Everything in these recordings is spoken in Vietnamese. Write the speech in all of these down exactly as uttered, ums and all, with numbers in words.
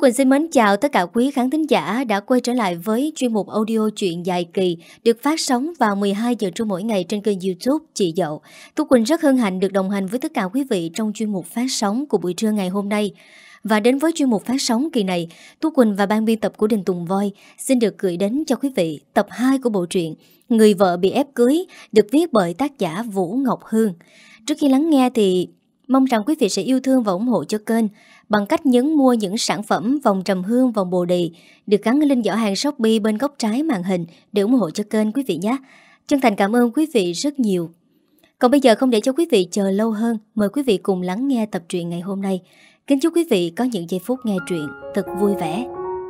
Quỳnh xin mến chào tất cả quý khán thính giả đã quay trở lại với chuyên mục audio truyện dài kỳ được phát sóng vào mười hai giờ trưa mỗi ngày trên kênh YouTube Chị Dậu. Tú Quỳnh rất hân hạnh được đồng hành với tất cả quý vị trong chuyên mục phát sóng của buổi trưa ngày hôm nay. Và đến với chuyên mục phát sóng kỳ này, Tú Quỳnh và ban biên tập của Đình Tùng Voi xin được gửi đến cho quý vị tập hai của bộ truyện Người vợ bị ép cưới được viết bởi tác giả Vũ Ngọc Hương. Trước khi lắng nghe thì mong rằng quý vị sẽ yêu thương và ủng hộ cho kênh bằng cách nhấn mua những sản phẩm vòng trầm hương, vòng bồ đề được gắn lên giỏ hàng Shopee bên góc trái màn hình để ủng hộ cho kênh quý vị nhé. Chân thành cảm ơn quý vị rất nhiều. Còn bây giờ không để cho quý vị chờ lâu hơn, mời quý vị cùng lắng nghe tập truyện ngày hôm nay. Kính chúc quý vị có những giây phút nghe truyện thật vui vẻ.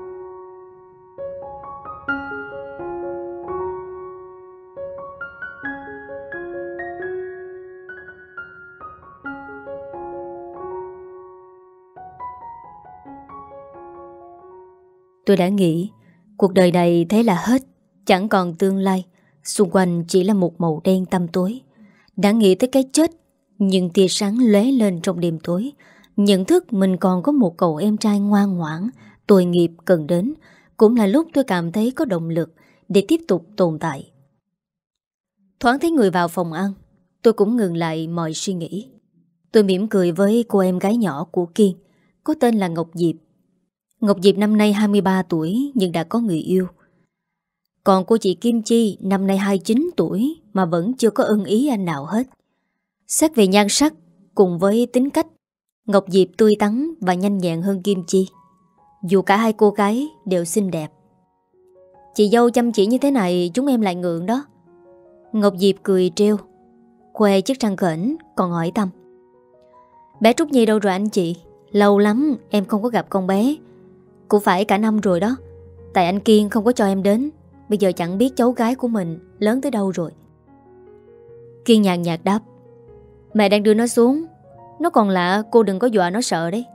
Tôi đã nghĩ cuộc đời này thế là hết, chẳng còn tương lai, xung quanh chỉ là một màu đen tăm tối. Đã nghĩ tới cái chết, nhưng tia sáng lóe lên trong đêm tối. Nhận thức mình còn có một cậu em trai ngoan ngoãn, tội nghiệp cần đến, cũng là lúc tôi cảm thấy có động lực để tiếp tục tồn tại. Thoáng thấy người vào phòng ăn, tôi cũng ngừng lại mọi suy nghĩ. Tôi mỉm cười với cô em gái nhỏ của Kiên, có tên là Ngọc Diệp. Ngọc Diệp năm nay hai mươi ba tuổi nhưng đã có người yêu. Còn cô chị Kim Chi năm nay hai mươi chín tuổi mà vẫn chưa có ưng ý anh nào hết. Xét về nhan sắc cùng với tính cách, Ngọc Diệp tươi tắn và nhanh nhẹn hơn Kim Chi. Dù cả hai cô gái đều xinh đẹp. Chị dâu chăm chỉ như thế này chúng em lại ngượng đó. Ngọc Diệp cười trêu, khoe chiếc răng khểnh còn hỏi thăm: Bé Trúc Nhi đâu rồi anh chị? Lâu lắm em không có gặp con bé. Cũng phải cả năm rồi đó. Tại anh Kiên không có cho em đến. Bây giờ chẳng biết cháu gái của mình lớn tới đâu rồi. Kiên nhàn nhạt đáp: Mẹ đang đưa nó xuống. Nó còn lạ, cô đừng có dọa nó sợ đấy.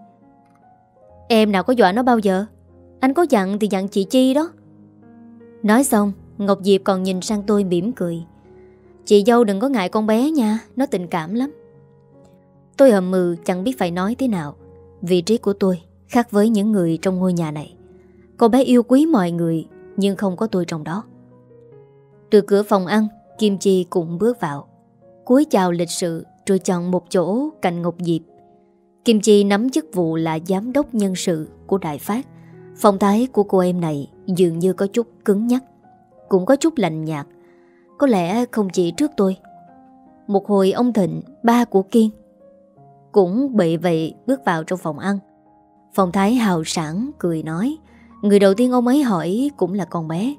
Em nào có dọa nó bao giờ. Anh có dặn thì dặn chị Chi đó. Nói xong Ngọc Diệp còn nhìn sang tôi mỉm cười: Chị dâu đừng có ngại con bé nha, nó tình cảm lắm. Tôi hầm mừ chẳng biết phải nói thế nào. Vị trí của tôi khác với những người trong ngôi nhà này. Cô bé yêu quý mọi người, nhưng không có tôi trong đó. Từ cửa phòng ăn, Kim Chi cũng bước vào, cúi chào lịch sự rồi chọn một chỗ cạnh Ngọc Diệp. Kim Chi nắm chức vụ là giám đốc nhân sự của Đại Phát. Phong thái của cô em này dường như có chút cứng nhắc, cũng có chút lạnh nhạt. Có lẽ không chỉ trước tôi. Một hồi ông Thịnh, ba của Kiên, cũng bị vậy bước vào trong phòng ăn. Phong thái hào sảng cười nói. Người đầu tiên ông ấy hỏi cũng là con bé: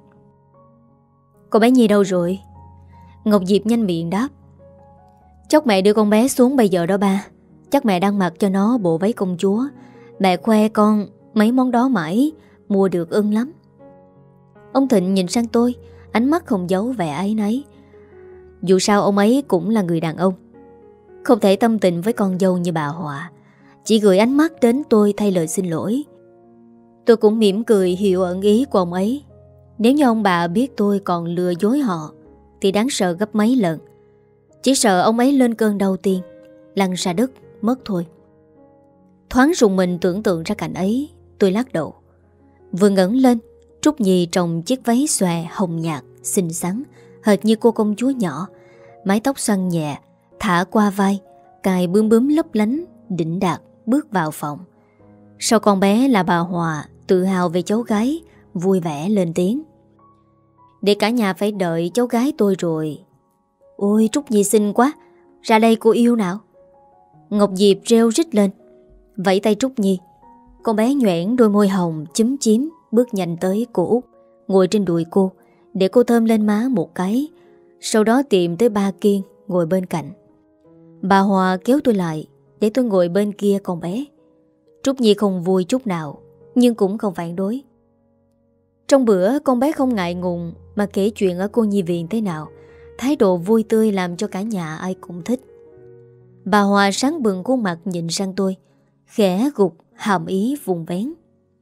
Con bé Nhi đâu rồi? Ngọc Diệp nhanh miệng đáp: Chắc mẹ đưa con bé xuống bây giờ đó ba. Chắc mẹ đang mặc cho nó bộ váy công chúa. Mẹ khoe con mấy món đó mãi, mua được ưng lắm. Ông Thịnh nhìn sang tôi, ánh mắt không giấu vẻ áy náy. Dù sao ông ấy cũng là người đàn ông, không thể tâm tình với con dâu như bà Họa. Chỉ gửi ánh mắt đến tôi thay lời xin lỗi. Tôi cũng mỉm cười hiểu ẩn ý của ông ấy. Nếu như ông bà biết tôi còn lừa dối họ thì đáng sợ gấp mấy lần. Chỉ sợ ông ấy lên cơn đau tiên, lăn ra đất mất thôi. Thoáng rùng mình tưởng tượng ra cảnh ấy, tôi lắc đầu. Vừa ngẩng lên, Trúc Nhi trong chiếc váy xòe hồng nhạt xinh xắn, hệt như cô công chúa nhỏ. Mái tóc xoăn nhẹ thả qua vai, cài bướm bướm lấp lánh, đỉnh đạt bước vào phòng. Sau con bé là bà Hòa, tự hào về cháu gái, vui vẻ lên tiếng: Để cả nhà phải đợi cháu gái tôi rồi. Ôi Trúc Nhi xinh quá, ra đây cô yêu nào. Ngọc Diệp reo rít lên, vẫy tay Trúc Nhi. Con bé nhoẻn đôi môi hồng chúm chím bước nhanh tới cô út, ngồi trên đùi cô để cô thơm lên má một cái. Sau đó tìm tới ba Kiên ngồi bên cạnh. Bà Hòa kéo tôi lại để tôi ngồi bên kia con bé. Trúc Nhi không vui chút nào, nhưng cũng không phản đối. Trong bữa con bé không ngại ngùng mà kể chuyện ở cô nhi viện thế nào. Thái độ vui tươi làm cho cả nhà ai cũng thích. Bà Hòa sáng bừng khuôn mặt nhìn sang tôi, khẽ gục hàm ý vùng vén: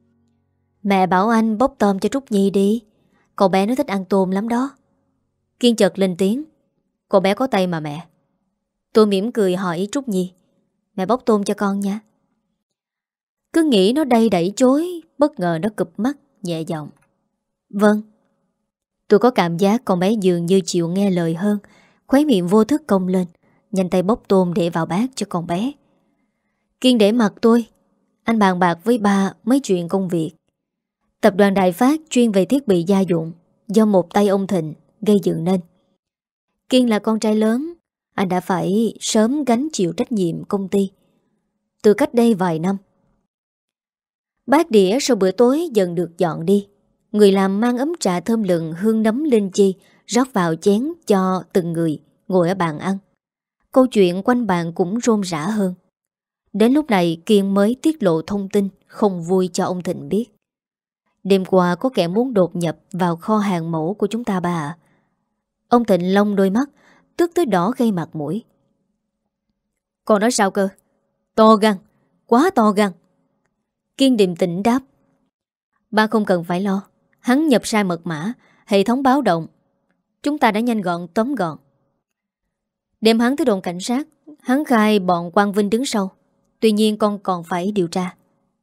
Mẹ bảo anh bóc tôm cho Trúc Nhi đi. Cậu bé nó thích ăn tôm lắm đó. Kiên chợt lên tiếng: Cậu bé có tay mà mẹ. Tôi mỉm cười hỏi Trúc Nhi: Mẹ bóc tôm cho con nha. Cứ nghĩ nó đây đẩy chối, bất ngờ nó cụp mắt, nhẹ giọng. Vâng. Tôi có cảm giác con bé dường như chịu nghe lời hơn. Khóe miệng vô thức cong lên, nhanh tay bốc tôm để vào bát cho con bé. Kiên để mặt tôi. Anh bàn bạc với ba mấy chuyện công việc. Tập đoàn Đại Phát chuyên về thiết bị gia dụng, do một tay ông Thịnh gây dựng nên. Kiên là con trai lớn, anh đã phải sớm gánh chịu trách nhiệm công ty từ cách đây vài năm. Bát đĩa sau bữa tối dần được dọn đi. Người làm mang ấm trà thơm lừng hương nấm linh chi rót vào chén cho từng người ngồi ở bàn ăn. Câu chuyện quanh bàn cũng rôm rã hơn. Đến lúc này Kiên mới tiết lộ thông tin không vui cho ông Thịnh biết. Đêm qua có kẻ muốn đột nhập vào kho hàng mẫu của chúng ta bà ạ. Ông Thịnh lông đôi mắt, tức tới đỏ gây mặt mũi. Còn nói sao cơ? To gan, quá to gan. Kiên điềm tĩnh đáp. Ba không cần phải lo. Hắn nhập sai mật mã, hệ thống báo động. Chúng ta đã nhanh gọn tóm gọn. Đem hắn tới đồn cảnh sát. Hắn khai bọn Quang Vinh đứng sau. Tuy nhiên con còn phải điều tra.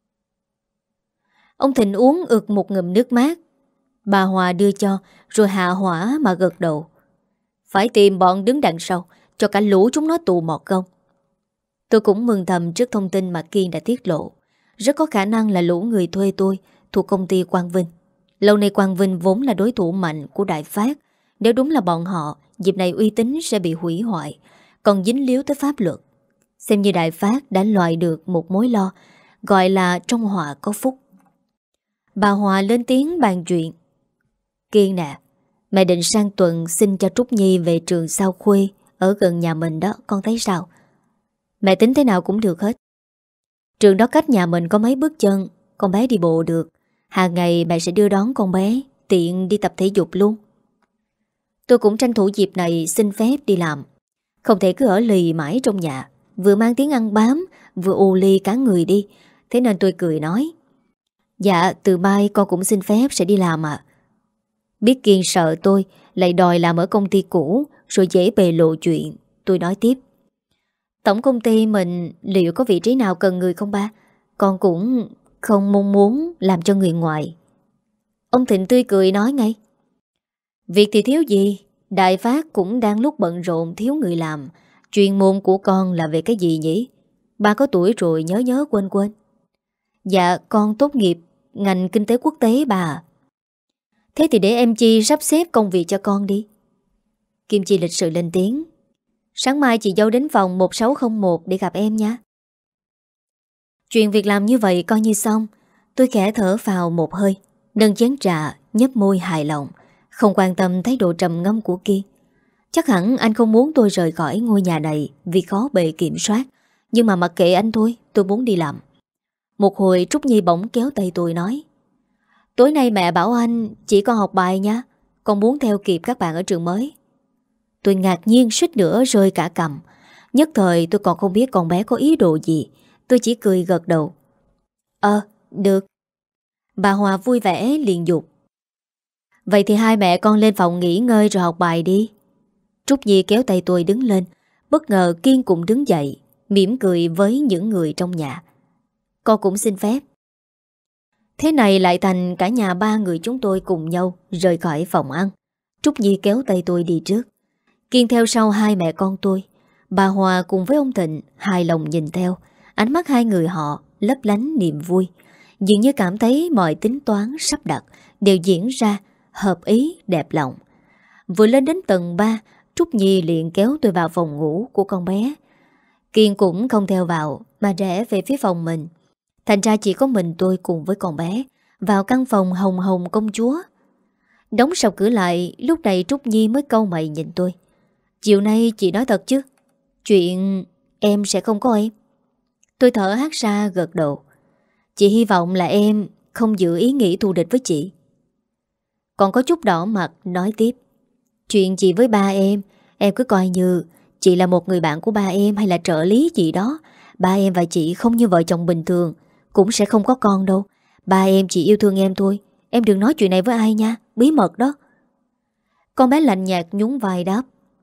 Ông Thịnh uống ực một ngụm nước mát. Bà Hòa đưa cho, rồi hạ hỏa mà gật đầu. Phải tìm bọn đứng đằng sau, cho cả lũ chúng nó tù mọt công. Tôi cũng mừng thầm trước thông tin mà Kiên đã tiết lộ. Rất có khả năng là lũ người thuê tôi thuộc công ty Quang Vinh. Lâu nay Quang Vinh vốn là đối thủ mạnh của Đại Phát. Nếu đúng là bọn họ, dịp này uy tín sẽ bị hủy hoại, còn dính líu tới pháp luật. Xem như Đại Phát đã loại được một mối lo, gọi là trong họa có phúc. Bà Hòa lên tiếng bàn chuyện. Kiên nè, mẹ định sang tuần xin cho Trúc Nhi về trường Sao Khuê ở gần nhà mình đó, con thấy sao? Mẹ tính thế nào cũng được hết. Trường đó cách nhà mình có mấy bước chân, con bé đi bộ được. Hàng ngày mẹ sẽ đưa đón con bé, tiện đi tập thể dục luôn. Tôi cũng tranh thủ dịp này xin phép đi làm. Không thể cứ ở lì mãi trong nhà, vừa mang tiếng ăn bám, vừa ô ly cả người đi. Thế nên tôi cười nói. Dạ, từ mai con cũng xin phép sẽ đi làm ạ. Biết Kiên sợ tôi lại đòi làm ở công ty cũ, rồi dễ bề lộ chuyện. Tôi nói tiếp. Tổng công ty mình liệu có vị trí nào cần người không ba? Con cũng không mong muốn làm cho người ngoài. Ông Thịnh tươi cười nói ngay. Việc thì thiếu gì, Đại Phát cũng đang lúc bận rộn thiếu người làm. Chuyên môn của con là về cái gì nhỉ? Ba có tuổi rồi nhớ nhớ quên quên. Dạ con tốt nghiệp ngành kinh tế quốc tế bà. Thế thì để em Chi sắp xếp công việc cho con đi. Kim Chi lịch sự lên tiếng. Sáng mai chị dâu đến phòng một sáu không một để gặp em nha. Chuyện việc làm như vậy coi như xong. Tôi khẽ thở vào một hơi, nâng chén trà, nhấp môi hài lòng, không quan tâm thái độ trầm ngâm của Kiên. Chắc hẳn anh không muốn tôi rời khỏi ngôi nhà này vì khó bề kiểm soát. Nhưng mà mặc kệ anh thôi, tôi muốn đi làm. Một hồi Trúc Nhi bỗng kéo tay tôi nói. Tối nay mẹ bảo anh chỉ con học bài nha, con muốn theo kịp các bạn ở trường mới. Tôi ngạc nhiên suýt nữa rơi cả cằm. Nhất thời tôi còn không biết con bé có ý đồ gì. Tôi chỉ cười gật đầu. Ờ, được. Bà Hòa vui vẻ liền dục. Vậy thì hai mẹ con lên phòng nghỉ ngơi rồi học bài đi. Trúc Nhi kéo tay tôi đứng lên. Bất ngờ Kiên cũng đứng dậy, mỉm cười với những người trong nhà. Con cũng xin phép. Thế này lại thành cả nhà ba người chúng tôi cùng nhau rời khỏi phòng ăn. Trúc Nhi kéo tay tôi đi trước, Kiên theo sau hai mẹ con tôi. Bà Hòa cùng với ông Thịnh hài lòng nhìn theo. Ánh mắt hai người họ lấp lánh niềm vui, dường như cảm thấy mọi tính toán sắp đặt đều diễn ra hợp ý đẹp lòng. Vừa lên đến tầng ba, Trúc Nhi liền kéo tôi vào phòng ngủ của con bé. Kiên cũng không theo vào mà rẽ về phía phòng mình. Thành ra chỉ có mình tôi cùng với con bé vào căn phòng hồng hồng công chúa. Đóng sập cửa lại, lúc này Trúc Nhi mới cau mày nhìn tôi. Chiều nay chị nói thật chứ? Chuyện em sẽ không có em. Tôi thở hắt ra gật đầu. Chị hy vọng là em không giữ ý nghĩ thù địch với chị. Còn có chút đỏ mặt nói tiếp. Chuyện chị với ba em, em cứ coi như chị là một người bạn của ba em hay là trợ lý gì đó. Ba em và chị không như vợ chồng bình thường, cũng sẽ không có con đâu. Ba em chỉ yêu thương em thôi. Em đừng nói chuyện này với ai nha, bí mật đó. Con bé lạnh nhạt nhún vai đáp.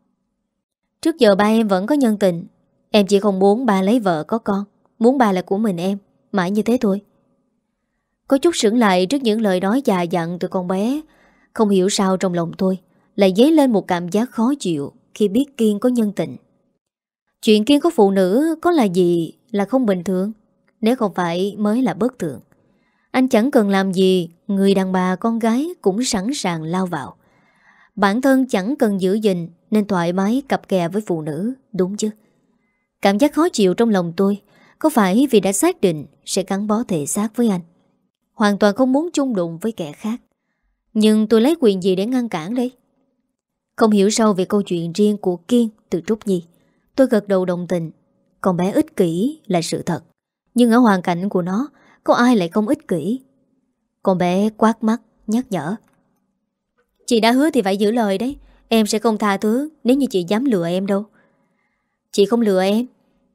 Trước giờ ba em vẫn có nhân tình. Em chỉ không muốn ba lấy vợ có con, muốn ba là của mình em, mãi như thế thôi. Có chút sững lại trước những lời nói già dặn từ con bé. Không hiểu sao trong lòng tôi lại dấy lên một cảm giác khó chịu khi biết Kiên có nhân tình. Chuyện Kiên có phụ nữ có là gì là không bình thường, nếu không phải mới là bất thường. Anh chẳng cần làm gì, người đàn bà con gái cũng sẵn sàng lao vào. Bản thân chẳng cần giữ gìn nên thoải mái cặp kè với phụ nữ, đúng chứ? Cảm giác khó chịu trong lòng tôi có phải vì đã xác định sẽ gắn bó thể xác với anh, hoàn toàn không muốn chung đụng với kẻ khác. Nhưng tôi lấy quyền gì để ngăn cản đây? Không hiểu sâu về câu chuyện riêng của Kiên từ Trúc Nhi, tôi gật đầu đồng tình. Con bé ích kỷ là sự thật, nhưng ở hoàn cảnh của nó, có ai lại không ích kỷ? Con bé quát mắt nhắc nhở. Chị đã hứa thì phải giữ lời đấy. Em sẽ không tha thứ nếu như chị dám lừa em đâu. Chị không lừa em.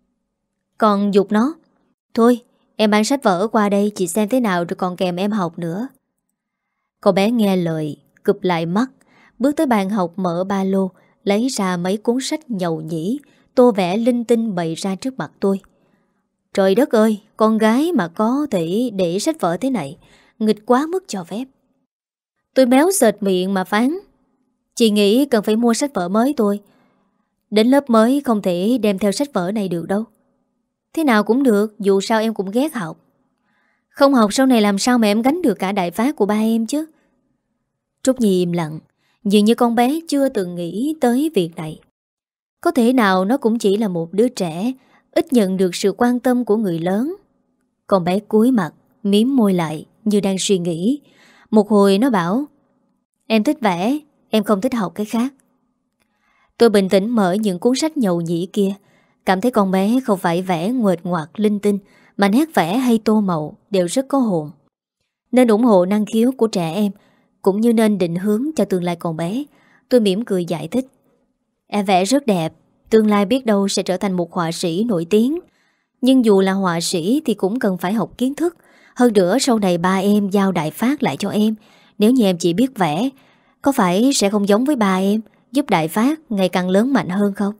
Còn giục nó. Thôi em mang sách vở qua đây, chị xem thế nào rồi còn kèm em học nữa. Con bé nghe lời, cụp lại mắt, bước tới bàn học, mở ba lô, lấy ra mấy cuốn sách nhầu nhĩ, tô vẽ linh tinh bày ra trước mặt tôi. Trời đất ơi, con gái mà có thể để sách vở thế này, nghịch quá mức cho phép. Tôi méo sệt miệng mà phán. Chị nghĩ cần phải mua sách vở mới thôi. Đến lớp mới không thể đem theo sách vở này được đâu. Thế nào cũng được, dù sao em cũng ghét học. Không học sau này làm sao mà em gánh được cả đại phá của ba em chứ. Trúc Nhi im lặng, dường như con bé chưa từng nghĩ tới việc này. Có thể nào nó cũng chỉ là một đứa trẻ, ít nhận được sự quan tâm của người lớn. Con bé cúi mặt, mím môi lại như đang suy nghĩ. Một hồi nó bảo, em thích vẽ, em không thích học cái khác. Tôi bình tĩnh mở những cuốn sách nhầu nhĩ kia, cảm thấy con bé không phải vẽ nguệch ngoạc linh tinh, mà nét vẽ hay tô màu đều rất có hồn. Nên ủng hộ năng khiếu của trẻ em, cũng như nên định hướng cho tương lai con bé. Tôi mỉm cười giải thích. Em vẽ rất đẹp, tương lai biết đâu sẽ trở thành một họa sĩ nổi tiếng. Nhưng dù là họa sĩ thì cũng cần phải học kiến thức. Hơn nữa sau này ba em giao đại phát lại cho em. Nếu như em chỉ biết vẽ, có phải sẽ không giống với ba em, giúp đại phát ngày càng lớn mạnh hơn không?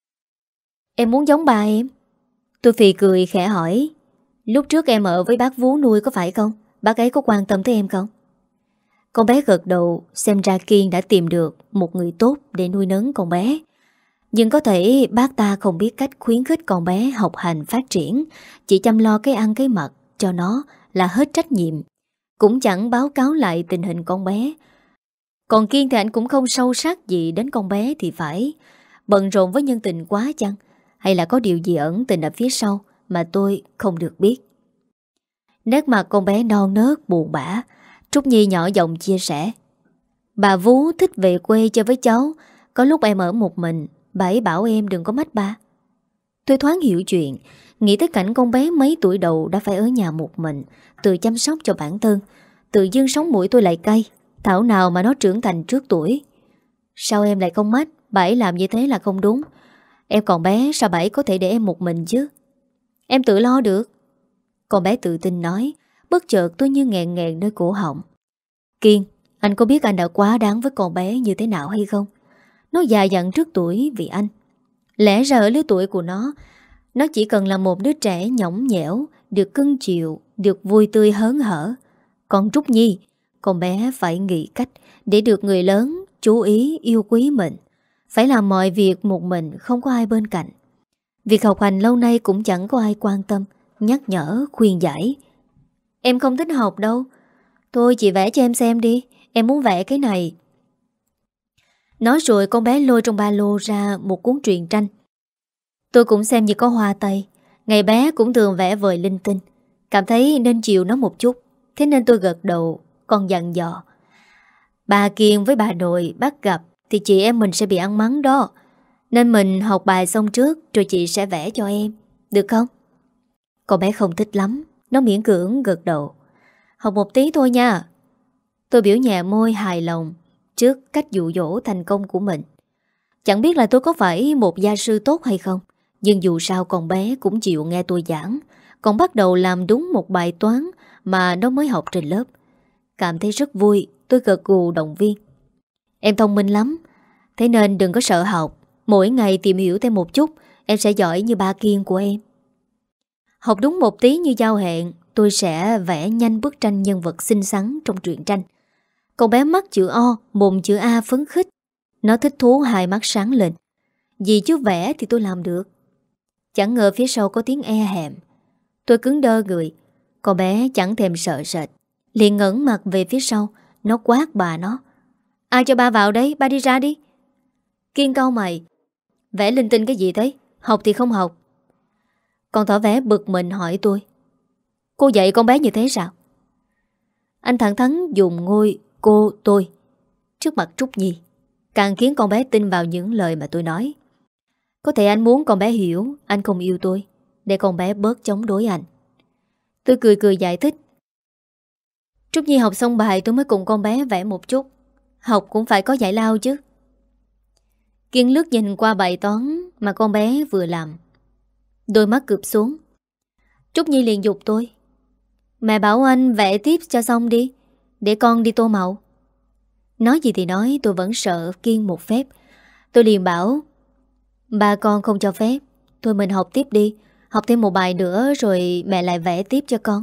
Em muốn giống ba em? Tôi phì cười khẽ hỏi. Lúc trước em ở với bác Vú nuôi có phải không? Bác ấy có quan tâm tới em không? Con bé gật đầu, xem ra Kiên đã tìm được một người tốt để nuôi nấng con bé. Nhưng có thể bác ta không biết cách khuyến khích con bé học hành phát triển, chỉ chăm lo cái ăn cái mặc cho nó là hết trách nhiệm, cũng chẳng báo cáo lại tình hình con bé. Còn Kiên thì anh cũng không sâu sắc gì đến con bé thì phải. Bận rộn với nhân tình quá chăng? Hay là có điều gì ẩn tình ở phía sau mà tôi không được biết? Nét mặt con bé non nớt buồn bã. Trúc Nhi nhỏ giọng chia sẻ. Bà Vú thích về quê chơi với cháu. Có lúc em ở một mình, bà ấy bảo em đừng có mách ba. Tôi thoáng hiểu chuyện, nghĩ tới cảnh con bé mấy tuổi đầu đã phải ở nhà một mình, tự chăm sóc cho bản thân. Tự dưng sống mũi tôi lại cay. Thảo nào mà nó trưởng thành trước tuổi. Sao em lại không mách? Bà ấy làm như thế là không đúng. Em còn bé, sao bà ấy có thể để em một mình chứ? Em tự lo được. Con bé tự tin nói. Bất chợt tôi như nghẹn nghẹn nơi cổ họng. Kiên, anh có biết anh đã quá đáng với con bé như thế nào hay không? Nó già dặn trước tuổi vì anh. Lẽ ra ở lứa tuổi của nó, nó chỉ cần là một đứa trẻ nhõng nhẽo, được cưng chiều, được vui tươi hớn hở. Còn Trúc Nhi, con bé phải nghĩ cách để được người lớn chú ý yêu quý mình. Phải làm mọi việc một mình, không có ai bên cạnh. Việc học hành lâu nay cũng chẳng có ai quan tâm, nhắc nhở, khuyên giải. Em không thích học đâu. Thôi chị vẽ cho em xem đi, em muốn vẽ cái này. Nói rồi con bé lôi trong ba lô ra một cuốn truyện tranh. Tôi cũng xem như có hoa tay. Ngày bé cũng thường vẽ vời linh tinh, cảm thấy nên chiều nó một chút. Thế nên tôi gật đầu, còn dặn dò. Bà Kiên với bà nội bắt gặp thì chị em mình sẽ bị ăn mắng đó. Nên mình học bài xong trước, rồi chị sẽ vẽ cho em, được không? Con bé không thích lắm, nó miễn cưỡng gật đầu. Học một tí thôi nha. Tôi biểu nhẹ môi hài lòng trước cách dụ dỗ thành công của mình. Chẳng biết là tôi có phải một gia sư tốt hay không, nhưng dù sao con bé cũng chịu nghe tôi giảng. Còn bắt đầu làm đúng một bài toán mà nó mới học trên lớp. Cảm thấy rất vui, tôi gật gù động viên. Em thông minh lắm, thế nên đừng có sợ học. Mỗi ngày tìm hiểu thêm một chút, em sẽ giỏi như ba Kiên của em. Học đúng một tí như giao hẹn, tôi sẽ vẽ nhanh bức tranh nhân vật xinh xắn trong truyện tranh. Con bé mắt chữ O, mồm chữ A phấn khích. Nó thích thú, hai mắt sáng lên. Gì chứ vẽ thì tôi làm được. Chẳng ngờ phía sau có tiếng e hèm. Tôi cứng đơ người. Con bé chẳng thèm sợ sệt, liền ngẩng mặt về phía sau. Nó quát bà nó: ai cho ba vào đấy, ba đi ra đi. Kiên cau mày: vẽ linh tinh cái gì thế? Học thì không học. Con tỏ vẻ bực mình hỏi tôi: cô dạy con bé như thế sao? Anh thẳng thắn dùng ngôi cô tôi trước mặt Trúc Nhi, càng khiến con bé tin vào những lời mà tôi nói. Có thể anh muốn con bé hiểu anh không yêu tôi, để con bé bớt chống đối anh. Tôi cười cười giải thích: Trúc Nhi học xong bài tôi mới cùng con bé vẽ một chút. Học cũng phải có giải lao chứ. Kiên lướt nhìn qua bài toán mà con bé vừa làm, đôi mắt cụp xuống. Trúc Nhi liền giục tôi: mẹ bảo anh vẽ tiếp cho xong đi, để con đi tô màu. Nói gì thì nói, tôi vẫn sợ Kiên một phép. Tôi liền bảo: ba con không cho phép, thôi mình học tiếp đi. Học thêm một bài nữa rồi mẹ lại vẽ tiếp cho con.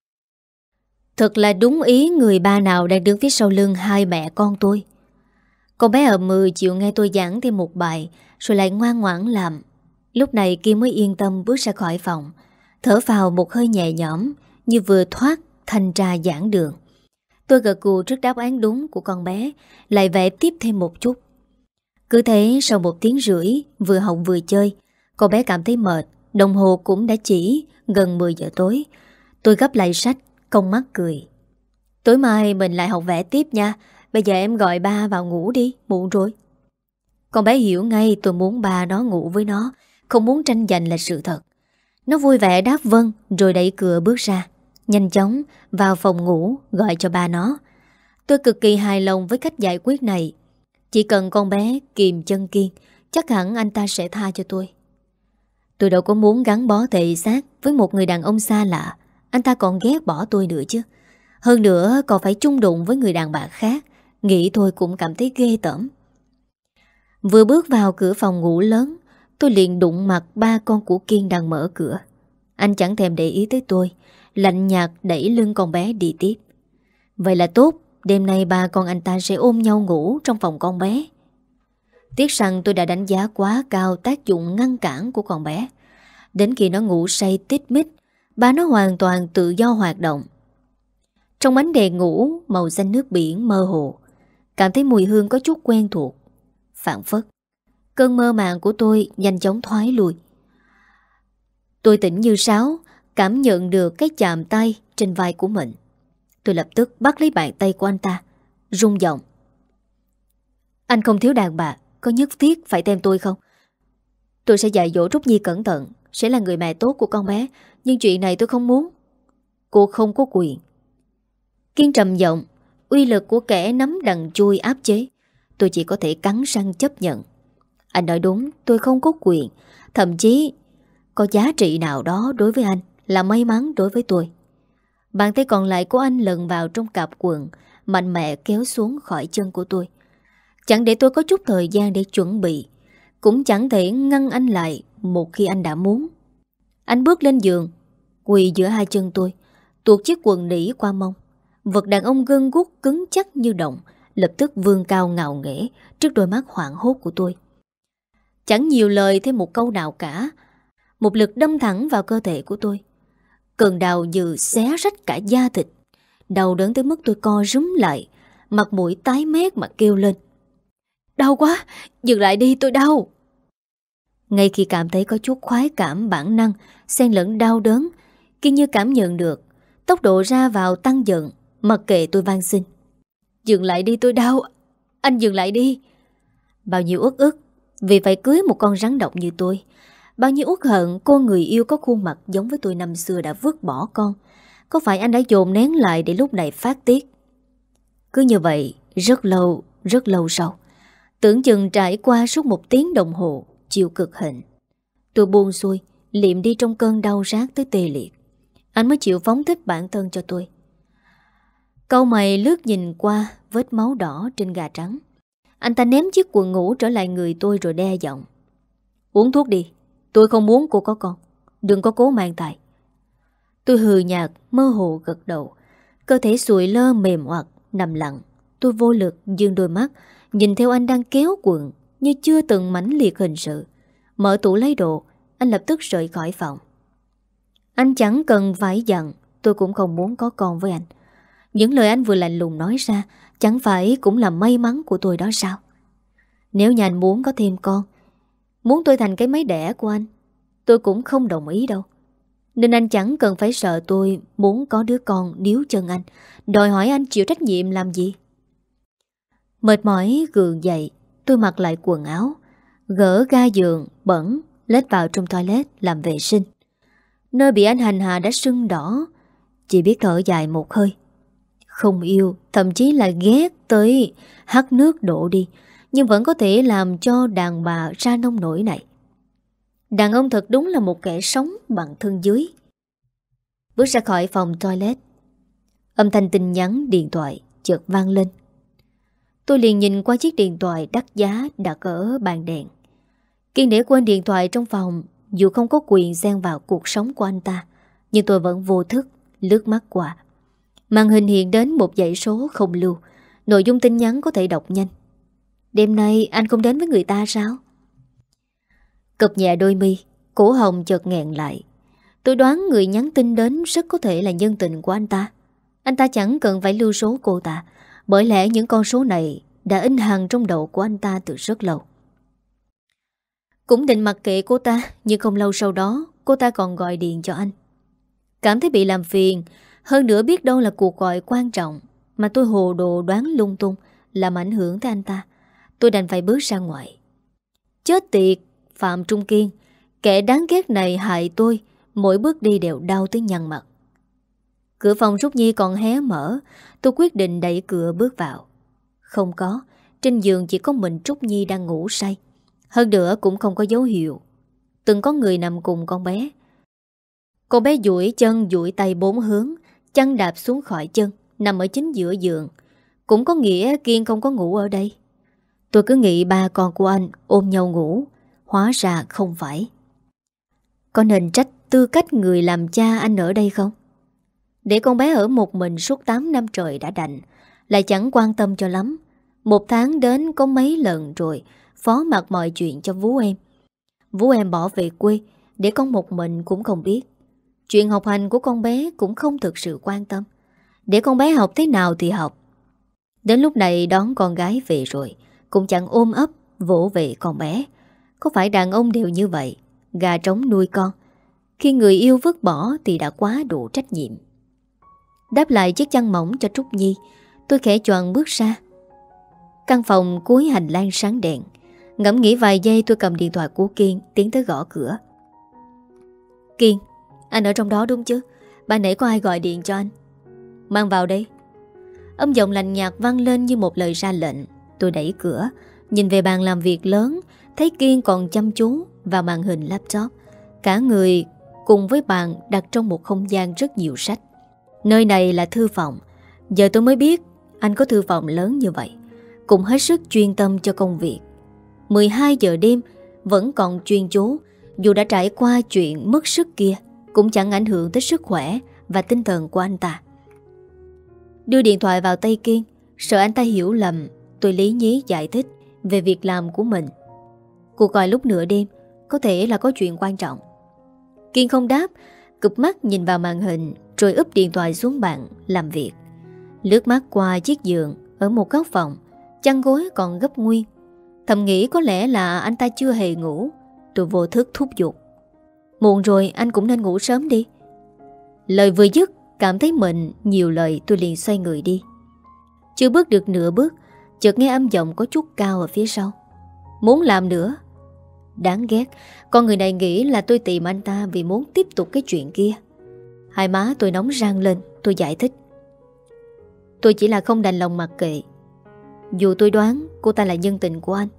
Thật là đúng ý người ba nào đang đứng phía sau lưng hai mẹ con tôi. Con bé ở mười chịu nghe tôi giảng thêm một bài, rồi lại ngoan ngoãn làm. Lúc này Kim mới yên tâm bước ra khỏi phòng, thở vào một hơi nhẹ nhõm, như vừa thoát thanh tra giảng đường. Tôi gật gù trước đáp án đúng của con bé, lại vẽ tiếp thêm một chút. Cứ thế sau một tiếng rưỡi, vừa học vừa chơi, con bé cảm thấy mệt. Đồng hồ cũng đã chỉ gần mười giờ tối. Tôi gấp lại sách, cong mắt cười: tối mai mình lại học vẽ tiếp nha. Bây giờ em gọi ba vào ngủ đi, muộn rồi. Con bé hiểu ngay tôi muốn ba nó ngủ với nó, không muốn tranh giành là sự thật. Nó vui vẻ đáp vâng, rồi đẩy cửa bước ra, nhanh chóng vào phòng ngủ gọi cho ba nó. Tôi cực kỳ hài lòng với cách giải quyết này. Chỉ cần con bé kìm chân Kiên, chắc hẳn anh ta sẽ tha cho tôi. Tôi đâu có muốn gắn bó thể xác với một người đàn ông xa lạ. Anh ta còn ghét bỏ tôi nữa chứ. Hơn nữa còn phải chung đụng với người đàn bà khác. Nghĩ tôi cũng cảm thấy ghê tởm. Vừa bước vào cửa phòng ngủ lớn, tôi liền đụng mặt ba con của Kiên đang mở cửa. Anh chẳng thèm để ý tới tôi, lạnh nhạt đẩy lưng con bé đi tiếp. Vậy là tốt, đêm nay ba con anh ta sẽ ôm nhau ngủ trong phòng con bé. Tiếc rằng tôi đã đánh giá quá cao tác dụng ngăn cản của con bé. Đến khi nó ngủ say tít mít, ba nó hoàn toàn tự do hoạt động. Trong ánh đèn ngủ màu xanh nước biển mơ hồ, cảm thấy mùi hương có chút quen thuộc. Phảng phất, cơn mơ màng của tôi nhanh chóng thoái lui. Tôi tỉnh như sáo, cảm nhận được cái chạm tay trên vai của mình. Tôi lập tức bắt lấy bàn tay của anh ta, rung giọng: anh không thiếu đàn bà, có nhất thiết phải tem tôi không? Tôi sẽ dạy dỗ Trúc Nhi cẩn thận, sẽ là người mẹ tốt của con bé. Nhưng chuyện này tôi không muốn. Cô không có quyền. Kiên trầm giọng, uy lực của kẻ nắm đằng chui áp chế. Tôi chỉ có thể cắn răng chấp nhận. Anh nói đúng, tôi không có quyền. Thậm chí có giá trị nào đó đối với anh là may mắn đối với tôi. Bàn tay còn lại của anh lần vào trong cặp quần, mạnh mẽ kéo xuống khỏi chân của tôi. Chẳng để tôi có chút thời gian để chuẩn bị, cũng chẳng thể ngăn anh lại một khi anh đã muốn. Anh bước lên giường, quỳ giữa hai chân tôi, tuột chiếc quần nỉ qua mông. Vật đàn ông gân guốc cứng chắc như động, lập tức vươn cao ngạo nghễ trước đôi mắt hoảng hốt của tôi. Chẳng nhiều lời thêm một câu nào cả, một lực đâm thẳng vào cơ thể của tôi. Cơn đau như xé rách cả da thịt, đau đớn tới mức tôi co rúm lại, mặt mũi tái mét mà kêu lên: đau quá, dừng lại đi, tôi đau. Ngay khi cảm thấy có chút khoái cảm bản năng xen lẫn đau đớn, Kiên như cảm nhận được, tốc độ ra vào tăng dần, mặc kệ tôi van xin: dừng lại đi, tôi đau, anh dừng lại đi. Bao nhiêu uất ức vì phải cưới một con rắn độc như tôi, bao nhiêu uất hận cô người yêu có khuôn mặt giống với tôi năm xưa đã vứt bỏ con. Có phải anh đã dồn nén lại để lúc này phát tiết? Cứ như vậy, rất lâu, rất lâu sau, tưởng chừng trải qua suốt một tiếng đồng hồ chịu cực hình, tôi buông xuôi, liệm đi trong cơn đau rát tới tê liệt. Anh mới chịu phóng thích bản thân cho tôi. Cau mày lướt nhìn qua vết máu đỏ trên gà trắng. Anh ta ném chiếc quần ngủ trở lại người tôi rồi đe giọng: uống thuốc đi, tôi không muốn cô có con. Đừng có cố mang tài, Tôi hừ nhạt, mơ hồ gật đầu. Cơ thể sụi lơ mềm oặt, nằm lặng. Tôi vô lực dương đôi mắt, nhìn theo anh đang kéo quần như chưa từng mãnh liệt hình sự. Mở tủ lấy đồ, anh lập tức rời khỏi phòng. Anh chẳng cần phải dặn, tôi cũng không muốn có con với anh. Những lời anh vừa lạnh lùng nói ra chẳng phải cũng là may mắn của tôi đó sao? Nếu nhà anh muốn có thêm con, muốn tôi thành cái máy đẻ của anh, tôi cũng không đồng ý đâu. Nên anh chẳng cần phải sợ tôi muốn có đứa con níu chân anh, đòi hỏi anh chịu trách nhiệm làm gì. Mệt mỏi gượng dậy, tôi mặc lại quần áo, gỡ ga giường bẩn, lết vào trong toilet làm vệ sinh. Nơi bị anh hành hạ đã sưng đỏ, chỉ biết thở dài một hơi. Không yêu, thậm chí là ghét tới hắt nước đổ đi, nhưng vẫn có thể làm cho đàn bà ra nông nổi này. Đàn ông thật đúng là một kẻ sống bằng thân dưới. Bước ra khỏi phòng toilet, âm thanh tin nhắn điện thoại chợt vang lên. Tôi liền nhìn qua chiếc điện thoại đắt giá đặt ở bàn đèn. Kiên để quên điện thoại trong phòng. Dù không có quyền xen vào cuộc sống của anh ta, nhưng tôi vẫn vô thức lướt mắt qua. Màn hình hiện đến một dãy số không lưu. Nội dung tin nhắn có thể đọc nhanh. Đêm nay anh không đến với người ta sao? Cụp nhẹ đôi mi, cổ họng chợt nghẹn lại. Tôi đoán người nhắn tin đến rất có thể là nhân tình của anh ta. Anh ta chẳng cần phải lưu số cô ta, bởi lẽ những con số này đã in hằn trong đầu của anh ta từ rất lâu. Cũng định mặc kệ cô ta, nhưng không lâu sau đó cô ta còn gọi điện cho anh. Cảm thấy bị làm phiền, hơn nữa biết đâu là cuộc gọi quan trọng mà tôi hồ đồ đoán lung tung làm ảnh hưởng tới anh ta. Tôi đành phải bước ra ngoài. Chết tiệt, Phạm Trung Kiên, kẻ đáng ghét này hại tôi, mỗi bước đi đều đau tới nhăn mặt. Cửa phòng Trúc Nhi còn hé mở, tôi quyết định đẩy cửa bước vào. Không có, trên giường chỉ có mình Trúc Nhi đang ngủ say. Hơn nữa cũng không có dấu hiệu từng có người nằm cùng con bé. Con bé duỗi chân duỗi tay bốn hướng, chân đạp xuống khỏi chân, nằm ở chính giữa giường. Cũng có nghĩa Kiên không có ngủ ở đây. Tôi cứ nghĩ ba con của anh ôm nhau ngủ, hóa ra không phải. Có nên trách tư cách người làm cha anh ở đây không? Để con bé ở một mình suốt tám năm trời đã đành, lại chẳng quan tâm cho lắm. Một tháng đến có mấy lần rồi, phó mặc mọi chuyện cho Vú em. Vú em bỏ về quê, để con một mình cũng không biết. Chuyện học hành của con bé cũng không thực sự quan tâm. Để con bé học thế nào thì học. Đến lúc này đón con gái về rồi, cũng chẳng ôm ấp, vỗ về con bé. Có phải đàn ông đều như vậy, gà trống nuôi con. Khi người yêu vứt bỏ thì đã quá đủ trách nhiệm. Đáp lại chiếc chăn mỏng cho Trúc Nhi, tôi khẽ choàng bước ra. Căn phòng cuối hành lang sáng đèn. Ngẫm nghĩ vài giây tôi cầm điện thoại của Kiên tiến tới gõ cửa. Kiên, anh ở trong đó đúng chứ? Ban nãy có ai gọi điện cho anh? Mang vào đây. Âm giọng lạnh nhạt vang lên như một lời ra lệnh. Tôi đẩy cửa, nhìn về bàn làm việc lớn, thấy Kiên còn chăm chú vào màn hình laptop. Cả người cùng với bàn đặt trong một không gian rất nhiều sách. Nơi này là thư phòng. Giờ tôi mới biết anh có thư phòng lớn như vậy, cũng hết sức chuyên tâm cho công việc. mười hai giờ đêm vẫn còn chuyên chú. Dù đã trải qua chuyện mất sức kia, cũng chẳng ảnh hưởng tới sức khỏe và tinh thần của anh ta. Đưa điện thoại vào tay Kiên, sợ anh ta hiểu lầm, tôi lý nhí giải thích về việc làm của mình. Cuộc gọi lúc nửa đêm có thể là có chuyện quan trọng. Kiên không đáp, cụp mắt nhìn vào màn hình rồi úp điện thoại xuống bàn làm việc. Lướt mắt qua chiếc giường ở một góc phòng, chăn gối còn gấp nguyên. Thầm nghĩ có lẽ là anh ta chưa hề ngủ. Tôi vô thức thúc giục. Muộn rồi, anh cũng nên ngủ sớm đi. Lời vừa dứt, cảm thấy mình nhiều lời, tôi liền xoay người đi. Chưa bước được nửa bước, chợt nghe âm giọng có chút cao ở phía sau. Muốn làm nữa? Đáng ghét, con người này nghĩ là tôi tìm anh ta vì muốn tiếp tục cái chuyện kia. Hai má tôi nóng rang lên, tôi giải thích. Tôi chỉ là không đành lòng mặc kệ. Dù tôi đoán cô ta là nhân tình của anh.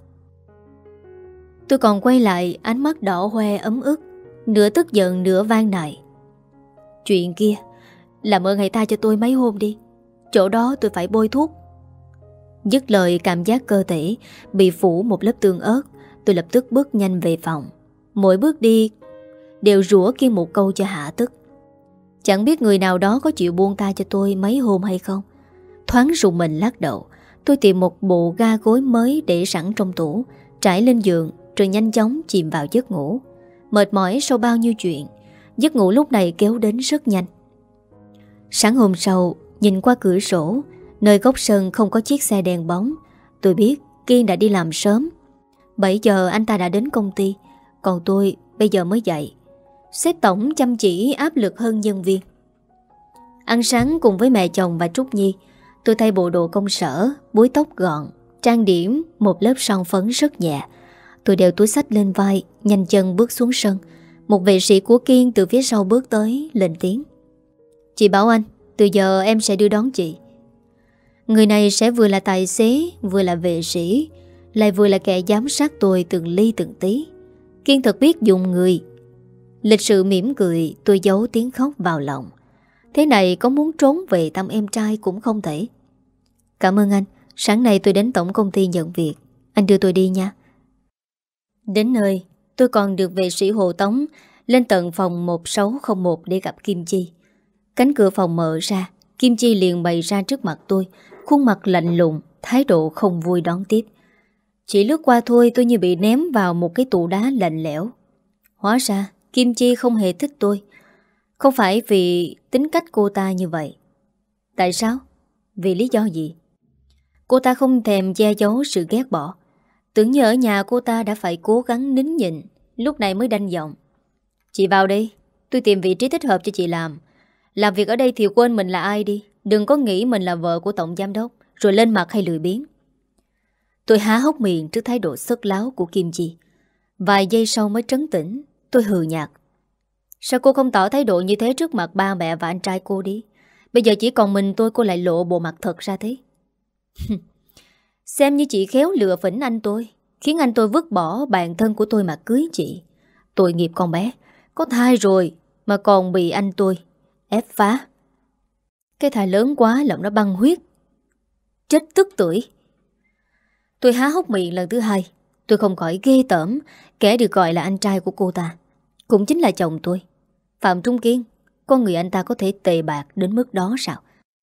Tôi còn quay lại, ánh mắt đỏ hoe ấm ức, nửa tức giận nửa van nài. Chuyện kia, làm ơn hãy tha cho tôi mấy hôm đi. Chỗ đó tôi phải bôi thuốc. Dứt lời, cảm giác cơ thể bị phủ một lớp tương ớt. Tôi lập tức bước nhanh về phòng. Mỗi bước đi đều rủa Kiên một câu cho hạ tức. Chẳng biết người nào đó có chịu buông tha cho tôi mấy hôm hay không. Thoáng rùng mình lắc đầu, tôi tìm một bộ ga gối mới để sẵn trong tủ, trải lên giường rồi nhanh chóng chìm vào giấc ngủ. Mệt mỏi sau bao nhiêu chuyện, giấc ngủ lúc này kéo đến rất nhanh. Sáng hôm sau, nhìn qua cửa sổ, nơi góc sân không có chiếc xe đèn bóng. Tôi biết Kiên đã đi làm sớm. Bảy giờ anh ta đã đến công ty, còn tôi bây giờ mới dậy. Sếp tổng chăm chỉ áp lực hơn nhân viên. Ăn sáng cùng với mẹ chồng và Trúc Nhi, tôi thay bộ đồ công sở, búi tóc gọn, trang điểm một lớp son phấn rất nhẹ. Tôi đeo túi xách lên vai, nhanh chân bước xuống sân. Một vệ sĩ của Kiên từ phía sau bước tới, lên tiếng: "Chị bảo anh, từ giờ em sẽ đưa đón chị." Người này sẽ vừa là tài xế, vừa là vệ sĩ, lại vừa là kẻ giám sát tôi từng ly từng tí. Kiên thật biết dùng người. Lịch sự mỉm cười, tôi giấu tiếng khóc vào lòng. Thế này có muốn trốn về thăm em trai cũng không thể. "Cảm ơn anh, sáng nay tôi đến tổng công ty nhận việc, anh đưa tôi đi nha." Đến nơi, tôi còn được vệ sĩ hộ tống lên tận phòng một sáu không một để gặp Kim Chi. Cánh cửa phòng mở ra, Kim Chi liền bày ra trước mặt tôi, khuôn mặt lạnh lùng, thái độ không vui đón tiếp. Chỉ lướt qua thôi tôi như bị ném vào một cái tủ đá lạnh lẽo. Hóa ra Kim Chi không hề thích tôi. Không phải vì tính cách cô ta như vậy. Tại sao? Vì lý do gì? Cô ta không thèm che giấu sự ghét bỏ. Tưởng như ở nhà cô ta đã phải cố gắng nín nhịn, lúc này mới đanh giọng: "Chị vào đây, tôi tìm vị trí thích hợp cho chị làm. Làm việc ở đây thì quên mình là ai đi. Đừng có nghĩ mình là vợ của tổng giám đốc rồi lên mặt hay lười biếng." Tôi há hốc miệng trước thái độ sất láo của Kim Chi. Vài giây sau mới trấn tĩnh. Tôi hừ nhạt: "Sao cô không tỏ thái độ như thế trước mặt ba mẹ và anh trai cô đi? Bây giờ chỉ còn mình tôi, cô lại lộ bộ mặt thật ra thế." Xem như chị khéo lừa phỉnh anh tôi, khiến anh tôi vứt bỏ bạn thân của tôi mà cưới chị. Tội nghiệp con bé, có thai rồi mà còn bị anh tôi ép phá. Cái thai lớn quá lợn nó băng huyết. Chết tức tưởi. Tôi há hốc miệng lần thứ hai. Tôi không khỏi ghê tởm kẻ được gọi là anh trai của cô ta, cũng chính là chồng tôi, Phạm Trung Kiên. Con người anh ta có thể tệ bạc đến mức đó sao?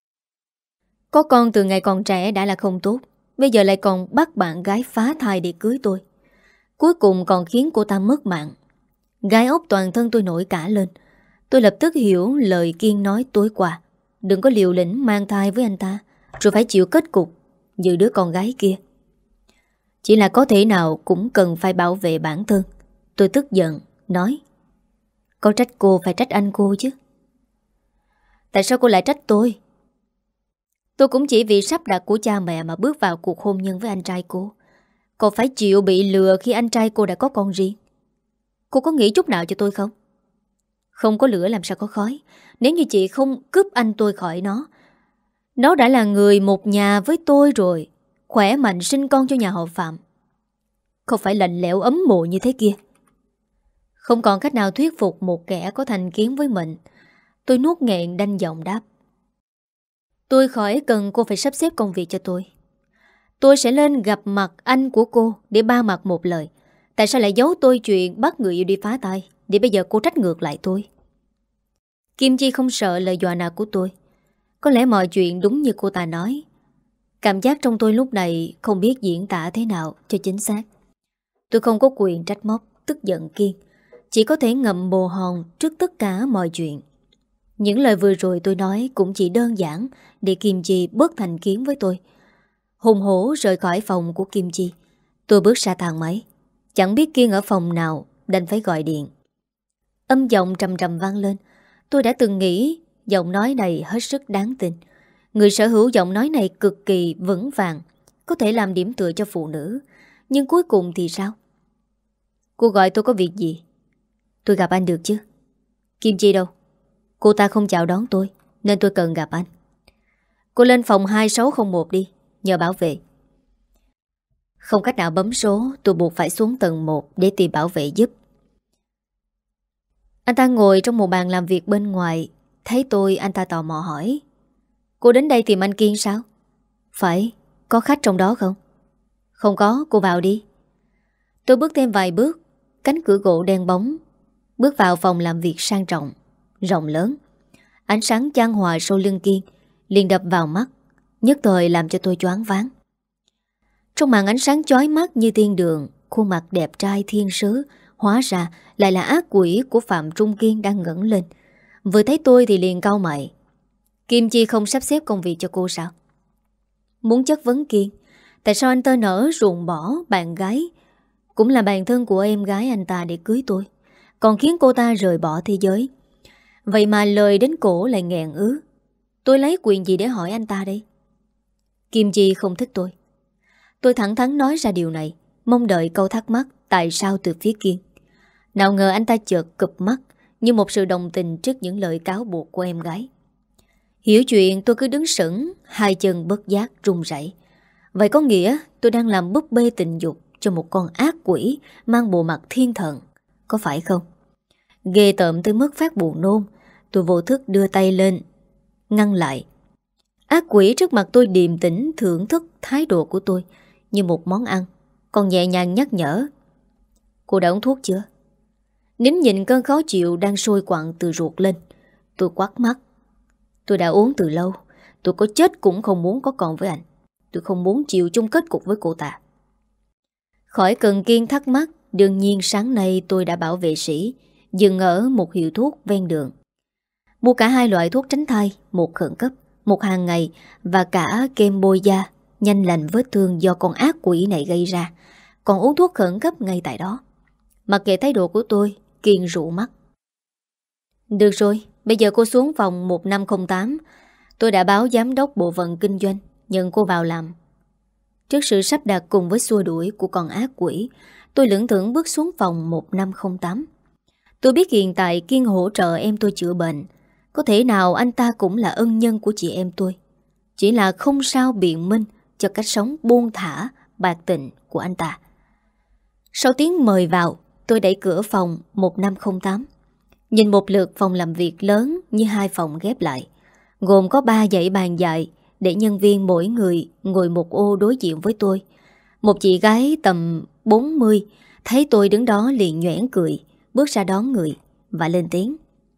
Có con từ ngày còn trẻ đã là không tốt, bây giờ lại còn bắt bạn gái phá thai để cưới tôi. Cuối cùng còn khiến cô ta mất mạng. Gai ốc toàn thân tôi nổi cả lên. Tôi lập tức hiểu lời Kiên nói tối qua: đừng có liều lĩnh mang thai với anh ta rồi phải chịu kết cục như đứa con gái kia. Chỉ là có thể nào cũng cần phải bảo vệ bản thân. Tôi tức giận nói: có trách cô phải trách anh cô chứ. Tại sao cô lại trách tôi? Tôi cũng chỉ vì sắp đặt của cha mẹ mà bước vào cuộc hôn nhân với anh trai cô. Cô phải chịu bị lừa khi anh trai cô đã có con riêng. Cô có nghĩ chút nào cho tôi không? Không có lửa làm sao có khói. Nếu như chị không cướp anh tôi khỏi nó, nó đã là người một nhà với tôi rồi, khỏe mạnh sinh con cho nhà họ Phạm. Không phải lạnh lẽo ấm mộ như thế kia. Không còn cách nào thuyết phục một kẻ có thành kiến với mình. Tôi nuốt nghẹn đanh giọng đáp: tôi khỏi cần cô phải sắp xếp công việc cho tôi. Tôi sẽ lên gặp mặt anh của cô để ba mặt một lời. Tại sao lại giấu tôi chuyện bắt người yêu đi phá thai, để bây giờ cô trách ngược lại tôi? Kim Chi không sợ lời dọa nạt của tôi. Có lẽ mọi chuyện đúng như cô ta nói. Cảm giác trong tôi lúc này không biết diễn tả thế nào cho chính xác. Tôi không có quyền trách móc, tức giận Kiên. Chỉ có thể ngậm bồ hòn trước tất cả mọi chuyện. Những lời vừa rồi tôi nói cũng chỉ đơn giản để Kim Chi bớt thành kiến với tôi. Hùng hổ rời khỏi phòng của Kim Chi. Tôi bước ra thang máy. Chẳng biết Kiên ở phòng nào, đành phải gọi điện. Âm giọng trầm trầm vang lên. Tôi đã từng nghĩ giọng nói này hết sức đáng tin. Người sở hữu giọng nói này cực kỳ vững vàng, có thể làm điểm tựa cho phụ nữ. Nhưng cuối cùng thì sao? Cô gọi tôi có việc gì? Tôi gặp anh được chứ? Kim Chi đâu? Cô ta không chào đón tôi, nên tôi cần gặp anh. Cô lên phòng hai sáu không một đi, nhờ bảo vệ. Không cách nào bấm số, tôi buộc phải xuống tầng một để tìm bảo vệ giúp. Anh ta ngồi trong một bàn làm việc bên ngoài. Thấy tôi, anh ta tò mò hỏi: cô đến đây tìm anh Kiên sao? Phải, có khách trong đó không? Không có, cô vào đi. Tôi bước thêm vài bước. Cánh cửa gỗ đen bóng bước vào phòng làm việc sang trọng, rộng lớn. Ánh sáng chan hòa sau lưng Kiên liền đập vào mắt, nhất thời làm cho tôi choáng váng. Trong màn ánh sáng chói mắt như thiên đường, khuôn mặt đẹp trai thiên sứ hóa ra lại là ác quỷ của Phạm Trung Kiên đang ngẩng lên. Vừa thấy tôi thì liền cau mày. Kim Chi không sắp xếp công việc cho cô sao? Muốn chất vấn Kiên, tại sao anh ta nỡ ruồng bỏ bạn gái, cũng là bạn thân của em gái anh ta để cưới tôi, còn khiến cô ta rời bỏ thế giới. Vậy mà lời đến cổ lại nghẹn ứ. Tôi lấy quyền gì để hỏi anh ta đây? Kim Chi không thích tôi. Tôi thẳng thắn nói ra điều này, mong đợi câu thắc mắc tại sao từ phía Kiên. Nào ngờ anh ta chợt cụp mắt như một sự đồng tình trước những lời cáo buộc của em gái. Hiểu chuyện tôi cứ đứng sững, hai chân bất giác run rẩy. Vậy có nghĩa tôi đang làm búp bê tình dục cho một con ác quỷ mang bộ mặt thiên thần, có phải không? Ghê tởm tới mức phát buồn nôn. Tôi vô thức đưa tay lên ngăn lại. Ác quỷ trước mặt tôi điềm tĩnh thưởng thức thái độ của tôi như một món ăn, còn nhẹ nhàng nhắc nhở. Cô đã uống thuốc chưa? Nín nhịn cơn khó chịu đang sôi quặn từ ruột lên, tôi quắt mắt. Tôi đã uống từ lâu. Tôi có chết cũng không muốn có con với anh. Tôi không muốn chịu chung kết cục với cô ta. Khỏi cần Kiên thắc mắc, đương nhiên sáng nay tôi đã bảo vệ sĩ dừng ở một hiệu thuốc ven đường, mua cả hai loại thuốc tránh thai, một khẩn cấp, một hàng ngày, và cả kem bôi da nhanh lành vết thương do con ác quỷ này gây ra. Còn uống thuốc khẩn cấp ngay tại đó. Mặc kệ thái độ của tôi, Kiên rụ mắt. Được rồi, bây giờ cô xuống phòng một năm không tám. Tôi đã báo giám đốc bộ phận kinh doanh nhận cô vào làm. Trước sự sắp đặt cùng với xua đuổi của con ác quỷ, tôi lững thững bước xuống phòng một năm không tám. Tôi biết hiện tại Kiên hỗ trợ em tôi chữa bệnh. Có thể nào anh ta cũng là ân nhân của chị em tôi. Chỉ là không sao biện minh cho cách sống buông thả, bạc tình của anh ta. Sau tiếng mời vào, tôi đẩy cửa phòng một năm không tám. Nhìn một lượt phòng làm việc lớn như hai phòng ghép lại, gồm có ba dãy bàn dài để nhân viên mỗi người ngồi một ô đối diện với tôi. Một chị gái tầm bốn mươi thấy tôi đứng đó liền nhoẻn cười, bước ra đón người và lên tiếng.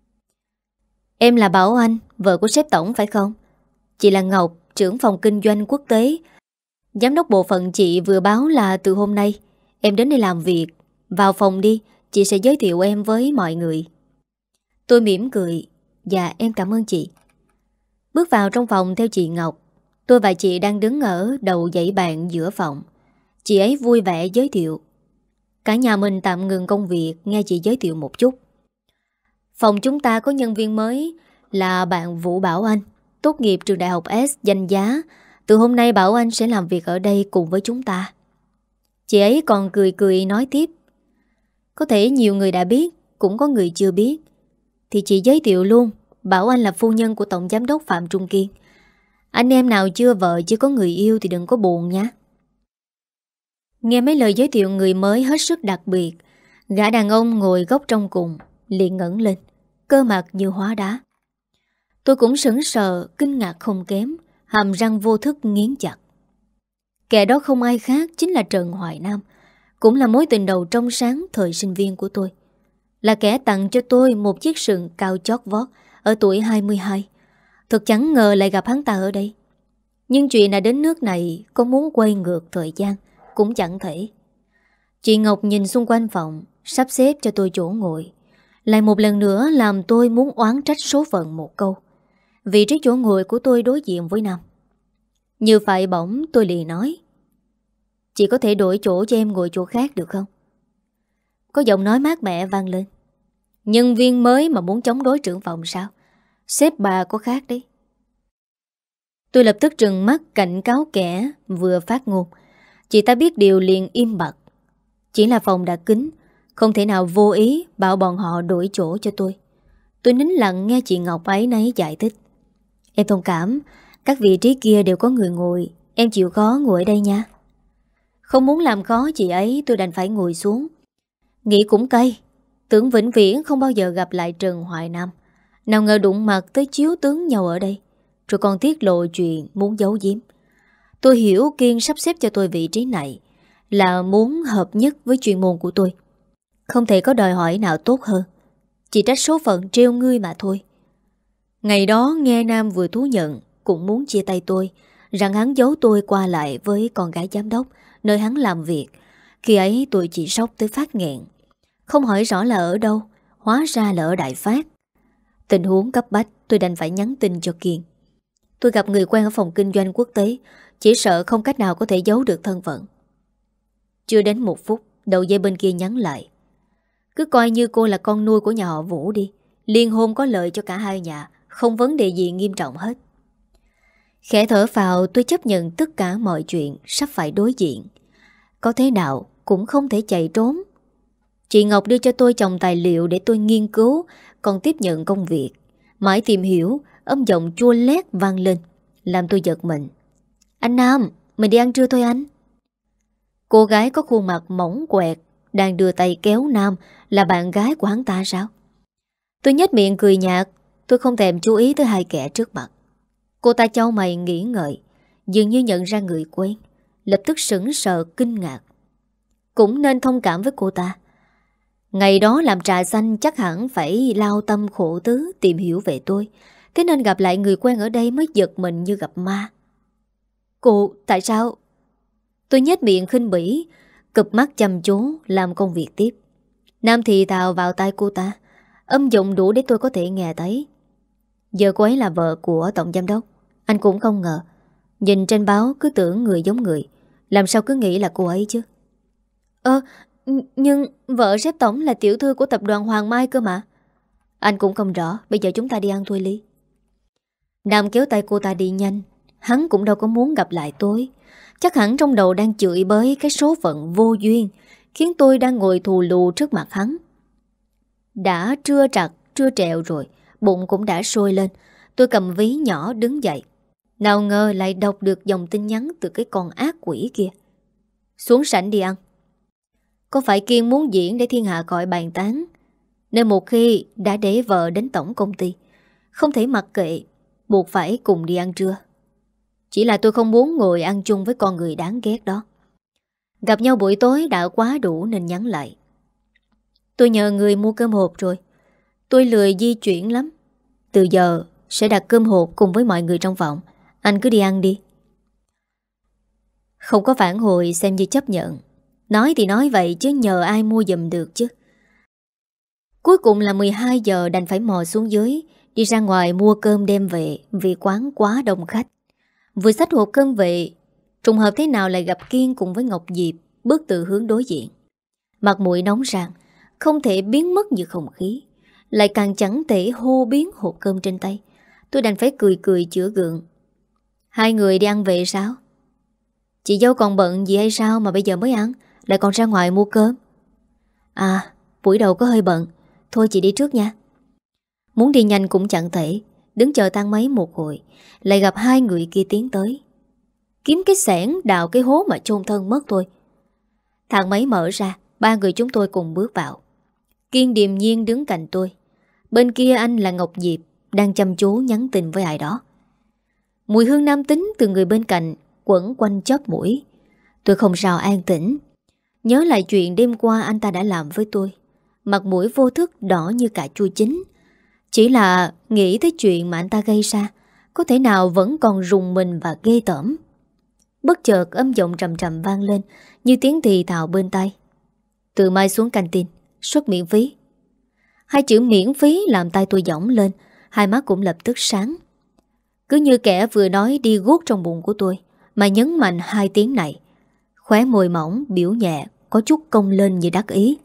Em là Bảo Anh, vợ của sếp tổng phải không? Chị là Ngọc, trưởng phòng kinh doanh quốc tế. Giám đốc bộ phận chị vừa báo là từ hôm nay em đến đây làm việc. Vào phòng đi, chị sẽ giới thiệu em với mọi người. Tôi mỉm cười. Dạ em cảm ơn chị. Bước vào trong phòng theo chị Ngọc. Tôi và chị đang đứng ở đầu dãy bàn giữa phòng. Chị ấy vui vẻ giới thiệu. Cả nhà mình tạm ngừng công việc nghe chị giới thiệu một chút. Phòng chúng ta có nhân viên mới là bạn Vũ Bảo Anh, tốt nghiệp trường đại học S danh giá. Từ hôm nay Bảo Anh sẽ làm việc ở đây cùng với chúng ta. Chị ấy còn cười cười nói tiếp. Có thể nhiều người đã biết, cũng có người chưa biết. Thì chị giới thiệu luôn, Bảo Anh là phu nhân của Tổng Giám đốc Phạm Trung Kiên. Anh em nào chưa vợ chưa có người yêu thì đừng có buồn nha. Nghe mấy lời giới thiệu người mới hết sức đặc biệt, gã đàn ông ngồi góc trong cùng liền ngẩng lên, cơ mặt như hóa đá. Tôi cũng sững sờ, kinh ngạc không kém, hàm răng vô thức nghiến chặt. Kẻ đó không ai khác chính là Trần Hoài Nam, cũng là mối tình đầu trong sáng thời sinh viên của tôi. Là kẻ tặng cho tôi một chiếc sừng cao chót vót ở tuổi hai mươi hai. Thật chẳng ngờ lại gặp hắn ta ở đây. Nhưng chuyện đã đến nước này, có muốn quay ngược thời gian cũng chẳng thể. Chị Ngọc nhìn xung quanh phòng, sắp xếp cho tôi chỗ ngồi, lại một lần nữa làm tôi muốn oán trách số phận một câu. Vị trí chỗ ngồi của tôi đối diện với Nam. Như phải bỗng tôi liền nói. Chị có thể đổi chỗ cho em ngồi chỗ khác được không? Có giọng nói mát mẻ vang lên. Nhân viên mới mà muốn chống đối trưởng phòng sao? Sếp bà có khác đấy. Tôi lập tức trừng mắt cảnh cáo kẻ vừa phát ngôn. Chị ta biết điều liền im bặt. Chỉ là phòng đã kín, không thể nào vô ý bảo bọn họ đổi chỗ cho tôi. Tôi nín lặng nghe chị Ngọc ấy nấy giải thích. Em thông cảm, các vị trí kia đều có người ngồi, em chịu khó ngồi ở đây nha. Không muốn làm khó chị ấy, tôi đành phải ngồi xuống. Nghĩ cũng cay, tưởng vĩnh viễn không bao giờ gặp lại Trần Hoài Nam. Nào ngờ đụng mặt tới chiếu tướng nhau ở đây, rồi còn tiết lộ chuyện muốn giấu giếm. Tôi hiểu Kiên sắp xếp cho tôi vị trí này là muốn hợp nhất với chuyên môn của tôi. Không thể có đòi hỏi nào tốt hơn. Chỉ trách số phận trêu ngươi mà thôi. Ngày đó nghe Nam vừa thú nhận cũng muốn chia tay tôi, rằng hắn giấu tôi qua lại với con gái giám đốc nơi hắn làm việc. Khi ấy tôi chỉ sốc tới phát nghẹn, không hỏi rõ là ở đâu, hóa ra là ở Đại Phát. Tình huống cấp bách, tôi đành phải nhắn tin cho Kiên. Tôi gặp người quen ở phòng kinh doanh quốc tế, chỉ sợ không cách nào có thể giấu được thân phận. Chưa đến một phút, đầu dây bên kia nhắn lại: cứ coi như cô là con nuôi của nhà họ Vũ đi, liên hôn có lợi cho cả hai nhà, không vấn đề gì nghiêm trọng hết. Khẽ thở phào, tôi chấp nhận tất cả mọi chuyện sắp phải đối diện. Có thế nào cũng không thể chạy trốn. Chị Ngọc đưa cho tôi chồng tài liệu để tôi nghiên cứu, còn tiếp nhận công việc. Mãi tìm hiểu, âm giọng chua lét vang lên, làm tôi giật mình. Anh Nam, mình đi ăn trưa thôi anh. Cô gái có khuôn mặt mỏng quẹt đang đưa tay kéo Nam là bạn gái của hắn ta sao? Tôi nhếch miệng cười nhạt. Tôi không thèm chú ý tới hai kẻ trước mặt. Cô ta chau mày nghĩ ngợi, dường như nhận ra người quen, lập tức sững sờ kinh ngạc. Cũng nên thông cảm với cô ta. Ngày đó làm trà xanh chắc hẳn phải lao tâm khổ tứ tìm hiểu về tôi, thế nên gặp lại người quen ở đây mới giật mình như gặp ma. Cô, tại sao? Tôi nhếch miệng khinh bỉ, cụp mắt chăm chú làm công việc tiếp. Nam thì thào vào tai cô ta, âm giọng đủ để tôi có thể nghe thấy. Giờ cô ấy là vợ của tổng giám đốc. Anh cũng không ngờ. Nhìn trên báo cứ tưởng người giống người, làm sao cứ nghĩ là cô ấy chứ. Ơ, nhưng vợ sếp tổng là tiểu thư của tập đoàn Hoàng Mai cơ mà. Anh cũng không rõ. Bây giờ chúng ta đi ăn thôi Ly. Nam kéo tay cô ta đi nhanh. Hắn cũng đâu có muốn gặp lại tôi. Chắc hẳn trong đầu đang chửi bới cái số phận vô duyên, khiến tôi đang ngồi thù lù trước mặt hắn. Đã trưa trặc, trưa trẹo rồi, bụng cũng đã sôi lên. Tôi cầm ví nhỏ đứng dậy. Nào ngờ lại đọc được dòng tin nhắn từ cái con ác quỷ kia. Xuống sảnh đi ăn. Có phải Kiên muốn diễn để thiên hạ gọi bàn tán, nên một khi đã để vợ đến tổng công ty, không thể mặc kệ, buộc phải cùng đi ăn trưa. Chỉ là tôi không muốn ngồi ăn chung với con người đáng ghét đó. Gặp nhau buổi tối đã quá đủ nên nhắn lại. Tôi nhờ người mua cơm hộp rồi. Tôi lười di chuyển lắm. Từ giờ sẽ đặt cơm hộp cùng với mọi người trong phòng. Anh cứ đi ăn đi. Không có phản hồi xem như chấp nhận. Nói thì nói vậy chứ nhờ ai mua giùm được chứ. Cuối cùng là mười hai giờ đành phải mò xuống dưới, đi ra ngoài mua cơm đem về vì quán quá đông khách. Vừa xách hộp cơm về, trùng hợp thế nào lại gặp Kiên cùng với Ngọc Diệp bước từ hướng đối diện. Mặt mũi nóng ràng, không thể biến mất như không khí, lại càng chẳng thể hô biến hộp cơm trên tay. Tôi đành phải cười cười chữa gượng. Hai người đi ăn về sao? Chị dâu còn bận gì hay sao mà bây giờ mới ăn, lại còn ra ngoài mua cơm? À, buổi đầu có hơi bận. Thôi chị đi trước nha. Muốn đi nhanh cũng chẳng thể. Đứng chờ thang máy một hồi, lại gặp hai người kia tiến tới. Kiếm cái xẻng đào cái hố mà chôn thân mất thôi. Thang máy mở ra, ba người chúng tôi cùng bước vào. Kiên điềm nhiên đứng cạnh tôi. Bên kia anh là Ngọc Diệp, đang chăm chú nhắn tin với ai đó. Mùi hương nam tính từ người bên cạnh quẩn quanh chóp mũi. Tôi không sao an tĩnh. Nhớ lại chuyện đêm qua anh ta đã làm với tôi. Mặt mũi vô thức đỏ như cà chua chín. Chỉ là nghĩ tới chuyện mà anh ta gây ra, có thể nào vẫn còn rùng mình và ghê tởm. Bất chợt âm giọng trầm trầm vang lên, như tiếng thì thào bên tai. Từ mai xuống canteen, suất miễn phí. Hai chữ miễn phí làm tay tôi dõng lên, hai mắt cũng lập tức sáng. Cứ như kẻ vừa nói đi guốc trong bụng của tôi, mà nhấn mạnh hai tiếng này. Khóe môi mỏng, biểu nhẹ, có chút cong lên như đắc ý.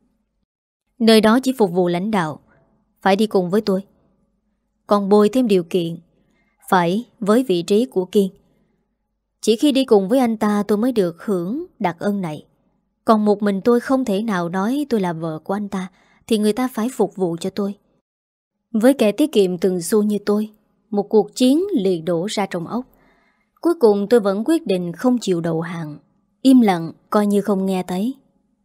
Nơi đó chỉ phục vụ lãnh đạo, phải đi cùng với tôi. Còn bồi thêm điều kiện, phải với vị trí của Kiên. Chỉ khi đi cùng với anh ta tôi mới được hưởng đặc ân này. Còn một mình tôi không thể nào nói tôi là vợ của anh ta, thì người ta phải phục vụ cho tôi. Với kẻ tiết kiệm từng xu như tôi, một cuộc chiến liền đổ ra trong ốc. Cuối cùng tôi vẫn quyết định không chịu đầu hàng, im lặng coi như không nghe thấy.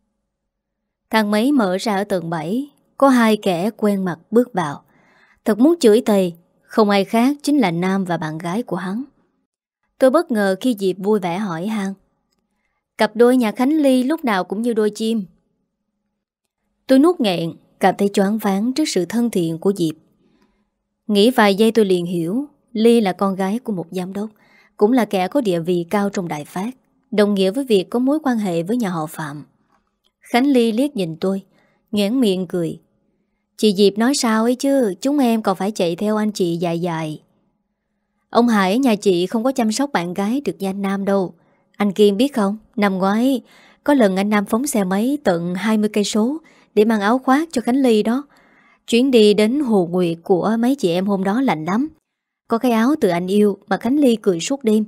Thang máy mở ra ở tầng bảy, có hai kẻ quen mặt bước vào. Thật muốn chửi thề, không ai khác chính là Nam và bạn gái của hắn. Tôi bất ngờ khi Diệp vui vẻ hỏi han: cặp đôi nhà Khánh Ly lúc nào cũng như đôi chim. Tôi nuốt nghẹn, cảm thấy choáng váng trước sự thân thiện của Diệp. Nghĩ vài giây tôi liền hiểu Ly là con gái của một giám đốc, cũng là kẻ có địa vị cao trong Đại Phát, đồng nghĩa với việc có mối quan hệ với nhà họ Phạm. Khánh Ly liếc nhìn tôi, nhoẻn miệng cười. Chị Diệp nói sao ấy chứ, chúng em còn phải chạy theo anh chị dài dài. Ông Hải nhà chị không có chăm sóc bạn gái được như anh Nam đâu. Anh Kiên biết không, năm ngoái có lần anh Nam phóng xe máy tận hai mươi cây số để mang áo khoác cho Khánh Ly đó. Chuyến đi đến Hồ Nguyệt của mấy chị em hôm đó lạnh lắm. Có cái áo từ anh yêu mà Khánh Ly cười suốt đêm.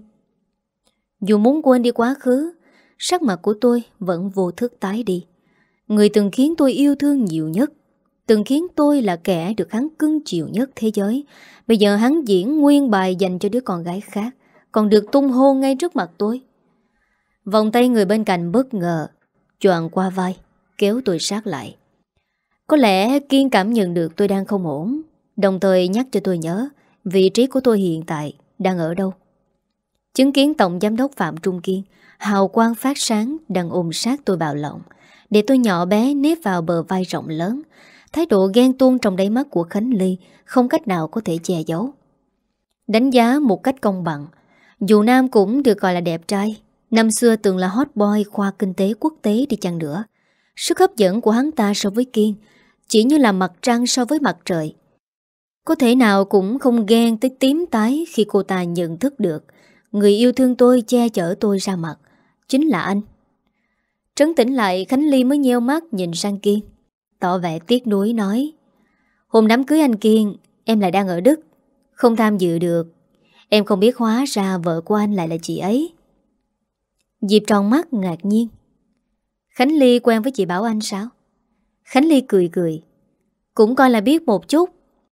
Dù muốn quên đi quá khứ, sắc mặt của tôi vẫn vô thức tái đi. Người từng khiến tôi yêu thương nhiều nhất, từng khiến tôi là kẻ được hắn cưng chiều nhất thế giới, bây giờ hắn diễn nguyên bài dành cho đứa con gái khác, còn được tung hôn ngay trước mặt tôi. Vòng tay người bên cạnh bất ngờ choàng qua vai, kéo tôi sát lại. Có lẽ Kiên cảm nhận được tôi đang không ổn, đồng thời nhắc cho tôi nhớ vị trí của tôi hiện tại đang ở đâu. Chứng kiến Tổng Giám đốc Phạm Trung Kiên hào quang phát sáng đang ôm sát tôi vào lòng, để tôi nhỏ bé nếp vào bờ vai rộng lớn. Thái độ ghen tuông trong đáy mắt của Khánh Ly không cách nào có thể che giấu. Đánh giá một cách công bằng, dù Nam cũng được gọi là đẹp trai, năm xưa từng là hot boy khoa kinh tế quốc tế đi chăng nữa, sức hấp dẫn của hắn ta so với Kiên chỉ như là mặt trăng so với mặt trời. Có thể nào cũng không ghen tới tím tái khi cô ta nhận thức được người yêu thương tôi che chở tôi ra mặt chính là anh. Trấn tĩnh lại, Khánh Ly mới nheo mắt nhìn sang Kiên, tỏ vẻ tiếc nuối nói: Hôm đám cưới anh Kiên em lại đang ở Đức, không tham dự được. Em không biết hóa ra vợ của anh lại là chị ấy. Diệp tròn mắt ngạc nhiên. Khánh Ly quen với chị Bảo Anh sao? Khánh Ly cười cười: Cũng coi là biết một chút.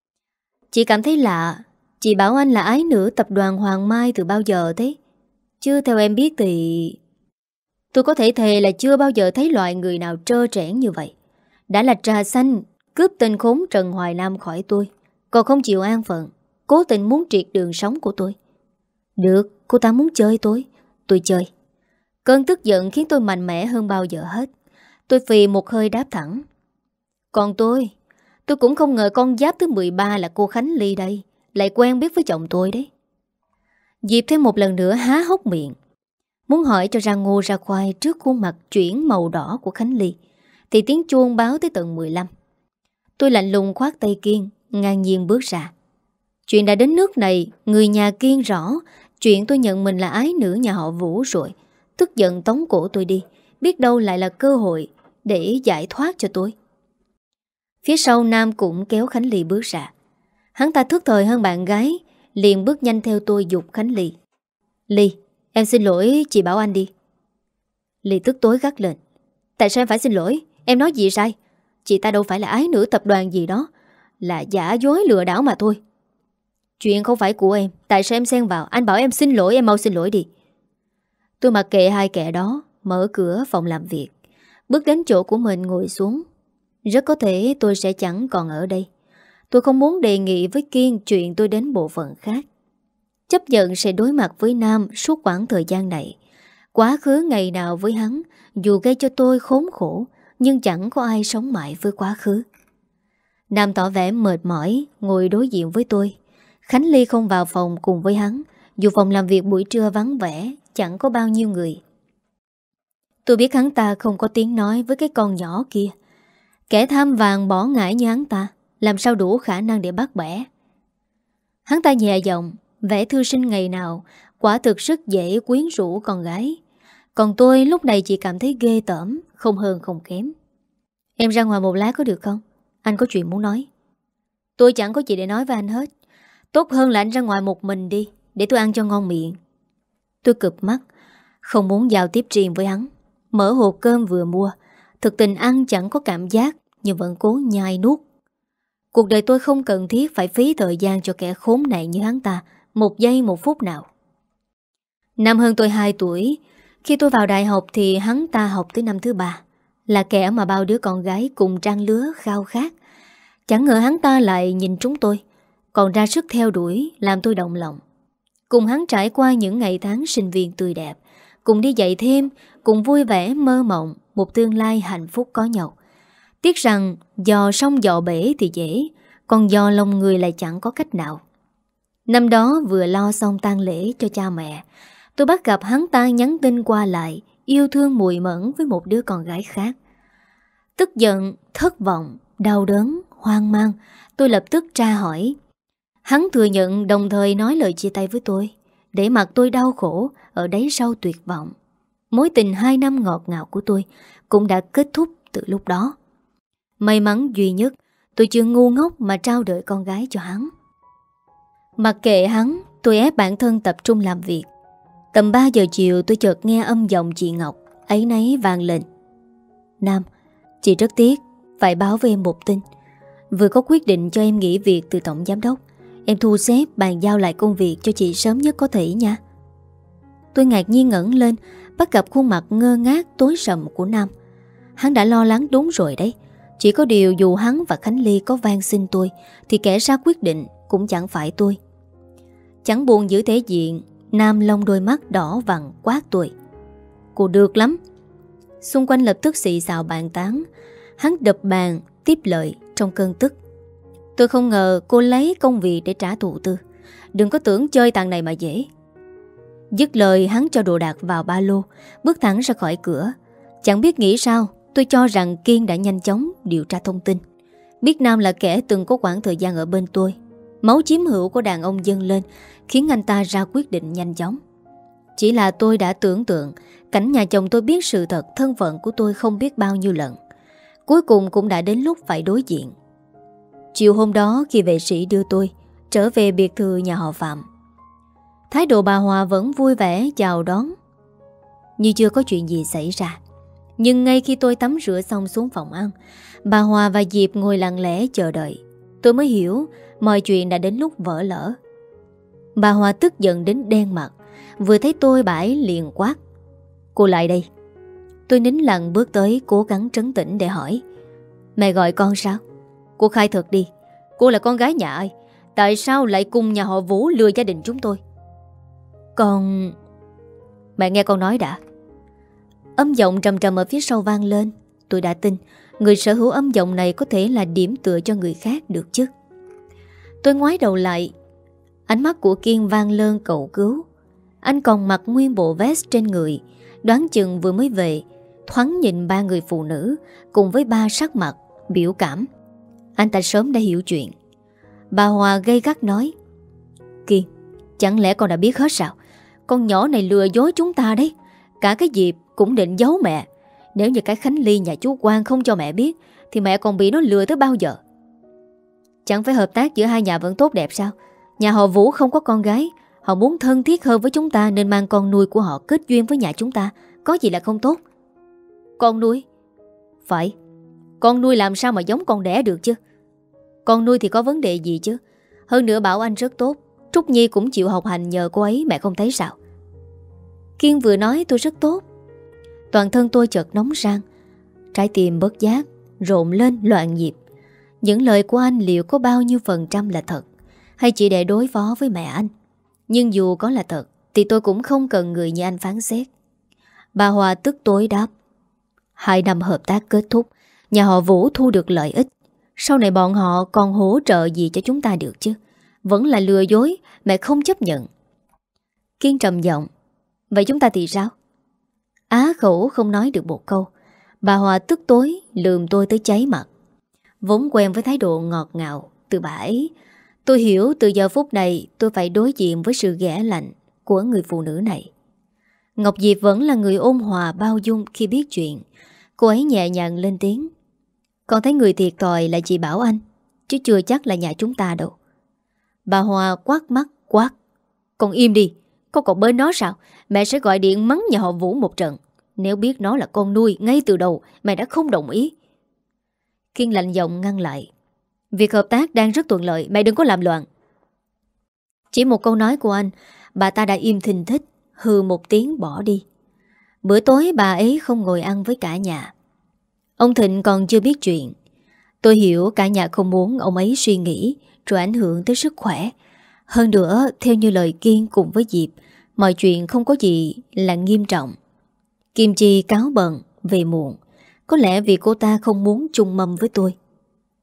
Chị cảm thấy lạ, chị Bảo Anh là ái nữ tập đoàn Hoàng Mai từ bao giờ thế? Chứ theo em biết thì... Tôi có thể thề là chưa bao giờ thấy loại người nào trơ trẽn như vậy. Đã là trà xanh cướp tên khốn Trần Hoài Nam khỏi tôi, còn không chịu an phận, cố tình muốn triệt đường sống của tôi. Được, cô ta muốn chơi tôi, tôi chơi. Cơn tức giận khiến tôi mạnh mẽ hơn bao giờ hết. Tôi phì một hơi đáp thẳng: Còn tôi, tôi cũng không ngờ con giáp thứ mười ba là cô Khánh Ly đây lại quen biết với chồng tôi đấy. Diệp thêm một lần nữa há hốc miệng, muốn hỏi cho ra ngô ra khoai trước khuôn mặt chuyển màu đỏ của Khánh Ly, thì tiếng chuông báo tới tận mười lăm. Tôi lạnh lùng khoát tay Kiên, ngang nhiên bước ra. Chuyện đã đến nước này, người nhà Kiên rõ chuyện tôi nhận mình là ái nữ nhà họ Vũ rồi. Tức giận tống cổ tôi đi, biết đâu lại là cơ hội để giải thoát cho tôi. Phía sau Nam cũng kéo Khánh Ly bước ra. Hắn ta thức thời hơn bạn gái, liền bước nhanh theo tôi giục Khánh Ly: Ly, em xin lỗi chị Bảo Anh đi. Ly tức tối gắt lên: Tại sao em phải xin lỗi? Em nói gì sai? Chị ta đâu phải là ái nữ tập đoàn gì đó, là giả dối lừa đảo mà thôi. Chuyện không phải của em, tại sao em xen vào? Anh bảo em xin lỗi, em mau xin lỗi đi. Tôi mặc kệ hai kẻ đó, mở cửa phòng làm việc, bước đến chỗ của mình ngồi xuống. Rất có thể tôi sẽ chẳng còn ở đây. Tôi không muốn đề nghị với Kiên chuyện tôi đến bộ phận khác. Chấp nhận sẽ đối mặt với Nam suốt quãng thời gian này. Quá khứ ngày nào với hắn, dù gây cho tôi khốn khổ, nhưng chẳng có ai sống mãi với quá khứ. Nam tỏ vẻ mệt mỏi, ngồi đối diện với tôi. Khánh Ly không vào phòng cùng với hắn, dù phòng làm việc buổi trưa vắng vẻ, chẳng có bao nhiêu người. Tôi biết hắn ta không có tiếng nói với cái con nhỏ kia. Kẻ tham vàng bỏ ngải như hắn ta, làm sao đủ khả năng để bắt bẻ. Hắn ta nhẹ giọng, vẻ thư sinh ngày nào, quả thực rất dễ quyến rũ con gái. Còn tôi lúc này chỉ cảm thấy ghê tởm, không hơn không kém. Em ra ngoài một lát có được không? Anh có chuyện muốn nói. Tôi chẳng có gì để nói với anh hết. Tốt hơn là anh ra ngoài một mình đi, để tôi ăn cho ngon miệng. Tôi cụp mắt, không muốn giao tiếp riêng với hắn. Mở hộp cơm vừa mua, thực tình ăn chẳng có cảm giác, nhưng vẫn cố nhai nuốt. Cuộc đời tôi không cần thiết phải phí thời gian cho kẻ khốn này như hắn ta, một giây một phút nào. Năm hơn tôi hai tuổi, khi tôi vào đại học thì hắn ta học tới năm thứ ba, là kẻ mà bao đứa con gái cùng trang lứa khao khát. Chẳng ngờ hắn ta lại nhìn trúng tôi, còn ra sức theo đuổi, làm tôi động lòng. Cùng hắn trải qua những ngày tháng sinh viên tươi đẹp, cùng đi dạy thêm, cùng vui vẻ mơ mộng một tương lai hạnh phúc có nhau. Tiếc rằng dò sông dò bể thì dễ, Còn do lòng người lại chẳng có cách nào. Năm đó vừa lo xong tang lễ cho cha mẹ, tôi bắt gặp hắn ta nhắn tin qua lại, yêu thương mùi mẫn với một đứa con gái khác. Tức giận, thất vọng, đau đớn, hoang mang, tôi lập tức tra hỏi. Hắn thừa nhận đồng thời nói lời chia tay với tôi, để mặc tôi đau khổ ở đáy sâu tuyệt vọng. Mối tình hai năm ngọt ngào của tôi cũng đã kết thúc từ lúc đó. May mắn duy nhất, tôi chưa ngu ngốc mà trao đợi con gái cho hắn. Mặc kệ hắn, tôi ép bản thân tập trung làm việc. Tầm ba giờ chiều tôi chợt nghe âm giọng chị Ngọc áy náy vang lên. Nam, chị rất tiếc phải báo với em một tin. Vừa có quyết định cho em nghỉ việc từ tổng giám đốc. Em thu xếp bàn giao lại công việc cho chị sớm nhất có thể nha. Tôi ngạc nhiên ngẩng lên, bắt gặp khuôn mặt ngơ ngác tối sầm của Nam. Hắn đã lo lắng đúng rồi đấy. Chỉ có điều dù hắn và Khánh Ly có van xin tôi, thì kẻ ra quyết định cũng chẳng phải tôi. Chẳng buồn giữ thể diện, Nam lông đôi mắt đỏ vằn quát tôi. Cô được lắm. Xung quanh lập tức xì xào bàn tán. Hắn đập bàn tiếp lời trong cơn tức. Tôi không ngờ cô lấy công việc để trả thù Tư. Đừng có tưởng chơi tàn này mà dễ. Dứt lời hắn cho đồ đạc vào ba lô, bước thẳng ra khỏi cửa. Chẳng biết nghĩ sao, tôi cho rằng Kiên đã nhanh chóng điều tra thông tin. Biết Nam là kẻ từng có quãng thời gian ở bên tôi. Máu chiếm hữu của đàn ông dâng lên, khiến anh ta ra quyết định nhanh chóng. Chỉ là tôi đã tưởng tượng cảnh nhà chồng tôi biết sự thật thân phận của tôi không biết bao nhiêu lần. Cuối cùng cũng đã đến lúc phải đối diện. Chiều hôm đó khi vệ sĩ đưa tôi trở về biệt thự nhà họ Phạm, thái độ bà Hòa vẫn vui vẻ chào đón như chưa có chuyện gì xảy ra. Nhưng ngay khi tôi tắm rửa xong xuống phòng ăn, bà Hòa và Diệp ngồi lặng lẽ chờ đợi. Tôi mới hiểu mọi chuyện đã đến lúc vỡ lỡ. Bà Hòa tức giận đến đen mặt. Vừa thấy tôi bà ấy liền quát. Cô lại đây. Tôi nín lặng bước tới, cố gắng trấn tĩnh để hỏi. Mẹ gọi con sao? Cô khai thật đi. Cô là con gái nhà ai? Tại sao lại cùng nhà họ Vũ lừa gia đình chúng tôi? Con... Mẹ nghe con nói đã. Âm giọng trầm trầm ở phía sau vang lên. Tôi đã tin người sở hữu âm giọng này có thể là điểm tựa cho người khác được chứ. Tôi ngoái đầu lại. Ánh mắt của Kiên vang lơn cầu cứu. Anh còn mặc nguyên bộ vest trên người, đoán chừng vừa mới về. Thoáng nhìn ba người phụ nữ cùng với ba sắc mặt biểu cảm, anh ta sớm đã hiểu chuyện. Bà Hòa gay gắt nói. Kiên, chẳng lẽ con đã biết hết sao? Con nhỏ này lừa dối chúng ta đấy. Cả cái Diệp cũng định giấu mẹ. Nếu như cái Khánh Ly nhà chú Quang không cho mẹ biết, thì mẹ còn bị nó lừa tới bao giờ? Chẳng phải hợp tác giữa hai nhà vẫn tốt đẹp sao? Nhà họ Vũ không có con gái, họ muốn thân thiết hơn với chúng ta nên mang con nuôi của họ kết duyên với nhà chúng ta. Có gì là không tốt? Con nuôi? Phải. Con nuôi làm sao mà giống con đẻ được chứ? Con nuôi thì có vấn đề gì chứ? Hơn nữa Bảo Anh rất tốt, Trúc Nhi cũng chịu học hành nhờ cô ấy, mẹ không thấy sao? Kiên vừa nói tôi rất tốt. Toàn thân tôi chợt nóng rang, trái tim bất giác rộn lên loạn nhịp. Những lời của anh liệu có bao nhiêu phần trăm là thật, hay chỉ để đối phó với mẹ anh? Nhưng dù có là thật thì tôi cũng không cần người như anh phán xét. Bà Hòa tức tối đáp. Hai năm hợp tác kết thúc, nhà họ Vũ thu được lợi ích. Sau này bọn họ còn hỗ trợ gì cho chúng ta được chứ? Vẫn là lừa dối, mẹ không chấp nhận. Kiên trầm giọng. Vậy chúng ta thì sao? Á khẩu không nói được một câu. Bà Hòa tức tối lườm tôi tới cháy mặt. Vốn quen với thái độ ngọt ngào từ bà ấy, tôi hiểu từ giờ phút này tôi phải đối diện với sự ghẻ lạnh của người phụ nữ này. Ngọc Diệp vẫn là người ôn hòa bao dung khi biết chuyện. Cô ấy nhẹ nhàng lên tiếng. Con thấy người thiệt thòi là chị Bảo Anh, chứ chưa chắc là nhà chúng ta đâu. Bà Hòa quát mắt quát. Con im đi, con còn bên nó sao? Mẹ sẽ gọi điện mắng nhà họ Vũ một trận. Nếu biết nó là con nuôi ngay từ đầu, mẹ đã không đồng ý. Kiên lạnh giọng ngăn lại. Việc hợp tác đang rất thuận lợi, mẹ đừng có làm loạn. Chỉ một câu nói của anh, bà ta đã im thình thích, hừ một tiếng bỏ đi. Bữa tối bà ấy không ngồi ăn với cả nhà. Ông Thịnh còn chưa biết chuyện. Tôi hiểu cả nhà không muốn ông ấy suy nghĩ rồi ảnh hưởng tới sức khỏe. Hơn nữa, theo như lời Kiên cùng với Diệp, mọi chuyện không có gì là nghiêm trọng. Kim Chi cáo bận, về muộn. Có lẽ vì cô ta không muốn chung mâm với tôi.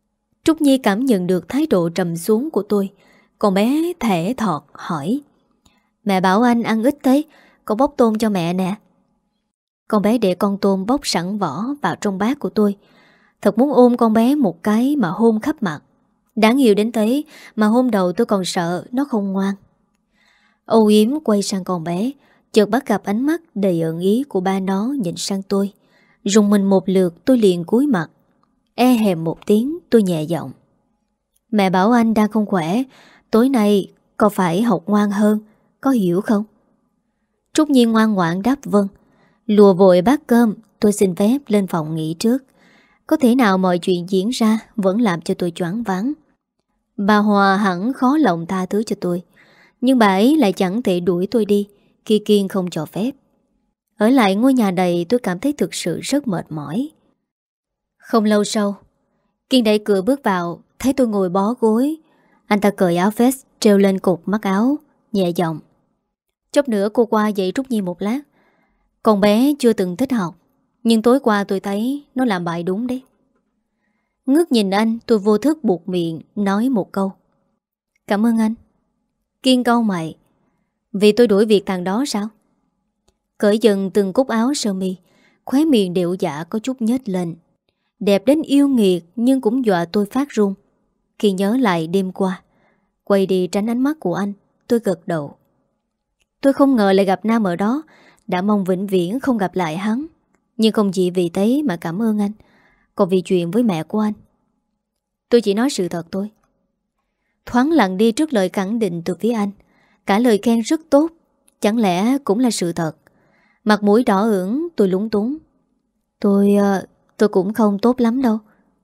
Trúc Nhi cảm nhận được thái độ trầm xuống của tôi. Con bé thẻ thọt hỏi: Mẹ bảo anh ăn ít thế, con bóc tôm cho mẹ nè. Con bé để con tôm bóc sẵn vỏ vào trong bát của tôi. Thật muốn ôm con bé một cái mà hôn khắp mặt. Đáng yêu đến thế mà hôm đầu tôi còn sợ nó không ngoan. Âu yếm quay sang con bé, chợt bắt gặp ánh mắt đầy ẩn ý của ba nó nhìn sang tôi. Rùng mình một lượt, tôi liền cúi mặt. E hèm một tiếng, tôi nhẹ giọng: Mẹ bảo anh đang không khỏe, tối nay con phải học ngoan hơn, có hiểu không? Trúc Nhi ngoan ngoãn đáp vâng. Lùa vội bát cơm, tôi xin phép lên phòng nghỉ trước. Có thể nào mọi chuyện diễn ra vẫn làm cho tôi choáng váng. Bà Hòa hẳn khó lòng tha thứ cho tôi, nhưng bà ấy lại chẳng thể đuổi tôi đi khi Kiên không cho phép. Ở lại ngôi nhà này tôi cảm thấy thực sự rất mệt mỏi. Không lâu sau, Kiên đẩy cửa bước vào, thấy tôi ngồi bó gối. Anh ta cởi áo vest treo lên cột mắc áo, nhẹ giọng: Chút nữa cô qua dạy Trúc Nhi một lát. Con bé chưa từng thích học, nhưng tối qua tôi thấy nó làm bài đúng đấy. Ngước nhìn anh, tôi vô thức buột miệng nói một câu: Cảm ơn anh. Kiên cau mày: Vì tôi đuổi việc thằng đó sao? Cởi dần từng cúc áo sơ mi, khóe miệng điệu dạ có chút nhếch lên. Đẹp đến yêu nghiệt nhưng cũng dọa tôi phát run. Khi nhớ lại đêm qua, quay đi tránh ánh mắt của anh, tôi gật đầu. Tôi không ngờ lại gặp Nam ở đó, đã mong vĩnh viễn không gặp lại hắn. Nhưng không chỉ vì thế mà cảm ơn anh, còn vì chuyện với mẹ của anh. Tôi chỉ nói sự thật thôi. Thoáng lặng đi trước lời khẳng định từ phía anh. Cả lời khen rất tốt, chẳng lẽ cũng là sự thật? Mặt mũi đỏ ửng, tôi lúng túng. Tôi... tôi cũng không tốt lắm đâu.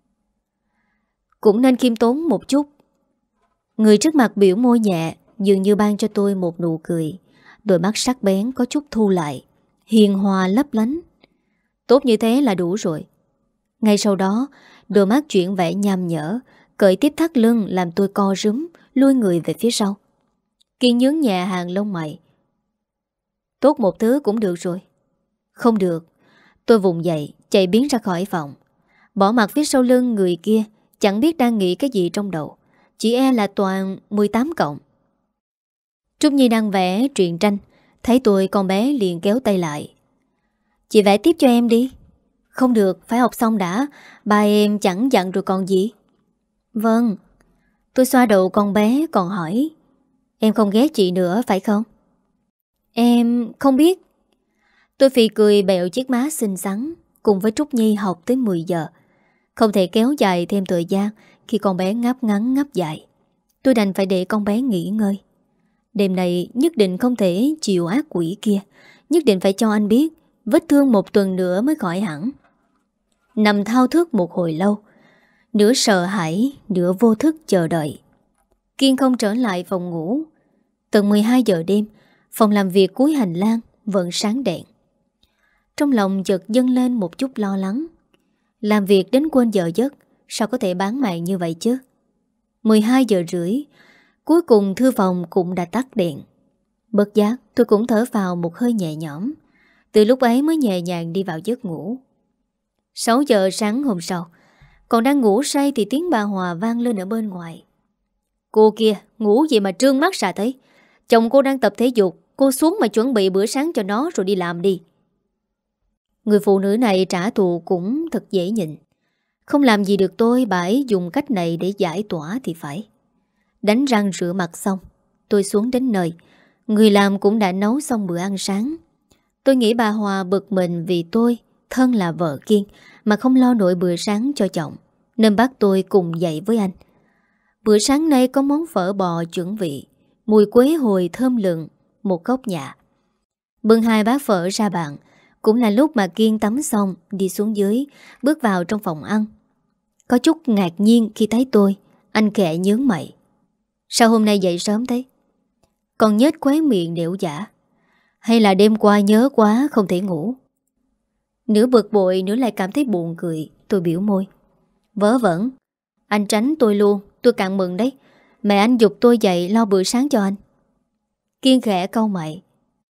Cũng nên khiêm tốn một chút. Người trước mặt biểu môi nhẹ, dường như ban cho tôi một nụ cười. Đôi mắt sắc bén có chút thu lại, hiền hòa lấp lánh. Tốt như thế là đủ rồi. Ngay sau đó, đôi mắt chuyển vẻ nham nhở, cởi tiếp thắt lưng làm tôi co rúm, lui người về phía sau. Kiên nhướng nhẹ hàng lông mày. Tốt một thứ cũng được rồi. Không được. Tôi vùng dậy, chạy biến ra khỏi phòng. Bỏ mặt phía sau lưng người kia, chẳng biết đang nghĩ cái gì trong đầu. Chỉ e là toàn mười tám cộng. Trúc Nhi đang vẽ truyện tranh, thấy tôi con bé liền kéo tay lại. Chị vẽ tiếp cho em đi. Không được, phải học xong đã. Ba em chẳng dặn rồi còn gì. Vâng. Tôi xoa đầu con bé còn hỏi: Em không ghét chị nữa phải không? Em không biết. Tôi phì cười bẹo chiếc má xinh xắn. Cùng với Trúc Nhi học tới mười giờ. Không thể kéo dài thêm thời gian khi con bé ngáp ngắn ngáp dài. Tôi đành phải để con bé nghỉ ngơi. Đêm này nhất định không thể chịu ác quỷ kia. Nhất định phải cho anh biết vết thương một tuần nữa mới khỏi hẳn. Nằm thao thức một hồi lâu, nửa sợ hãi, nửa vô thức chờ đợi. Kiên không trở lại phòng ngủ. Tận mười hai giờ đêm, phòng làm việc cuối hành lang vẫn sáng đèn. Trong lòng chợt dâng lên một chút lo lắng. Làm việc đến quên giờ giấc, sao có thể bán mạng như vậy chứ? mười hai giờ rưỡi, cuối cùng thư phòng cũng đã tắt đèn. Bất giác tôi cũng thở vào một hơi nhẹ nhõm. Từ lúc ấy mới nhẹ nhàng đi vào giấc ngủ. sáu giờ sáng hôm sau, còn đang ngủ say thì tiếng bà Hòa vang lên ở bên ngoài. Cô kia, ngủ gì mà trương mắt ra thế? Chồng cô đang tập thể dục, cô xuống mà chuẩn bị bữa sáng cho nó rồi đi làm đi. Người phụ nữ này trả thù cũng thật dễ nhịn. Không làm gì được tôi, bà ấy dùng cách này để giải tỏa thì phải. Đánh răng rửa mặt xong, tôi xuống đến nơi. Người làm cũng đã nấu xong bữa ăn sáng. Tôi nghĩ bà Hòa bực mình vì tôi, thân là vợ Kiên, mà không lo nổi bữa sáng cho chồng, nên bắt tôi cùng dậy với anh. Bữa sáng nay có món phở bò chuẩn vị, mùi quế hồi thơm lừng, một góc nhà. Bưng hai bát phở ra bàn, cũng là lúc mà Kiên tắm xong đi xuống dưới, bước vào trong phòng ăn. Có chút ngạc nhiên khi thấy tôi, anh khẽ nhướng mày. Sao hôm nay dậy sớm thế? Còn nhếch khóe miệng đểu giả. Hay là đêm qua nhớ quá không thể ngủ? Nửa bực bội nửa lại cảm thấy buồn cười. Tôi biểu môi. Vớ vẩn. Anh tránh tôi luôn. Tôi càng mừng đấy. Mẹ anh giục tôi dậy lo bữa sáng cho anh. Kiên khẽ cau mày.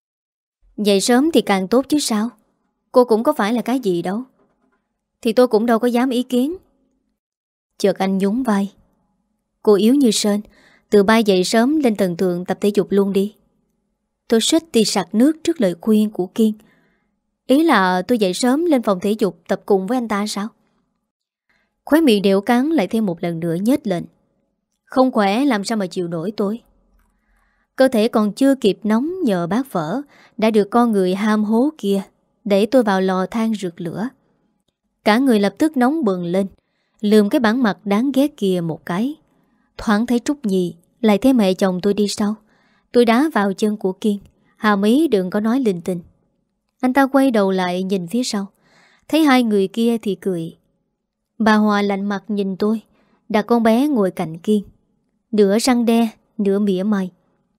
Dậy sớm thì càng tốt chứ sao? Cô cũng có phải là cái gì đâu. Thì tôi cũng đâu có dám ý kiến. Chợt anh nhún vai. Cô yếu như sên, từ bay dậy sớm lên tầng thượng tập thể dục luôn đi. Tôi suýt thì sặc nước trước lời khuyên của Kiên. Ý là tôi dậy sớm lên phòng thể dục tập cùng với anh ta sao? Khóe miệng đểu cắn lại thêm một lần nữa nhếch lên. Không khỏe làm sao mà chịu nổi tôi. Cơ thể còn chưa kịp nóng nhờ bát phở đã được con người ham hố kia đẩy tôi vào lò than rực lửa. Cả người lập tức nóng bừng lên, lườm cái bản mặt đáng ghét kia một cái. Thoáng thấy Trúc Nhi, lại thấy mẹ chồng tôi đi sau. Tôi đá vào chân của Kiên, hàm ý đừng có nói linh tinh. Anh ta quay đầu lại nhìn phía sau, thấy hai người kia thì cười. Bà Hòa lạnh mặt nhìn tôi, đặt con bé ngồi cạnh Kiên, nửa răng đe, nửa mỉa mai.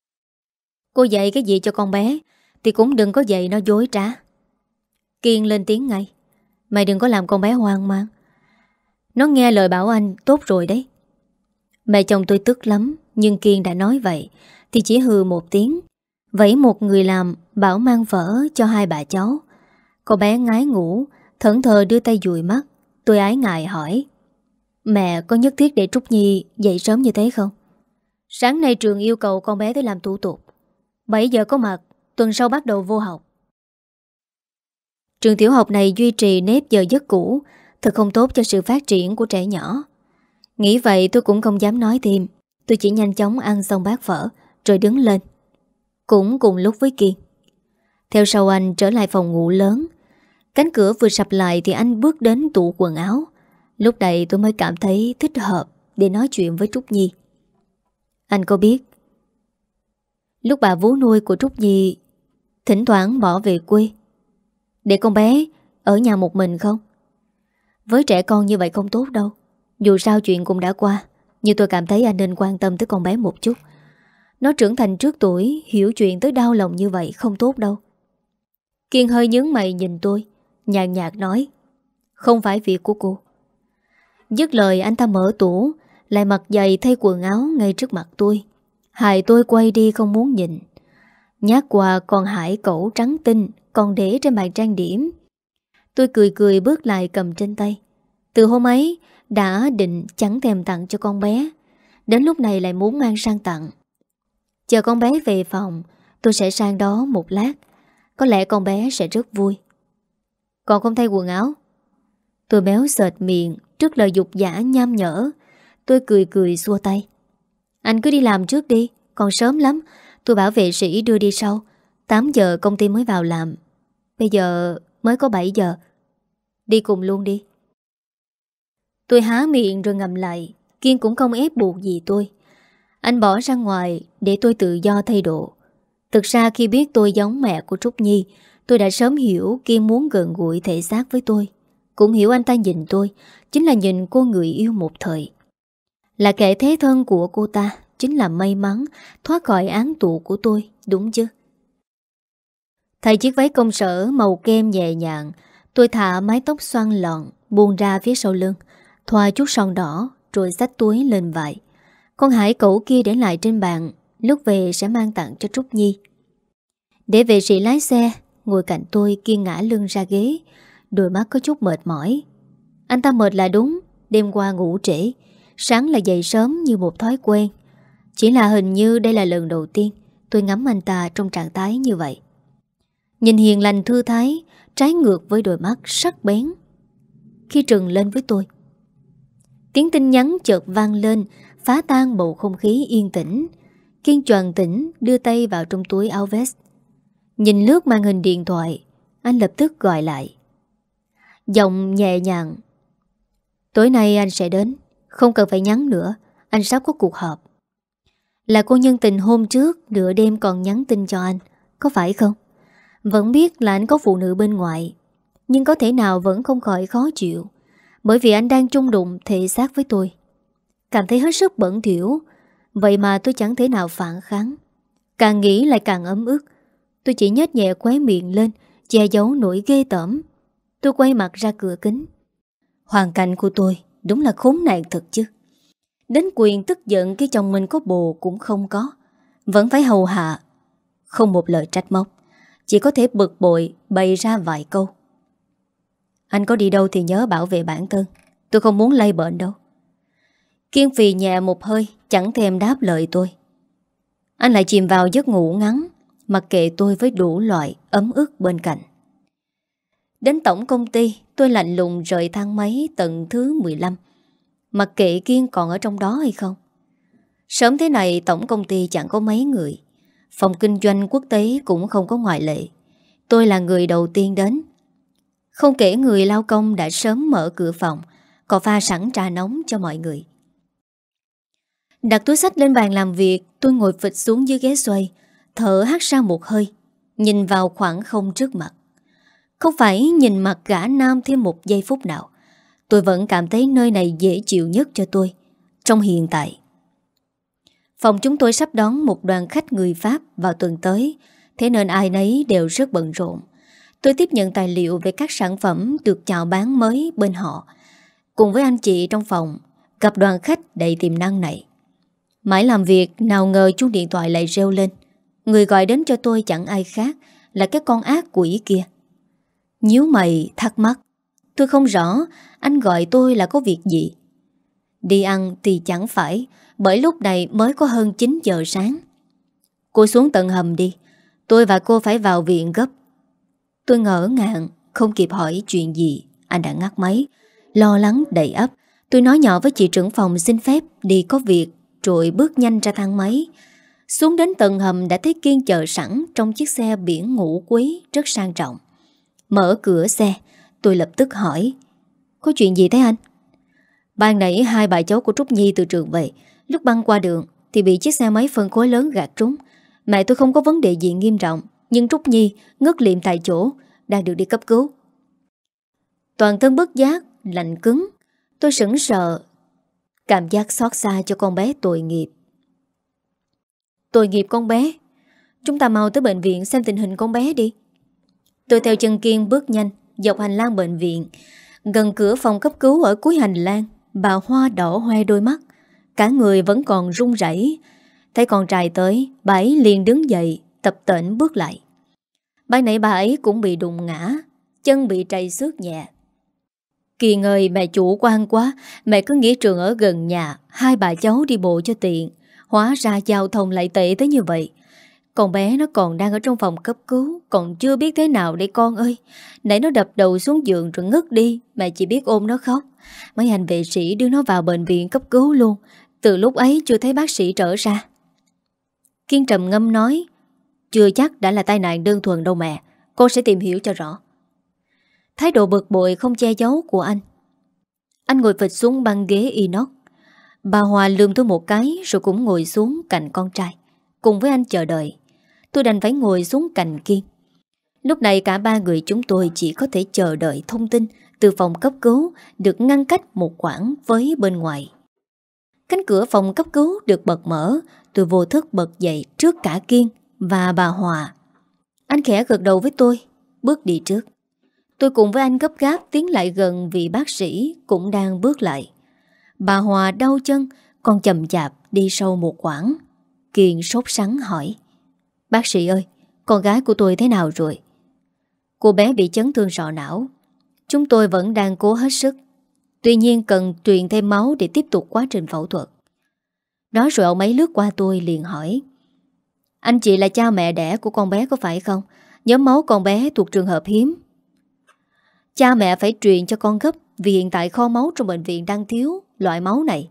Cô dạy cái gì cho con bé thì cũng đừng có dạy nó dối trá. Kiên lên tiếng ngay. Mày đừng có làm con bé hoang mang. Nó nghe lời bảo anh tốt rồi đấy. Mẹ chồng tôi tức lắm, nhưng Kiên đã nói vậy thì chỉ hừ một tiếng, vẫy một người làm bảo mang phở cho hai bà cháu. Con bé ngái ngủ, thẫn thờ đưa tay dụi mắt. Tôi ái ngại hỏi: Mẹ có nhất thiết để Trúc Nhi dậy sớm như thế không? Sáng nay trường yêu cầu con bé tới làm thủ tục, bảy giờ có mặt, tuần sau bắt đầu vô học. Trường tiểu học này duy trì nếp giờ giấc cũ, thật không tốt cho sự phát triển của trẻ nhỏ. Nghĩ vậy tôi cũng không dám nói thêm. Tôi chỉ nhanh chóng ăn xong bát phở rồi đứng lên, cũng cùng lúc với Kiên. Theo sau anh trở lại phòng ngủ lớn. Cánh cửa vừa sập lại thì anh bước đến tủ quần áo. Lúc này tôi mới cảm thấy thích hợp để nói chuyện với Trúc Nhi. Anh có biết lúc bà vú nuôi của Trúc Nhi thỉnh thoảng bỏ về quê để con bé ở nhà một mình không? Với trẻ con như vậy không tốt đâu. Dù sao chuyện cũng đã qua, nhưng tôi cảm thấy anh nên quan tâm tới con bé một chút. Nó trưởng thành trước tuổi, hiểu chuyện tới đau lòng như vậy không tốt đâu. Kiên hơi nhướng mày nhìn tôi, nhàn nhạt nói: Không phải việc của cô. Dứt lời anh ta mở tủ, lại mặc giày thay quần áo ngay trước mặt tôi. Hại tôi quay đi không muốn nhìn. Nhát qua con hải cẩu trắng tinh còn để trên bàn trang điểm. Tôi cười cười bước lại cầm trên tay. Từ hôm ấy đã định chẳng thèm tặng cho con bé, đến lúc này lại muốn mang sang tặng. Chờ con bé về phòng, tôi sẽ sang đó một lát. Có lẽ con bé sẽ rất vui. Còn không thay quần áo? Tôi béo sệt miệng trước lời dục dã nham nhở. Tôi cười cười xua tay. Anh cứ đi làm trước đi, còn sớm lắm. Tôi bảo vệ sĩ đưa đi sau. Tám giờ công ty mới vào làm. Bây giờ mới có bảy giờ. Đi cùng luôn đi. Tôi há miệng rồi ngậm lại. Kiên cũng không ép buộc gì tôi. Anh bỏ ra ngoài để tôi tự do thay đồ. Thực ra khi biết tôi giống mẹ của Trúc Nhi, tôi đã sớm hiểu Kiên muốn gần gũi thể xác với tôi. Cũng hiểu anh ta nhìn tôi chính là nhìn cô người yêu một thời. Là kẻ thế thân của cô ta chính là may mắn thoát khỏi án tù của tôi, đúng chứ? Thay chiếc váy công sở màu kem nhẹ nhàng, tôi thả mái tóc xoăn lọn buông ra phía sau lưng, thoa chút son đỏ rồi xách túi lên vai. Con hải cẩu kia để lại trên bàn, lúc về sẽ mang tặng cho Trúc Nhi. Để vệ sĩ lái xe ngồi cạnh tôi, Kiên ngã lưng ra ghế, đôi mắt có chút mệt mỏi. Anh ta mệt là đúng, đêm qua ngủ trễ, sáng là dậy sớm như một thói quen. Chỉ là hình như đây là lần đầu tiên tôi ngắm anh ta trong trạng thái như vậy. Nhìn hiền lành thư thái, trái ngược với đôi mắt sắc bén khi trừng lên với tôi. Tiếng tin nhắn chợt vang lên, phá tan bầu không khí yên tĩnh. Kiên choàng tỉnh đưa tay vào trong túi áo vest. Nhìn lướt màn hình điện thoại, anh lập tức gọi lại. Giọng nhẹ nhàng: Tối nay anh sẽ đến, không cần phải nhắn nữa, anh sắp có cuộc họp. Là cô nhân tình hôm trước nửa đêm còn nhắn tin cho anh, có phải không? Vẫn biết là anh có phụ nữ bên ngoài, nhưng có thể nào vẫn không khỏi khó chịu, bởi vì anh đang chung đụng thể xác với tôi. Cảm thấy hết sức bẩn thỉu. Vậy mà tôi chẳng thể nào phản kháng. Càng nghĩ lại càng ấm ức. Tôi chỉ nhếch nhẹ khóe miệng lên, che giấu nỗi ghê tởm. Tôi quay mặt ra cửa kính. Hoàn cảnh của tôi đúng là khốn nạn thật chứ. Đến quyền tức giận khi chồng mình có bồ cũng không có, vẫn phải hầu hạ. Không một lời trách móc, chỉ có thể bực bội bày ra vài câu. Anh có đi đâu thì nhớ bảo vệ bản thân, tôi không muốn lây bệnh đâu. Kiên phì nhẹ một hơi, chẳng thèm đáp lời tôi. Anh lại chìm vào giấc ngủ ngắn, mặc kệ tôi với đủ loại ấm ức bên cạnh. Đến tổng công ty, tôi lạnh lùng rời thang máy tầng thứ mười lăm, mặc kệ Kiên còn ở trong đó hay không. Sớm thế này tổng công ty chẳng có mấy người, phòng kinh doanh quốc tế cũng không có ngoại lệ. Tôi là người đầu tiên đến. Không kể người lao công đã sớm mở cửa phòng, còn pha sẵn trà nóng cho mọi người. Đặt túi xách lên bàn làm việc, tôi ngồi phịch xuống dưới ghế xoay, thở hắt ra một hơi, nhìn vào khoảng không trước mặt. Không phải nhìn mặt gã nam thêm một giây phút nào, tôi vẫn cảm thấy nơi này dễ chịu nhất cho tôi trong hiện tại. Phòng chúng tôi sắp đón một đoàn khách người Pháp vào tuần tới, thế nên ai nấy đều rất bận rộn. Tôi tiếp nhận tài liệu về các sản phẩm được chào bán mới bên họ, cùng với anh chị trong phòng gặp đoàn khách đầy tiềm năng này. Mãi làm việc, nào ngờ chuông điện thoại lại reo lên. Người gọi đến cho tôi chẳng ai khác là cái con ác quỷ kia. Nhíu mày thắc mắc, tôi không rõ anh gọi tôi là có việc gì. Đi ăn thì chẳng phải, bởi lúc này mới có hơn chín giờ sáng. Cô xuống tận hầm đi, tôi và cô phải vào viện gấp. Tôi ngỡ ngàng, không kịp hỏi chuyện gì, anh đã ngắt máy. Lo lắng đầy ắp, tôi nói nhỏ với chị trưởng phòng xin phép đi có việc, rồi bước nhanh ra thang máy. Xuống đến tầng hầm đã thấy Kiên chờ sẵn trong chiếc xe biển ngũ quý rất sang trọng. Mở cửa xe, tôi lập tức hỏi, có chuyện gì thế anh? Ban nãy hai bà cháu của Trúc Nhi từ trường về, lúc băng qua đường thì bị chiếc xe máy phân khối lớn gạt trúng. Mẹ tôi không có vấn đề gì nghiêm trọng, nhưng Trúc Nhi ngất liệm tại chỗ, đang được đi cấp cứu. Toàn thân bất giác, lạnh cứng. Tôi sững sờ, cảm giác xót xa cho con bé tội nghiệp. Tội nghiệp con bé? Chúng ta mau tới bệnh viện xem tình hình con bé đi. Tôi theo chân Kiên bước nhanh dọc hành lang bệnh viện. Gần cửa phòng cấp cứu ở cuối hành lang, bà Hoa đỏ hoe đôi mắt, cả người vẫn còn run rẩy. Thấy con trai tới, bà ấy liền đứng dậy, tập tễnh bước lại. Ban nãy bà ấy cũng bị đụng ngã, chân bị trầy xước nhẹ. Kiên ơi, mẹ chủ quan quá, mẹ cứ nghĩ trường ở gần nhà, hai bà cháu đi bộ cho tiện. Hóa ra giao thông lại tệ tới như vậy. Con bé nó còn đang ở trong phòng cấp cứu, còn chưa biết thế nào đây con ơi. Nãy nó đập đầu xuống giường rồi ngất đi, mẹ chỉ biết ôm nó khóc. Mấy anh vệ sĩ đưa nó vào bệnh viện cấp cứu luôn. Từ lúc ấy chưa thấy bác sĩ trở ra. Kiên trầm ngâm nói, chưa chắc đã là tai nạn đơn thuần đâu mẹ, con sẽ tìm hiểu cho rõ. Thái độ bực bội không che giấu của anh. Anh ngồi phịch xuống băng ghế inox. Bà Hòa lườm tôi một cái rồi cũng ngồi xuống cạnh con trai, cùng với anh chờ đợi. Tôi đành phải ngồi xuống cạnh Kiên. Lúc này cả ba người chúng tôi chỉ có thể chờ đợi thông tin từ phòng cấp cứu được ngăn cách một quãng với bên ngoài. Cánh cửa phòng cấp cứu được bật mở. Tôi vô thức bật dậy trước cả Kiên và bà Hòa. Anh khẽ gật đầu với tôi, bước đi trước. Tôi cùng với anh gấp gáp tiến lại gần vị bác sĩ cũng đang bước lại. Bà Hòa đau chân, còn chậm chạp đi sâu một quãng. Kiên sốt sắng hỏi, bác sĩ ơi, con gái của tôi thế nào rồi? Cô bé bị chấn thương sọ não. Chúng tôi vẫn đang cố hết sức, tuy nhiên cần truyền thêm máu để tiếp tục quá trình phẫu thuật. Nói rồi ông ấy lướt qua tôi liền hỏi, anh chị là cha mẹ đẻ của con bé có phải không? Nhóm máu con bé thuộc trường hợp hiếm. Cha mẹ phải truyền cho con gấp, vì hiện tại kho máu trong bệnh viện đang thiếu loại máu này.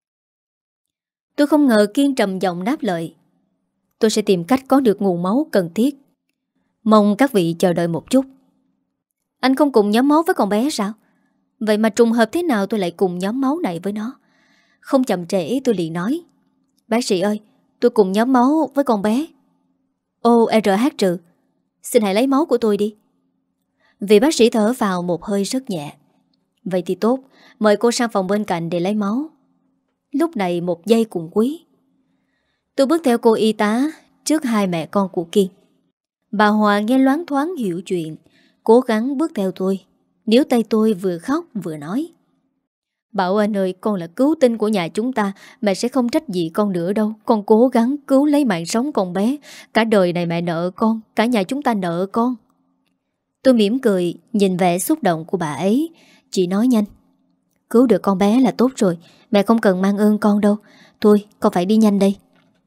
Tôi không ngờ Kiên trầm giọng đáp lời, tôi sẽ tìm cách có được nguồn máu cần thiết. Mong các vị chờ đợi một chút. Anh không cùng nhóm máu với con bé sao? Vậy mà trùng hợp thế nào tôi lại cùng nhóm máu này với nó? Không chậm trễ tôi liền nói, bác sĩ ơi, tôi cùng nhóm máu với con bé O R H trừ. Xin hãy lấy máu của tôi đi. Vị bác sĩ thở vào một hơi rất nhẹ. Vậy thì tốt, mời cô sang phòng bên cạnh để lấy máu. Lúc này một giây cũng quý. Tôi bước theo cô y tá trước hai mẹ con của Kiên. Bà Hòa nghe loáng thoáng hiểu chuyện, cố gắng bước theo tôi, níu tay tôi vừa khóc vừa nói, Bảo anh ơi, con là cứu tinh của nhà chúng ta, mẹ sẽ không trách gì con nữa đâu. Con cố gắng cứu lấy mạng sống con bé. Cả đời này mẹ nợ con, cả nhà chúng ta nợ con. Tôi mỉm cười, nhìn vẻ xúc động của bà ấy. Chị nói nhanh, Cứu được con bé là tốt rồi. Mẹ không cần mang ơn con đâu. Thôi con phải đi nhanh đây.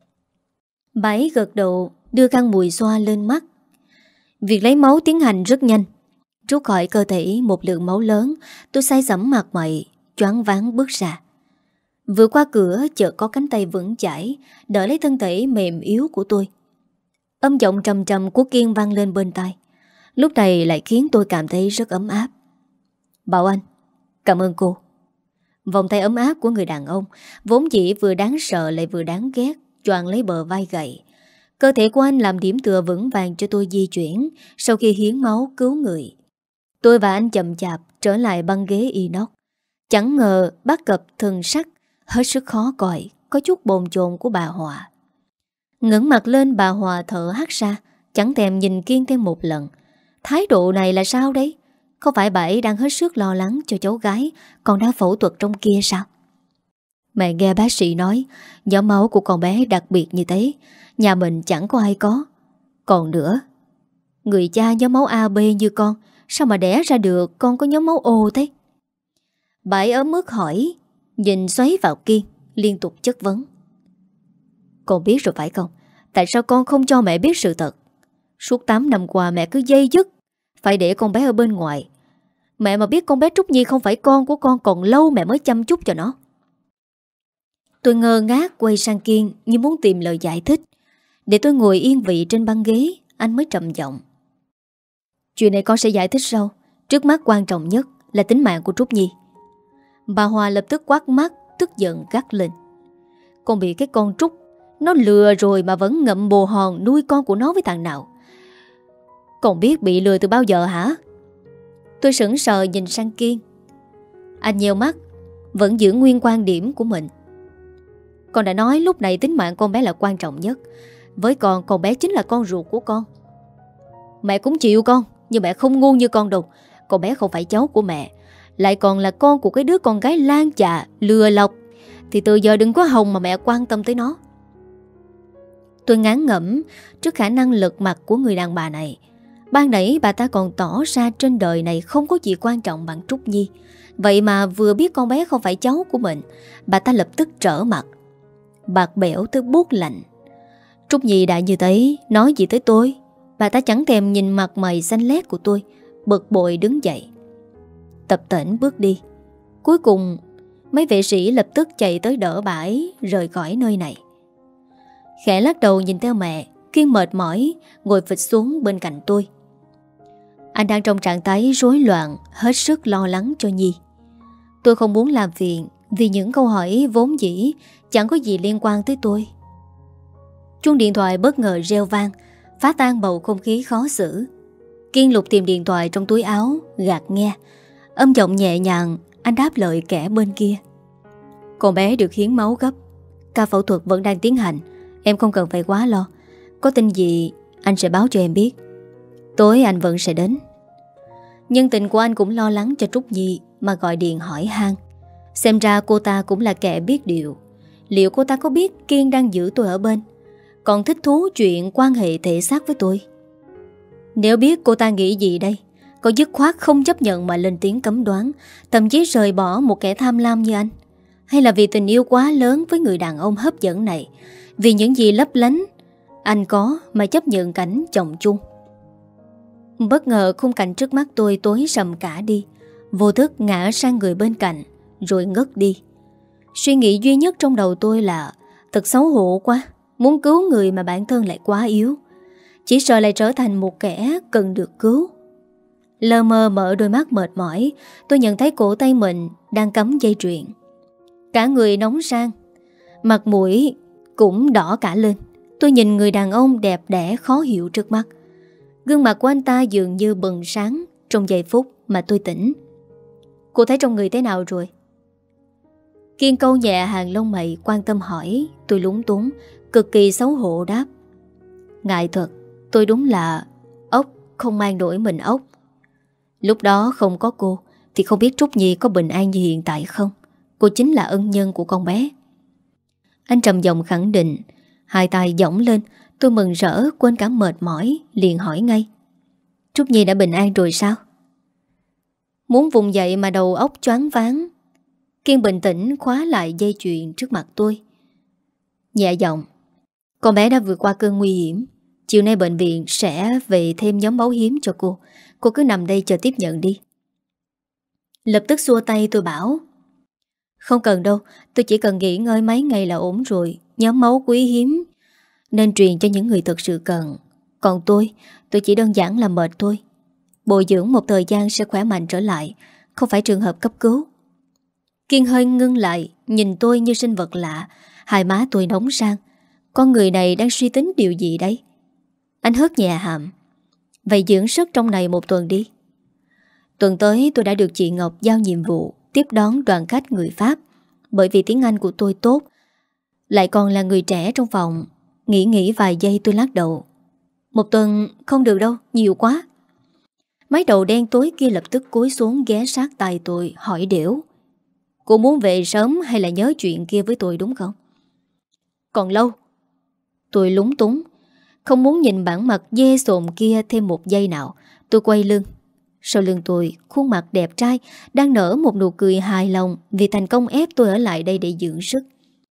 Bà ấy gật đầu, đưa khăn mùi xoa lên mắt. Việc lấy máu tiến hành rất nhanh. Rút khỏi cơ thể một lượng máu lớn. Tôi say sẩm mặt mày, choáng váng bước ra. Vừa qua cửa chợt có cánh tay vững chãi đỡ lấy thân thể mềm yếu của tôi. Âm giọng trầm trầm của Kiên vang lên bên tai. Lúc này lại khiến tôi cảm thấy rất ấm áp. Bảo Anh, cảm ơn cô. Vòng tay ấm áp của người đàn ông vốn dĩ vừa đáng sợ lại vừa đáng ghét choàng lấy bờ vai gầy. Cơ thể của anh làm điểm tựa vững vàng cho tôi di chuyển sau khi hiến máu cứu người. Tôi và anh chậm chạp trở lại băng ghế inox. Chẳng ngờ bắt gặp thần sắc hết sức khó coi, có chút bồn chồn của bà Hòa. Ngẩng mặt lên, bà Hòa thở hắt ra, chẳng thèm nhìn Kiên thêm một lần. Thái độ này là sao đấy? Không phải bà ấy đang hết sức lo lắng cho cháu gái còn đang phẫu thuật trong kia sao? Mẹ nghe bác sĩ nói nhóm máu của con bé đặc biệt như thế, nhà mình chẳng có ai có. Còn nữa, người cha nhóm máu A B như con, sao mà đẻ ra được con có nhóm máu O thế? Bà ấy ấm ức hỏi, nhìn xoáy vào Kiên, liên tục chất vấn. Con biết rồi phải không? Tại sao con không cho mẹ biết sự thật? Suốt tám năm qua mẹ cứ dây dứt phải để con bé ở bên ngoài. Mẹ mà biết con bé Trúc Nhi không phải con của con, còn lâu mẹ mới chăm chút cho nó. Tôi ngơ ngác quay sang Kiên như muốn tìm lời giải thích. Để tôi ngồi yên vị trên băng ghế, anh mới trầm giọng. Chuyện này con sẽ giải thích sau. Trước mắt quan trọng nhất là tính mạng của Trúc Nhi. Bà Hòa lập tức quát mắt, tức giận gắt lên. Con bị cái con Trúc nó lừa rồi mà vẫn ngậm bồ hòn nuôi con của nó với thằng nào. Còn biết bị lừa từ bao giờ hả? Tôi sững sờ nhìn sang Kiên. Anh nheo mắt, vẫn giữ nguyên quan điểm của mình. Con đã nói lúc này tính mạng con bé là quan trọng nhất. Với con, con bé chính là con ruột của con. Mẹ cũng chịu con, nhưng mẹ không ngu như con đâu. Con bé không phải cháu của mẹ, lại còn là con của cái đứa con gái lan chạ, lừa lọc. Thì từ giờ đừng có hòng mà mẹ quan tâm tới nó. Tôi ngán ngẩm trước khả năng lật mặt của người đàn bà này. Ban nãy bà ta còn tỏ ra trên đời này không có gì quan trọng bằng Trúc Nhi. Vậy mà vừa biết con bé không phải cháu của mình, bà ta lập tức trở mặt, bạc bẽo tới buốt lạnh. Trúc Nhi đã như thế, nói gì tới tôi? Bà ta chẳng thèm nhìn mặt mày xanh lét của tôi, bực bội đứng dậy, tập tễnh bước đi. Cuối cùng mấy vệ sĩ lập tức chạy tới đỡ bà ấy rời khỏi nơi này. Khẽ lắc đầu nhìn theo mẹ, Kiên mệt mỏi ngồi phịch xuống bên cạnh tôi. Anh đang trong trạng thái rối loạn, hết sức lo lắng cho Nhi. Tôi không muốn làm phiền vì những câu hỏi vốn dĩ chẳng có gì liên quan tới tôi. Chuông điện thoại bất ngờ reo vang, phá tan bầu không khí khó xử. Kiên lục tìm điện thoại trong túi áo, gạt nghe. Âm giọng nhẹ nhàng, anh đáp lời kẻ bên kia. Con bé được hiến máu gấp, ca phẫu thuật vẫn đang tiến hành. Em không cần phải quá lo. Có tin gì anh sẽ báo cho em biết. Tối anh vẫn sẽ đến. Nhân tình của anh cũng lo lắng cho Trúc Nhi mà gọi điện hỏi han. Xem ra cô ta cũng là kẻ biết điều. Liệu cô ta có biết Kiên đang giữ tôi ở bên, còn thích thú chuyện quan hệ thể xác với tôi? Nếu biết cô ta nghĩ gì đây? Có dứt khoát không chấp nhận mà lên tiếng cấm đoán, thậm chí rời bỏ một kẻ tham lam như anh? Hay là vì tình yêu quá lớn với người đàn ông hấp dẫn này, vì những gì lấp lánh anh có mà chấp nhận cảnh chồng chung? Bất ngờ khung cảnh trước mắt tôi tối sầm cả đi. Vô thức ngã sang người bên cạnh rồi ngất đi. Suy nghĩ duy nhất trong đầu tôi là thật xấu hổ quá, muốn cứu người mà bản thân lại quá yếu, chỉ sợ lại trở thành một kẻ cần được cứu. Lờ mờ mở đôi mắt mệt mỏi, tôi nhận thấy cổ tay mình đang cắm dây chuyền. Cả người nóng rang, mặt mũi cũng đỏ cả lên. Tôi nhìn người đàn ông đẹp đẽ khó hiểu trước mắt. Gương mặt của anh ta dường như bừng sáng trong giây phút mà tôi tỉnh. Cô thấy trong người thế nào rồi? Kiên câu nhẹ hàng lông mày quan tâm hỏi. Tôi lúng túng, cực kỳ xấu hổ đáp. Ngại thật, tôi đúng là ốc không mang nổi mình ốc. Lúc đó không có cô thì không biết Trúc Nhi có bình an như hiện tại không. Cô chính là ân nhân của con bé. Anh trầm giọng khẳng định. Hai tay giỏng lên. Tôi mừng rỡ quên cả mệt mỏi, liền hỏi ngay. Trúc Nhi đã bình an rồi sao? Muốn vùng dậy mà đầu óc choáng váng. Kiên bình tĩnh khóa lại dây chuyền trước mặt tôi, nhẹ giọng: "Con bé đã vượt qua cơn nguy hiểm. Chiều nay bệnh viện sẽ về thêm nhóm máu hiếm cho cô. Cô cứ nằm đây chờ tiếp nhận đi." Lập tức xua tay tôi bảo: "Không cần đâu, tôi chỉ cần nghỉ ngơi mấy ngày là ổn rồi. Nhóm máu quý hiếm nên truyền cho những người thực sự cần. Còn tôi, tôi chỉ đơn giản là mệt thôi. Bồi dưỡng một thời gian sẽ khỏe mạnh trở lại, không phải trường hợp cấp cứu." Kiên hơi ngưng lại, nhìn tôi như sinh vật lạ. Hai má tôi nóng sang. Con người này đang suy tính điều gì đấy? Anh hớt nhẹ hàm: "Vậy dưỡng sức trong này một tuần đi." Tuần tới tôi đã được chị Ngọc giao nhiệm vụ tiếp đón đoàn khách người Pháp. Bởi vì tiếng Anh của tôi tốt, lại còn là người trẻ trong phòng. Nghĩ nghĩ vài giây tôi lắc đầu: "Một tuần không được đâu, nhiều quá." Mái đầu đen tối kia lập tức cúi xuống ghé sát tai tôi hỏi đểu: "Cô muốn về sớm hay là nhớ chuyện kia với tôi đúng không?" "Còn lâu." Tôi lúng túng, không muốn nhìn bản mặt dê sồm kia thêm một giây nào. Tôi quay lưng. Sau lưng tôi, khuôn mặt đẹp trai đang nở một nụ cười hài lòng vì thành công ép tôi ở lại đây để dưỡng sức.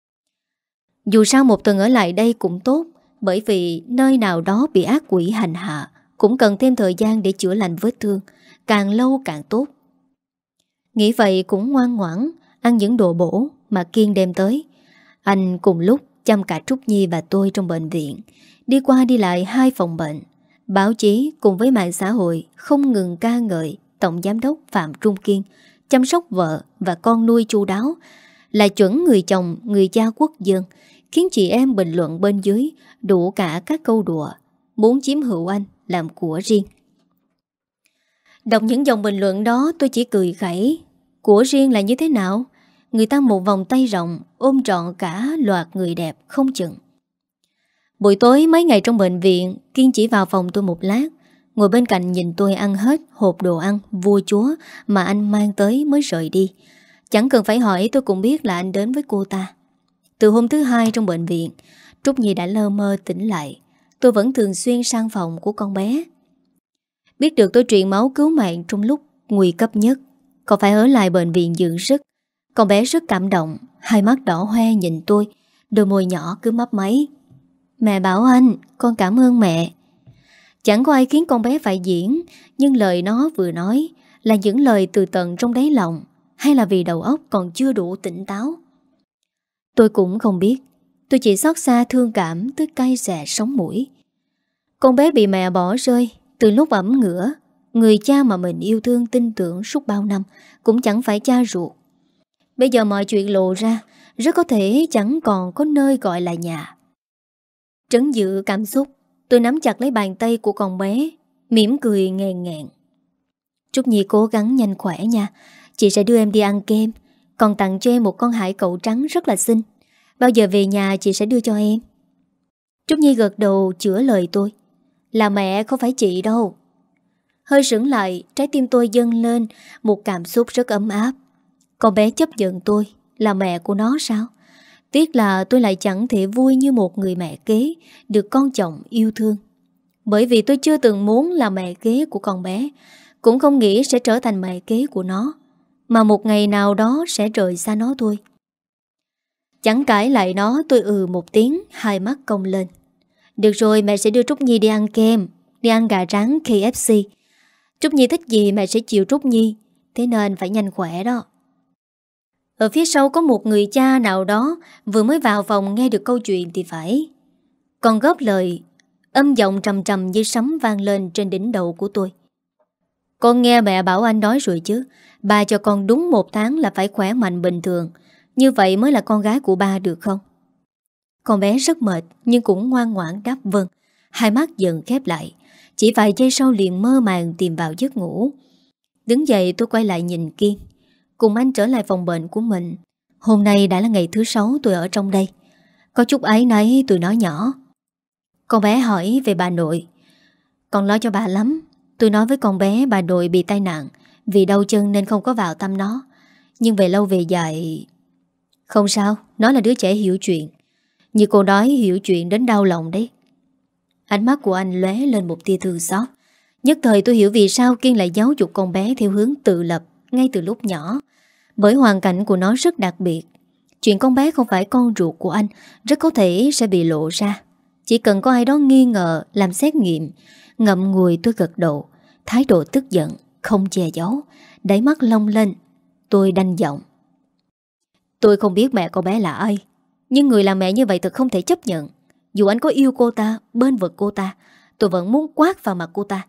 Dù sao một tuần ở lại đây cũng tốt, bởi vì nơi nào đó bị ác quỷ hành hạ cũng cần thêm thời gian để chữa lành vết thương, càng lâu càng tốt. Nghĩ vậy cũng ngoan ngoãn ăn những đồ bổ mà Kiên đem tới. Anh cùng lúc chăm cả Trúc Nhi và tôi trong bệnh viện, đi qua đi lại hai phòng bệnh. Báo chí cùng với mạng xã hội không ngừng ca ngợi Tổng Giám đốc Phạm Trung Kiên chăm sóc vợ và con nuôi chu đáo, là chuẩn người chồng, người cha quốc dân, khiến chị em bình luận bên dưới đủ cả các câu đùa, muốn chiếm hữu anh làm của riêng. Đọc những dòng bình luận đó tôi chỉ cười khẩy. Của riêng là như thế nào? Người ta một vòng tay rộng ôm trọn cả loạt người đẹp không chừng. Buổi tối mấy ngày trong bệnh viện, Kiên chỉ vào phòng tôi một lát, ngồi bên cạnh nhìn tôi ăn hết hộp đồ ăn vua chúa mà anh mang tới mới rời đi. Chẳng cần phải hỏi tôi cũng biết là anh đến với cô ta. Từ hôm thứ hai trong bệnh viện, Trúc Nhi đã lơ mơ tỉnh lại. Tôi vẫn thường xuyên sang phòng của con bé. Biết được tôi truyền máu cứu mạng trong lúc nguy cấp nhất, còn phải ở lại bệnh viện dưỡng sức. Con bé rất cảm động, hai mắt đỏ hoe nhìn tôi, đôi môi nhỏ cứ mấp máy: "Mẹ bảo anh, con cảm ơn mẹ." Chẳng có ai khiến con bé phải diễn, nhưng lời nó vừa nói là những lời từ tận trong đáy lòng, hay là vì đầu óc còn chưa đủ tỉnh táo. Tôi cũng không biết. Tôi chỉ xót xa thương cảm tới cay xè sống mũi. Con bé bị mẹ bỏ rơi từ lúc ẩm ngửa. Người cha mà mình yêu thương tin tưởng suốt bao năm cũng chẳng phải cha ruột. Bây giờ mọi chuyện lộ ra, rất có thể chẳng còn có nơi gọi là nhà. Trấn giữ cảm xúc, tôi nắm chặt lấy bàn tay của con bé, mỉm cười nghèn nghẹn: "Trúc Nhi cố gắng nhanh khỏe nha. Chị sẽ đưa em đi ăn kem, còn tặng cho em một con hải cẩu trắng rất là xinh. Bao giờ về nhà chị sẽ đưa cho em." Trúc Nhi gật đầu chữa lời tôi: "Là mẹ không phải chị đâu." Hơi sững lại, trái tim tôi dâng lên một cảm xúc rất ấm áp. Con bé chấp nhận tôi là mẹ của nó sao? Tiếc là tôi lại chẳng thể vui như một người mẹ kế được con chồng yêu thương. Bởi vì tôi chưa từng muốn là mẹ kế của con bé, cũng không nghĩ sẽ trở thành mẹ kế của nó, mà một ngày nào đó sẽ rời xa nó thôi. Chẳng cãi lại nó, tôi ừ một tiếng, hai mắt cong lên: "Được rồi, mẹ sẽ đưa Trúc Nhi đi ăn kem, đi ăn gà rán K F C. Trúc Nhi thích gì mẹ sẽ chiều Trúc Nhi, thế nên phải nhanh khỏe đó." Ở phía sau có một người cha nào đó vừa mới vào phòng nghe được câu chuyện thì phải. Còn góp lời, âm giọng trầm trầm như sấm vang lên trên đỉnh đầu của tôi: "Con nghe mẹ bảo anh nói rồi chứ. Ba cho con đúng một tháng là phải khỏe mạnh bình thường. Như vậy mới là con gái của ba được không?" Con bé rất mệt nhưng cũng ngoan ngoãn đáp vâng. Hai mắt dần khép lại. Chỉ vài giây sau liền mơ màng tìm vào giấc ngủ. Đứng dậy tôi quay lại nhìn Kiên, cùng anh trở lại phòng bệnh của mình. Hôm nay đã là ngày thứ sáu tôi ở trong đây. Có chút áy náy tôi nói nhỏ. Con bé hỏi về bà nội. Con lo cho bà lắm. Tôi nói với con bé bà nội bị tai nạn, vì đau chân nên không có vào thăm nó. Nhưng về lâu về dài... Không sao, nó là đứa trẻ hiểu chuyện. Như cô nói, hiểu chuyện đến đau lòng đấy. Ánh mắt của anh lóe lên một tia thương xót. Nhất thời tôi hiểu vì sao Kiên lại giáo dục con bé theo hướng tự lập ngay từ lúc nhỏ. Bởi hoàn cảnh của nó rất đặc biệt. Chuyện con bé không phải con ruột của anh rất có thể sẽ bị lộ ra. Chỉ cần có ai đó nghi ngờ, làm xét nghiệm. Ngậm ngùi tôi gật đầu, thái độ tức giận, không che giấu, đáy mắt long lên. Tôi đanh giọng: tôi không biết mẹ con bé là ai, nhưng người làm mẹ như vậy thật không thể chấp nhận. Dù anh có yêu cô ta, bên vực cô ta, tôi vẫn muốn quát vào mặt cô ta.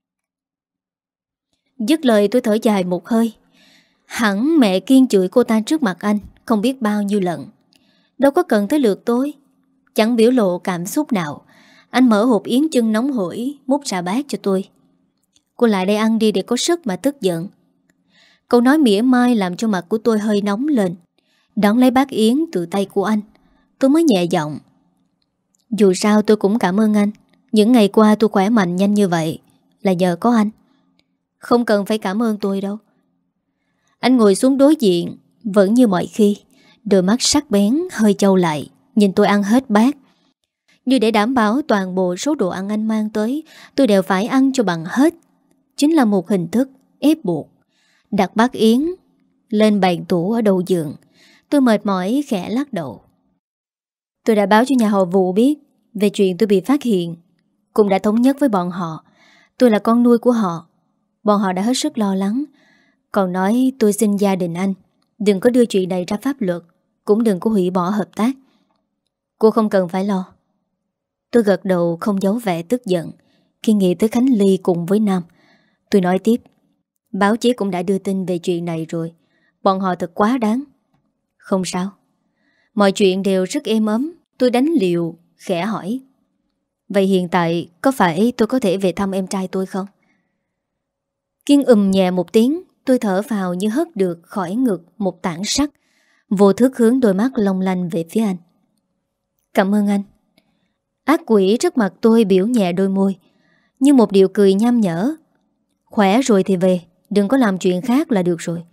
Dứt lời tôi thở dài một hơi. Hẳn mẹ Kiên chửi cô ta trước mặt anh không biết bao nhiêu lần. Đâu có cần tới lượt tôi. Chẳng biểu lộ cảm xúc nào. Anh mở hộp yến chân nóng hổi, múc ra bát cho tôi. Cô lại đây ăn đi để có sức mà tức giận. Câu nói mỉa mai làm cho mặt của tôi hơi nóng lên. Đón lấy bát yến từ tay của anh, tôi mới nhẹ giọng: dù sao tôi cũng cảm ơn anh. Những ngày qua tôi khỏe mạnh nhanh như vậy là nhờ có anh. Không cần phải cảm ơn tôi đâu. Anh ngồi xuống đối diện, vẫn như mọi khi, đôi mắt sắc bén hơi chau lại, nhìn tôi ăn hết bát. Như để đảm bảo toàn bộ số đồ ăn anh mang tới tôi đều phải ăn cho bằng hết. Chính là một hình thức ép buộc. Đặt bát yến lên bàn tủ ở đầu giường, tôi mệt mỏi khẽ lắc đầu. Tôi đã báo cho nhà họ Vũ biết về chuyện tôi bị phát hiện, cũng đã thống nhất với bọn họ. Tôi là con nuôi của họ. Bọn họ đã hết sức lo lắng, còn nói tôi xin gia đình anh đừng có đưa chuyện này ra pháp luật, cũng đừng có hủy bỏ hợp tác. Cô không cần phải lo. Tôi gật đầu không giấu vẻ tức giận khi nghĩ tới Khánh Ly cùng với Nam. Tôi nói tiếp: báo chí cũng đã đưa tin về chuyện này rồi. Bọn họ thật quá đáng. Không sao, mọi chuyện đều rất êm ấm. Tôi đánh liều, khẽ hỏi: vậy hiện tại có phải tôi có thể về thăm em trai tôi không? Kiên ừm nhẹ một tiếng. Tôi thở vào như hớt được khỏi ngực một tảng sắt, vô thức hướng đôi mắt long lanh về phía anh. Cảm ơn anh. Ác quỷ trước mặt tôi biểu nhẹ đôi môi, như một điều cười nham nhở. Khỏe rồi thì về, đừng có làm chuyện khác là được rồi.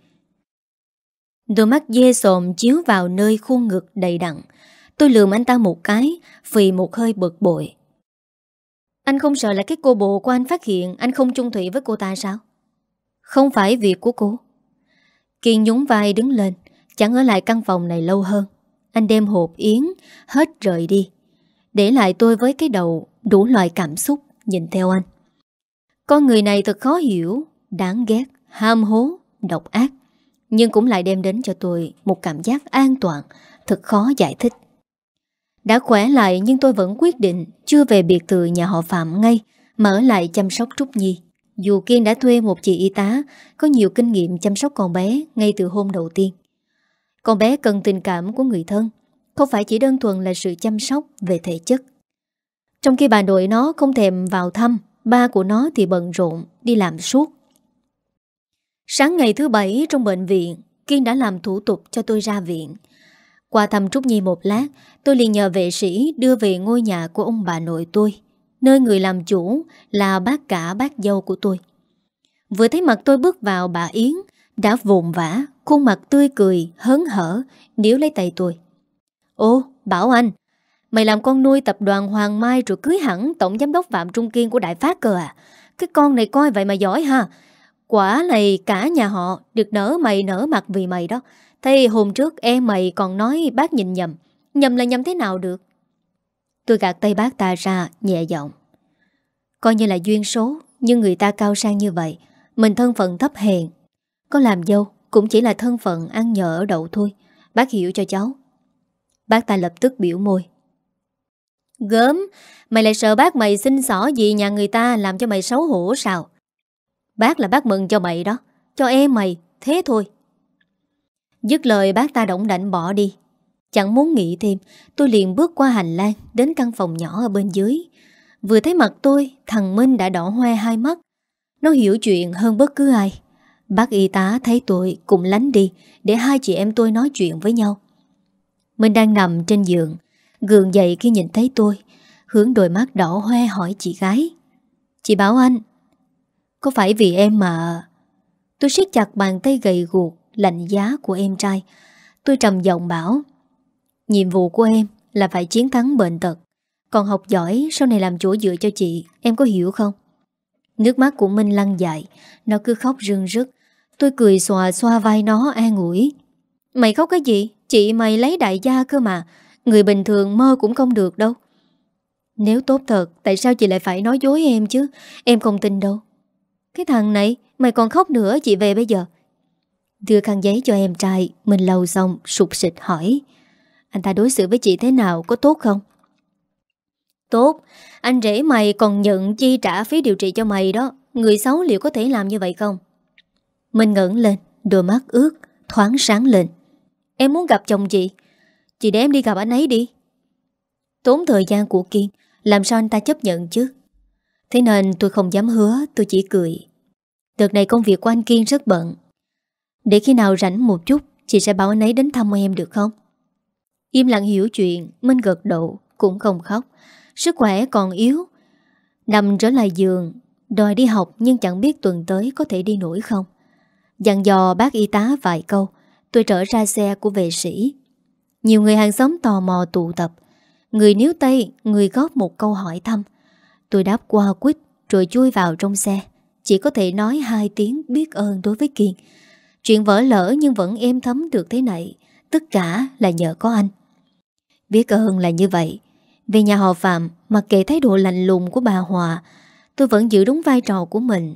Đôi mắt dê sồm chiếu vào nơi khuôn ngực đầy đặn. Tôi lườm anh ta một cái, phì một hơi bực bội. Anh không sợ là cái cô bộ của anh phát hiện anh không chung thủy với cô ta sao? Không phải việc của cô. Kiên nhún vai đứng lên, chẳng ở lại căn phòng này lâu hơn. Anh đem hộp yến hết rời đi, để lại tôi với cái đầu đủ loại cảm xúc nhìn theo anh. Con người này thật khó hiểu, đáng ghét, ham hố, độc ác, nhưng cũng lại đem đến cho tôi một cảm giác an toàn, thật khó giải thích. Đã khỏe lại nhưng tôi vẫn quyết định chưa về biệt thự nhà họ Phạm ngay, mà ở lại chăm sóc Trúc Nhi. Dù Kiên đã thuê một chị y tá có nhiều kinh nghiệm chăm sóc con bé ngay từ hôm đầu tiên. Con bé cần tình cảm của người thân, không phải chỉ đơn thuần là sự chăm sóc về thể chất. Trong khi bà nội nó không thèm vào thăm, ba của nó thì bận rộn đi làm suốt. Sáng ngày thứ bảy trong bệnh viện, Kiên đã làm thủ tục cho tôi ra viện. Qua thăm Trúc Nhi một lát, tôi liền nhờ vệ sĩ đưa về ngôi nhà của ông bà nội tôi, nơi người làm chủ là bác cả bác dâu của tôi. Vừa thấy mặt tôi bước vào, bà Yến đã vồn vã, khuôn mặt tươi cười, hớn hở, níu lấy tay tôi. Ô, Bảo Anh, mày làm con nuôi tập đoàn Hoàng Mai rồi cưới hẳn tổng giám đốc Phạm Trung Kiên của Đại Phát cơ à? Cái con này coi vậy mà giỏi ha. Quả này cả nhà họ được nở mày nở mặt vì mày đó. Thế hôm trước em mày còn nói bác nhìn nhầm. Nhầm là nhầm thế nào được? Tôi gạt tay bác ta ra, nhẹ giọng. Coi như là duyên số, nhưng người ta cao sang như vậy, mình thân phận thấp hèn. Có làm dâu cũng chỉ là thân phận ăn nhờ ở đậu thôi. Bác hiểu cho cháu. Bác ta lập tức biểu môi. Gớm, mày lại sợ bác mày xin xỏ gì nhà người ta làm cho mày xấu hổ sao? Bác là bác mừng cho mày đó, cho em mày, thế thôi. Dứt lời bác ta đổng đảnh bỏ đi. Chẳng muốn nghĩ thêm, tôi liền bước qua hành lang đến căn phòng nhỏ ở bên dưới. Vừa thấy mặt tôi, thằng Minh đã đỏ hoe hai mắt. Nó hiểu chuyện hơn bất cứ ai. Bác y tá thấy tôi cũng lánh đi để hai chị em tôi nói chuyện với nhau. Minh đang nằm trên giường, gượng dậy khi nhìn thấy tôi, hướng đôi mắt đỏ hoe hỏi chị gái. Chị Bảo Anh, có phải vì em mà... Tôi siết chặt bàn tay gầy guộc lạnh giá của em trai. Tôi trầm giọng bảo, nhiệm vụ của em là phải chiến thắng bệnh tật, còn học giỏi sau này làm chỗ dựa cho chị, em có hiểu không? Nước mắt của Minh lăn dài, nó cứ khóc rưng rức. Tôi cười xòa xoa vai nó an ủi. Mày khóc cái gì? Chị mày lấy đại gia cơ mà. Người bình thường mơ cũng không được đâu. Nếu tốt thật, tại sao chị lại phải nói dối em chứ? Em không tin đâu. Cái thằng này, mày còn khóc nữa, chị về bây giờ. Đưa khăn giấy cho em trai, mình lau xong sụt sịt hỏi. Anh ta đối xử với chị thế nào, có tốt không? Tốt, anh rể mày còn nhận chi trả phí điều trị cho mày đó. Người xấu liệu có thể làm như vậy không? Mình ngẩng lên, đôi mắt ướt, thoáng sáng lên. Em muốn gặp chồng chị. Chị để em đi gặp anh ấy đi. Tốn thời gian của Kiên, làm sao anh ta chấp nhận chứ? Thế nên tôi không dám hứa, tôi chỉ cười. Đợt này công việc của anh Kiên rất bận. Để khi nào rảnh một chút, chị sẽ bảo anh ấy đến thăm em được không? Im lặng hiểu chuyện, Minh gật đầu, cũng không khóc. Sức khỏe còn yếu. Nằm trở lại giường, đòi đi học nhưng chẳng biết tuần tới có thể đi nổi không. Dặn dò bác y tá vài câu, tôi trở ra xe của vệ sĩ. Nhiều người hàng xóm tò mò tụ tập. Người níu tay, người góp một câu hỏi thăm. Tôi đáp qua quýt rồi chui vào trong xe. Chỉ có thể nói hai tiếng biết ơn đối với Kiên. Chuyện vỡ lỡ nhưng vẫn êm thấm được thế này. Tất cả là nhờ có anh. Biết ơn là như vậy. Về nhà họ Phạm, mặc kệ thái độ lạnh lùng của bà Hòa, tôi vẫn giữ đúng vai trò của mình.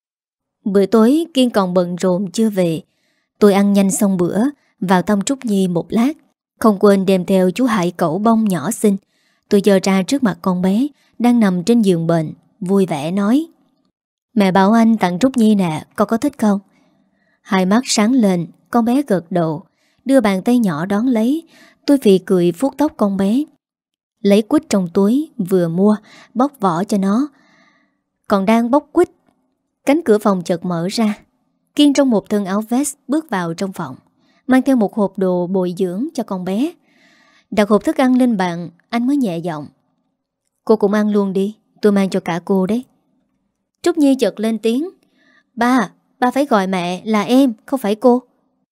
Bữa tối Kiên còn bận rộn chưa về. Tôi ăn nhanh xong bữa, vào thăm Trúc Nhi một lát. Không quên đem theo chú Hải cẩu bông nhỏ xinh. Tôi dơ ra trước mặt con bé đang nằm trên giường bệnh, vui vẻ nói: Mẹ bảo anh tặng Trúc Nhi nè, con có thích không? Hai mắt sáng lên, con bé gật đầu, đưa bàn tay nhỏ đón lấy. Tôi phì cười vuốt tóc con bé, lấy quýt trong túi vừa mua, bóc vỏ cho nó. Còn đang bóc quýt, cánh cửa phòng chợt mở ra. Kiên trong một thân áo vest bước vào trong phòng, mang theo một hộp đồ bồi dưỡng cho con bé. Đặt hộp thức ăn lên bàn, anh mới nhẹ giọng: Cô cũng ăn luôn đi, tôi mang cho cả cô đấy. Trúc Nhi chợt lên tiếng: Ba, ba phải gọi mẹ là em, không phải cô.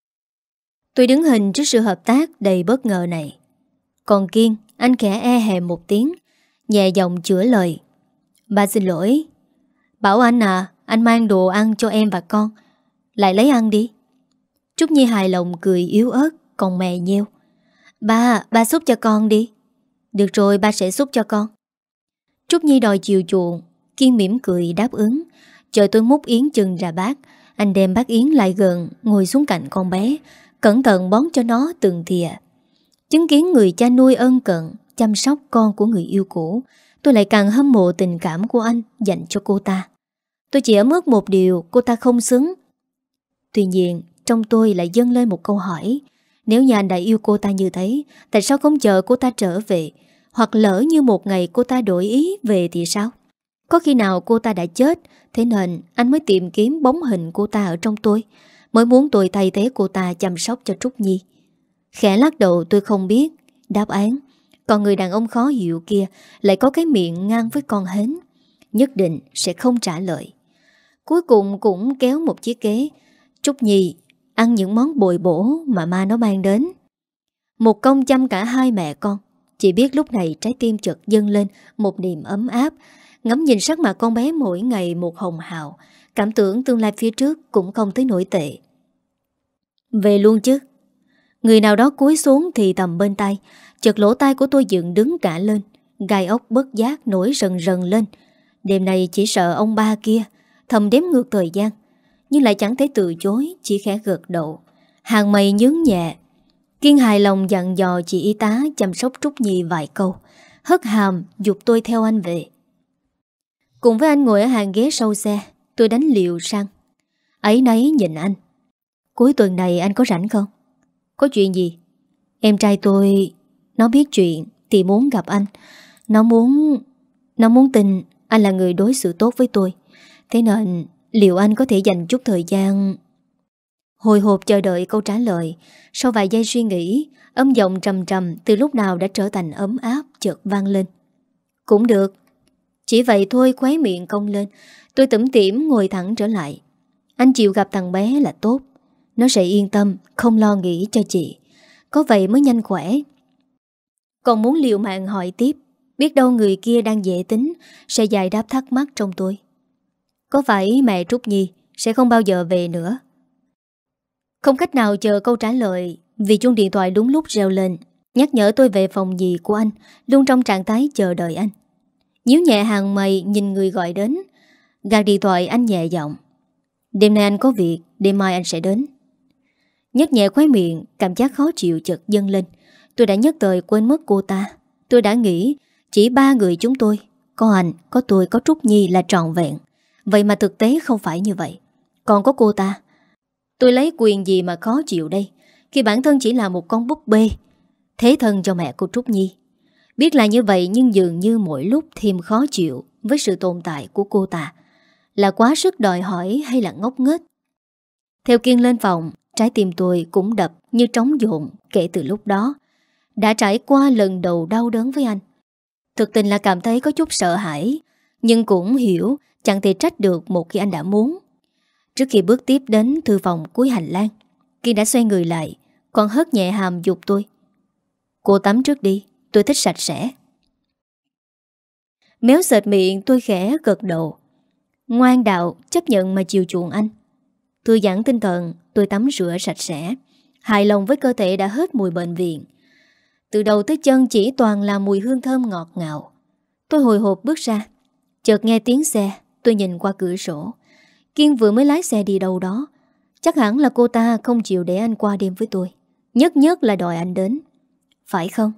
Tôi đứng hình trước sự hợp tác đầy bất ngờ này. Còn Kiên, anh khẽ e hèm một tiếng, nhẹ giọng chữa lời: Ba xin lỗi. Bảo anh à, anh mang đồ ăn cho em và con, lại lấy ăn đi. Trúc Nhi hài lòng cười yếu ớt, còn mè nheo: Ba, ba xúc cho con đi. Được rồi, ba sẽ xúc cho con. Trúc Nhi đòi chiều chuộng. Kiên mỉm cười đáp ứng. Chờ tôi múc yến chừng ra bát, anh đem bát yến lại gần, ngồi xuống cạnh con bé, cẩn thận bón cho nó từng thìa. Chứng kiến người cha nuôi ân cận chăm sóc con của người yêu cũ, tôi lại càng hâm mộ tình cảm của anh dành cho cô ta. Tôi chỉ ấm ức một điều, cô ta không xứng. Tuy nhiên trong tôi lại dâng lên một câu hỏi: nếu như anh đã yêu cô ta như thế, tại sao không chờ cô ta trở về? Hoặc lỡ như một ngày cô ta đổi ý về thì sao? Có khi nào cô ta đã chết, thế nên anh mới tìm kiếm bóng hình cô ta ở trong tôi, mới muốn tôi thay thế cô ta chăm sóc cho Trúc Nhi. Khẽ lắc đầu tôi không biết đáp án. Còn người đàn ông khó hiểu kia lại có cái miệng ngang với con hến, nhất định sẽ không trả lời. Cuối cùng cũng kéo một chiếc ghế. Trúc Nhi ăn những món bồi bổ mà ma nó mang đến. Một công chăm cả hai mẹ con. Chỉ biết lúc này trái tim chợt dâng lên một niềm ấm áp. Ngắm nhìn sắc mặt con bé mỗi ngày một hồng hào, cảm tưởng tương lai phía trước cũng không tới nổi tệ. Về luôn chứ. Người nào đó cúi xuống thì tầm bên tay. Chợt lỗ tai của tôi dựng đứng cả lên, gai ốc bất giác nổi rần rần lên. Đêm nay chỉ sợ ông ba kia thầm đếm ngược thời gian, nhưng lại chẳng thể từ chối, chỉ khẽ gật đầu. Hàng mày nhướng nhẹ. Kiên hài lòng dặn dò chị y tá chăm sóc Trúc Nhi vài câu, hất hàm dục tôi theo anh về. Cùng với anh ngồi ở hàng ghế sau xe, tôi đánh liều sang. Ấy nấy nhìn anh: Cuối tuần này anh có rảnh không? Có chuyện gì? Em trai tôi, nó biết chuyện thì muốn gặp anh. Nó muốn Nó muốn tin anh là người đối xử tốt với tôi. Thế nên liệu anh có thể dành chút thời gian? Hồi hộp chờ đợi câu trả lời. Sau vài giây suy nghĩ, âm giọng trầm trầm từ lúc nào đã trở thành ấm áp chợt vang lên: Cũng được. Chỉ vậy thôi, khóe miệng cong lên. Tôi tủm tỉm ngồi thẳng trở lại. Anh chịu gặp thằng bé là tốt. Nó sẽ yên tâm, không lo nghĩ cho chị. Có vậy mới nhanh khỏe. Còn muốn liều mạng hỏi tiếp, biết đâu người kia đang dễ tính sẽ giải đáp thắc mắc trong tôi. Có phải mẹ Trúc Nhi sẽ không bao giờ về nữa? Không cách nào chờ câu trả lời vì chuông điện thoại đúng lúc reo lên, nhắc nhở tôi về phòng dì của anh, luôn trong trạng thái chờ đợi anh. Nhíu nhẹ hàng mày nhìn người gọi đến. Gạt điện thoại anh nhẹ giọng: "Đêm nay anh có việc, đêm mai anh sẽ đến." Nhếch nhẹ khóe miệng, cảm giác khó chịu chợt dâng lên. Tôi đã nhất thời quên mất cô ta. Tôi đã nghĩ chỉ ba người chúng tôi, có anh, có tôi, có Trúc Nhi là trọn vẹn. Vậy mà thực tế không phải như vậy. Còn có cô ta. Tôi lấy quyền gì mà khó chịu đây, khi bản thân chỉ là một con búp bê thế thân cho mẹ của Trúc Nhi. Biết là như vậy nhưng dường như mỗi lúc thêm khó chịu với sự tồn tại của cô ta. Là quá sức đòi hỏi hay là ngốc nghếch? Theo Kiên lên phòng, trái tim tôi cũng đập như trống dồn kể từ lúc đó. Đã trải qua lần đầu đau đớn với anh. Thực tình là cảm thấy có chút sợ hãi, nhưng cũng hiểu chẳng thể trách được một khi anh đã muốn. Trước khi bước tiếp đến thư phòng cuối hành lang, Kiên đã xoay người lại, còn hất nhẹ hàm giục tôi: "Cô tắm trước đi, tôi thích sạch sẽ." Méo sệt miệng, tôi khẽ gật đầu. Ngoan đạo chấp nhận mà chiều chuộng anh. Thư giãn tinh thần, tôi tắm rửa sạch sẽ, hài lòng với cơ thể đã hết mùi bệnh viện. Từ đầu tới chân chỉ toàn là mùi hương thơm ngọt ngào. Tôi hồi hộp bước ra, chợt nghe tiếng xe. Tôi nhìn qua cửa sổ. Kiên vừa mới lái xe đi đâu đó. Chắc hẳn là cô ta không chịu để anh qua đêm với tôi, nhất nhất là đòi anh đến, phải không?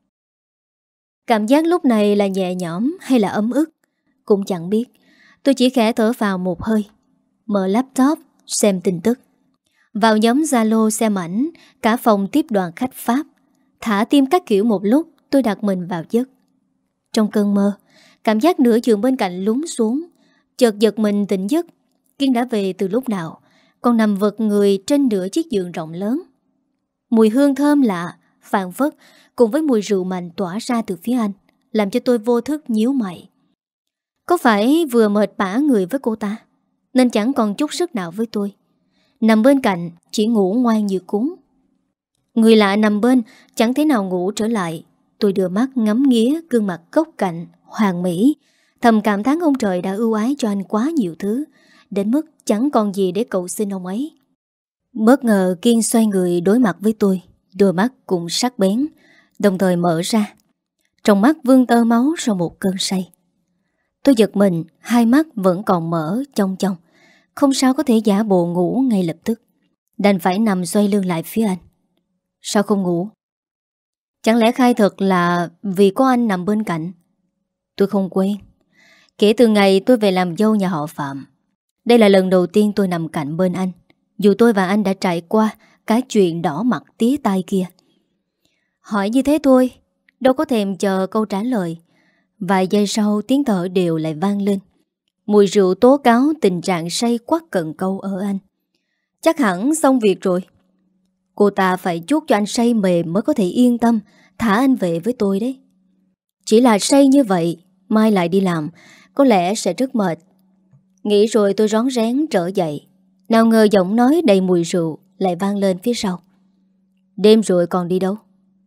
Cảm giác lúc này là nhẹ nhõm hay là ấm ức cũng chẳng biết. Tôi chỉ khẽ thở vào một hơi, mở laptop xem tin tức. Vào nhóm Zalo xem ảnh, cả phòng tiếp đoàn khách Pháp. Thả tim các kiểu một lúc, tôi đặt mình vào giấc. Trong cơn mơ, cảm giác nửa giường bên cạnh lún xuống. Chợt giật mình tỉnh giấc. Kiên đã về từ lúc nào, còn nằm vật người trên nửa chiếc giường rộng lớn. Mùi hương thơm lạ phảng phất cùng với mùi rượu mạnh tỏa ra từ phía anh, làm cho tôi vô thức nhíu mày. Có phải vừa mệt bã người với cô ta nên chẳng còn chút sức nào với tôi? Nằm bên cạnh chỉ ngủ ngoan như cún. Người lạ nằm bên chẳng thể nào ngủ trở lại. Tôi đưa mắt ngắm nghía gương mặt góc cạnh hoàn mỹ, thầm cảm thán ông trời đã ưu ái cho anh quá nhiều thứ, đến mức chẳng còn gì để cầu xin ông ấy. Bất ngờ Kiên xoay người đối mặt với tôi, đôi mắt cũng sắc bén, đồng thời mở ra. Trong mắt vương tơ máu sau một cơn say. Tôi giật mình, hai mắt vẫn còn mở chong chong, không sao có thể giả bộ ngủ ngay lập tức, đành phải nằm xoay lưng lại phía anh. Sao không ngủ? Chẳng lẽ khai thật là vì có anh nằm bên cạnh? Tôi không quen. Kể từ ngày tôi về làm dâu nhà họ Phạm, đây là lần đầu tiên tôi nằm cạnh bên anh, dù tôi và anh đã trải qua cái chuyện đỏ mặt tía tai kia. Hỏi như thế thôi, đâu có thèm chờ câu trả lời. Vài giây sau tiếng thở đều lại vang lên. Mùi rượu tố cáo tình trạng say quắc cần câu ở anh. Chắc hẳn xong việc rồi. Cô ta phải chuốt cho anh say mềm mới có thể yên tâm thả anh về với tôi đấy. Chỉ là say như vậy, mai lại đi làm, có lẽ sẽ rất mệt. Nghĩ rồi tôi rón rén trở dậy. Nào ngờ giọng nói đầy mùi rượu lại vang lên phía sau. Đêm rồi còn đi đâu?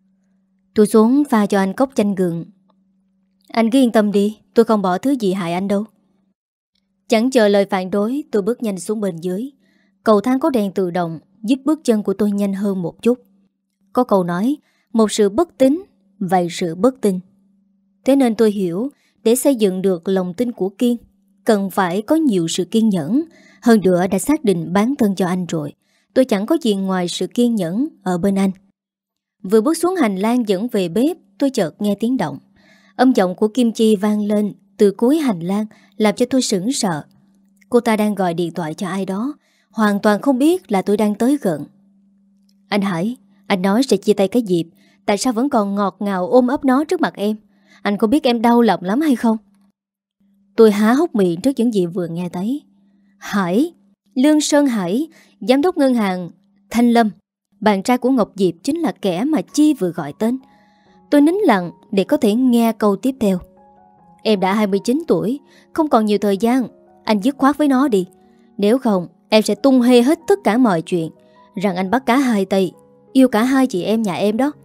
Tôi xuống pha cho anh cốc chanh gừng. Anh cứ yên tâm đi, tôi không bỏ thứ gì hại anh đâu. Chẳng chờ lời phản đối, tôi bước nhanh xuống bên dưới. Cầu thang có đèn tự động giúp bước chân của tôi nhanh hơn một chút. Có câu nói, một sự bất tín, vậy sự bất tin. Thế nên tôi hiểu, để xây dựng được lòng tin của Kiên, cần phải có nhiều sự kiên nhẫn. Hơn nữa đã xác định bán thân cho anh rồi, tôi chẳng có gì ngoài sự kiên nhẫn ở bên anh. Vừa bước xuống hành lang dẫn về bếp, tôi chợt nghe tiếng động. Âm giọng của Kim Chi vang lên từ cuối hành lang, làm cho tôi sững sờ. Cô ta đang gọi điện thoại cho ai đó, hoàn toàn không biết là tôi đang tới gần. Anh Hải, anh nói sẽ chia tay cái dịp, tại sao vẫn còn ngọt ngào ôm ấp nó trước mặt em? Anh có biết em đau lòng lắm hay không? Tôi há hốc miệng trước những gì vừa nghe thấy. Hải, Lương Sơn Hải, giám đốc ngân hàng Thanh Lâm, bạn trai của Ngọc Diệp chính là kẻ mà Chi vừa gọi tên. Tôi nín lặng để có thể nghe câu tiếp theo. Em đã hai mươi chín tuổi, không còn nhiều thời gian. Anh dứt khoát với nó đi. Nếu không, em sẽ tung hê hết tất cả mọi chuyện, rằng anh bắt cá hai tay, yêu cả hai chị em nhà em đó.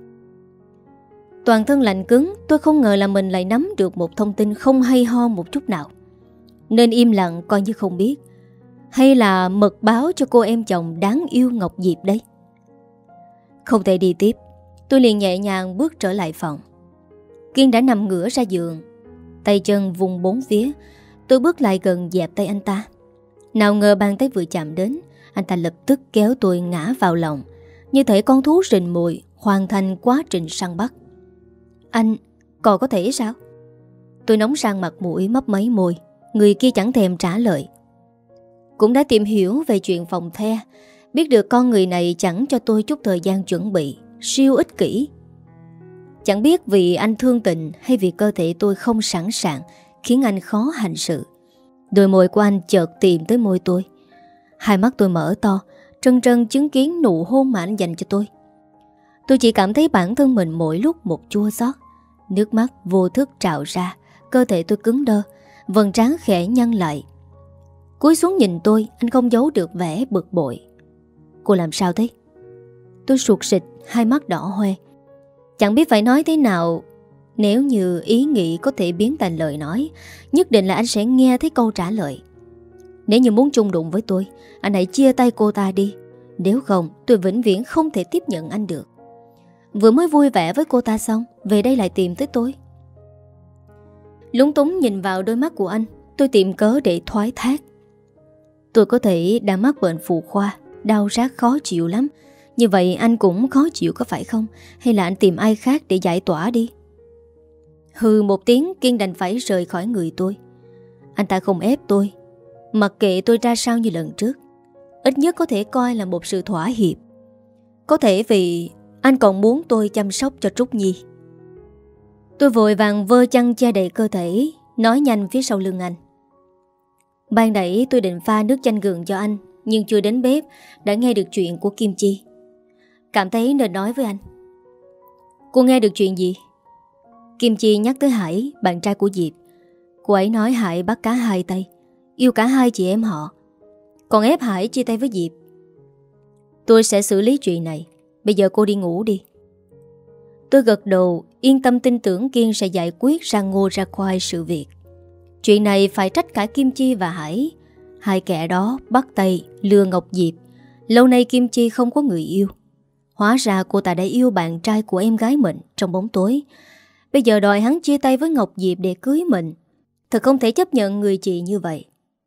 Toàn thân lạnh cứng, tôi không ngờ là mình lại nắm được một thông tin không hay ho một chút nào, nên im lặng coi như không biết. hay là mật báo cho cô em chồng đáng yêu Ngọc Diệp đấy? Không thể đi tiếp, tôi liền nhẹ nhàng bước trở lại phòng. Kiên đã nằm ngửa ra giường, tay chân vùng bốn phía. Tôi bước lại gần dẹp tay anh ta. Nào ngờ bàn tay vừa chạm đến, anh ta lập tức kéo tôi ngã vào lòng, như thể con thú rình mồi hoàn thành quá trình săn bắt. Anh, còn có thể sao? Tôi nóng sang mặt mũi mấp máy môi. Người kia chẳng thèm trả lời. Cũng đã tìm hiểu về chuyện phòng the, biết được con người này chẳng cho tôi chút thời gian chuẩn bị, siêu ích kỷ. Chẳng biết vì anh thương tình hay vì cơ thể tôi không sẵn sàng khiến anh khó hành sự. Đôi môi của anh chợt tìm tới môi tôi. Hai mắt tôi mở to, trân trân chứng kiến nụ hôn mà anh dành cho tôi. Tôi chỉ cảm thấy bản thân mình mỗi lúc một chua xót. Nước mắt vô thức trào ra, cơ thể tôi cứng đơ, vầng trán khẽ nhăn lại. Cúi xuống nhìn tôi, anh không giấu được vẻ bực bội. Cô làm sao thế? Tôi sụt sịt, hai mắt đỏ hoe. Chẳng biết phải nói thế nào. Nếu như ý nghĩ có thể biến thành lời nói, nhất định là anh sẽ nghe thấy câu trả lời. Nếu như muốn chung đụng với tôi, anh hãy chia tay cô ta đi. Nếu không, tôi vĩnh viễn không thể tiếp nhận anh được. Vừa mới vui vẻ với cô ta xong, về đây lại tìm tới tôi. Lúng túng nhìn vào đôi mắt của anh, tôi tìm cớ để thoái thác. Tôi có thể đã mắc bệnh phụ khoa, đau rát khó chịu lắm. Như vậy anh cũng khó chịu có phải không? Hay là anh tìm ai khác để giải tỏa đi? Hừ một tiếng, Kiên đành phải rời khỏi người tôi. Anh ta không ép tôi, mặc kệ tôi ra sao như lần trước. Ít nhất có thể coi là một sự thỏa hiệp. Có thể vì anh còn muốn tôi chăm sóc cho Trúc Nhi. Tôi vội vàng vơ chăn che đậy cơ thể, nói nhanh phía sau lưng anh. Ban nãy tôi định pha nước chanh gừng cho anh, nhưng chưa đến bếp đã nghe được chuyện của Kim Chi. Cảm thấy nên nói với anh. Cô nghe được chuyện gì? Kim Chi nhắc tới Hải, bạn trai của Diệp. Cô ấy nói Hải bắt cá hai tay, yêu cả hai chị em họ, còn ép Hải chia tay với Diệp. Tôi sẽ xử lý chuyện này. Bây giờ cô đi ngủ đi. Tôi gật đầu, yên tâm tin tưởng Kiên sẽ giải quyết ra ngô ra khoai sự việc. Chuyện này phải trách cả Kim Chi và Hải. Hai kẻ đó bắt tay lừa Ngọc Diệp. Lâu nay Kim Chi không có người yêu. Hóa ra cô ta đã yêu bạn trai của em gái mình trong bóng tối. Bây giờ đòi hắn chia tay với Ngọc Diệp để cưới mình. Thật không thể chấp nhận người chị như vậy.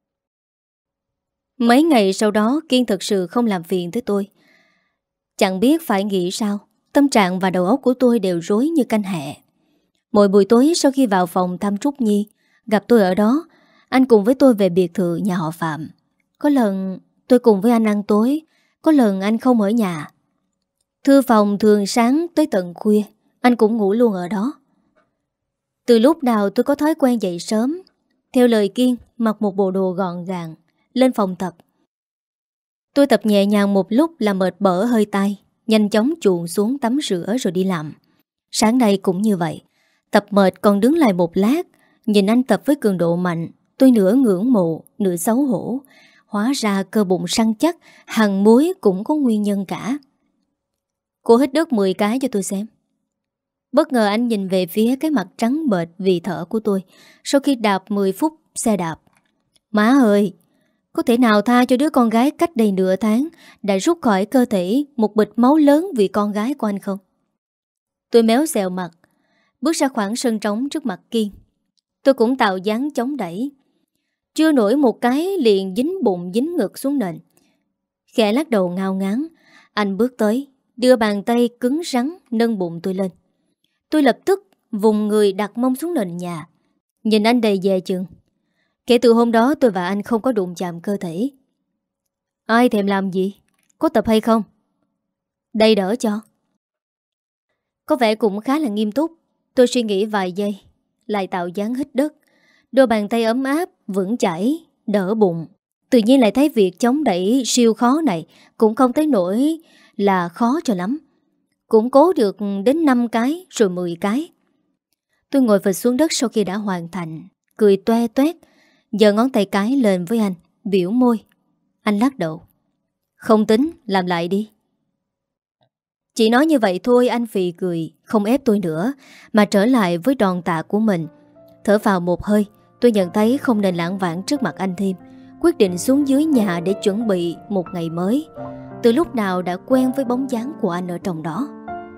Mấy ngày sau đó Kiên thật sự không làm phiền tới tôi. Chẳng biết phải nghĩ sao, tâm trạng và đầu óc của tôi đều rối như canh hẹ. Mỗi buổi tối sau khi vào phòng thăm Trúc Nhi, gặp tôi ở đó, anh cùng với tôi về biệt thự nhà họ Phạm. Có lần tôi cùng với anh ăn tối, có lần anh không ở nhà. Thư phòng thường sáng tới tận khuya, anh cũng ngủ luôn ở đó. Từ lúc nào tôi có thói quen dậy sớm, theo lời Kiên, mặc một bộ đồ gọn gàng, lên phòng tập. Tôi tập nhẹ nhàng một lúc là mệt bở hơi tay, nhanh chóng chuồn xuống tắm rửa rồi đi làm. Sáng nay cũng như vậy, tập mệt còn đứng lại một lát, nhìn anh tập với cường độ mạnh, tôi nửa ngưỡng mộ, nửa xấu hổ. Hóa ra cơ bụng săn chắc, hằng muối cũng có nguyên nhân cả. Cô hít đất mười cái cho tôi xem. Bất ngờ anh nhìn về phía cái mặt trắng bệch vì thở của tôi sau khi đạp mười phút xe đạp. Má ơi! Có thể nào tha cho đứa con gái cách đây nửa tháng đã rút khỏi cơ thể một bịch máu lớn vì con gái của anh không? Tôi méo xẹo mặt, bước ra khoảng sân trống trước mặt Kiên. Tôi cũng tạo dáng chống đẩy. Chưa nổi một cái liền dính bụng dính ngực xuống nền. Khẽ lắc đầu ngao ngán, anh bước tới, đưa bàn tay cứng rắn nâng bụng tôi lên. Tôi lập tức vùng người đặt mông xuống nền nhà, nhìn anh đầy dè chừng. Kể từ hôm đó tôi và anh không có đụng chạm cơ thể. Ai thèm làm gì? Có tập hay không? Đây đỡ cho. Có vẻ cũng khá là nghiêm túc. Tôi suy nghĩ vài giây, lại tạo dáng hít đất. Đôi bàn tay ấm áp, vững chãi, đỡ bụng. Tự nhiên lại thấy việc chống đẩy siêu khó này cũng không tới nỗi là khó cho lắm. Cũng cố được đến năm cái rồi mười cái. Tôi ngồi phịch xuống đất sau khi đã hoàn thành, cười toe toét, giơ ngón tay cái lên với anh, biểu môi. Anh lắc đầu. Không tính, làm lại đi. Chỉ nói như vậy thôi, anh phì cười, không ép tôi nữa, mà trở lại với đòn tạ của mình. Thở vào một hơi, tôi nhận thấy không nên lãng vãng trước mặt anh thêm. quyết định xuống dưới nhà để chuẩn bị một ngày mới. Từ lúc nào đã quen với bóng dáng của anh ở trong đó.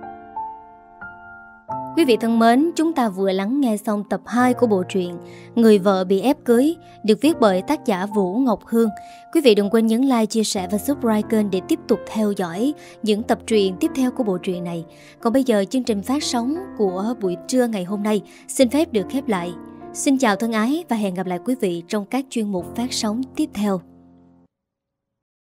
Quý vị thân mến, chúng ta vừa lắng nghe xong tập hai của bộ truyện Người vợ bị ép cưới, được viết bởi tác giả Vũ Ngọc Hương. Quý vị đừng quên nhấn like, chia sẻ và subscribe kênh để tiếp tục theo dõi những tập truyện tiếp theo của bộ truyện này. Còn bây giờ, chương trình phát sóng của buổi trưa ngày hôm nay xin phép được khép lại. Xin chào thân ái và hẹn gặp lại quý vị trong các chuyên mục phát sóng tiếp theo.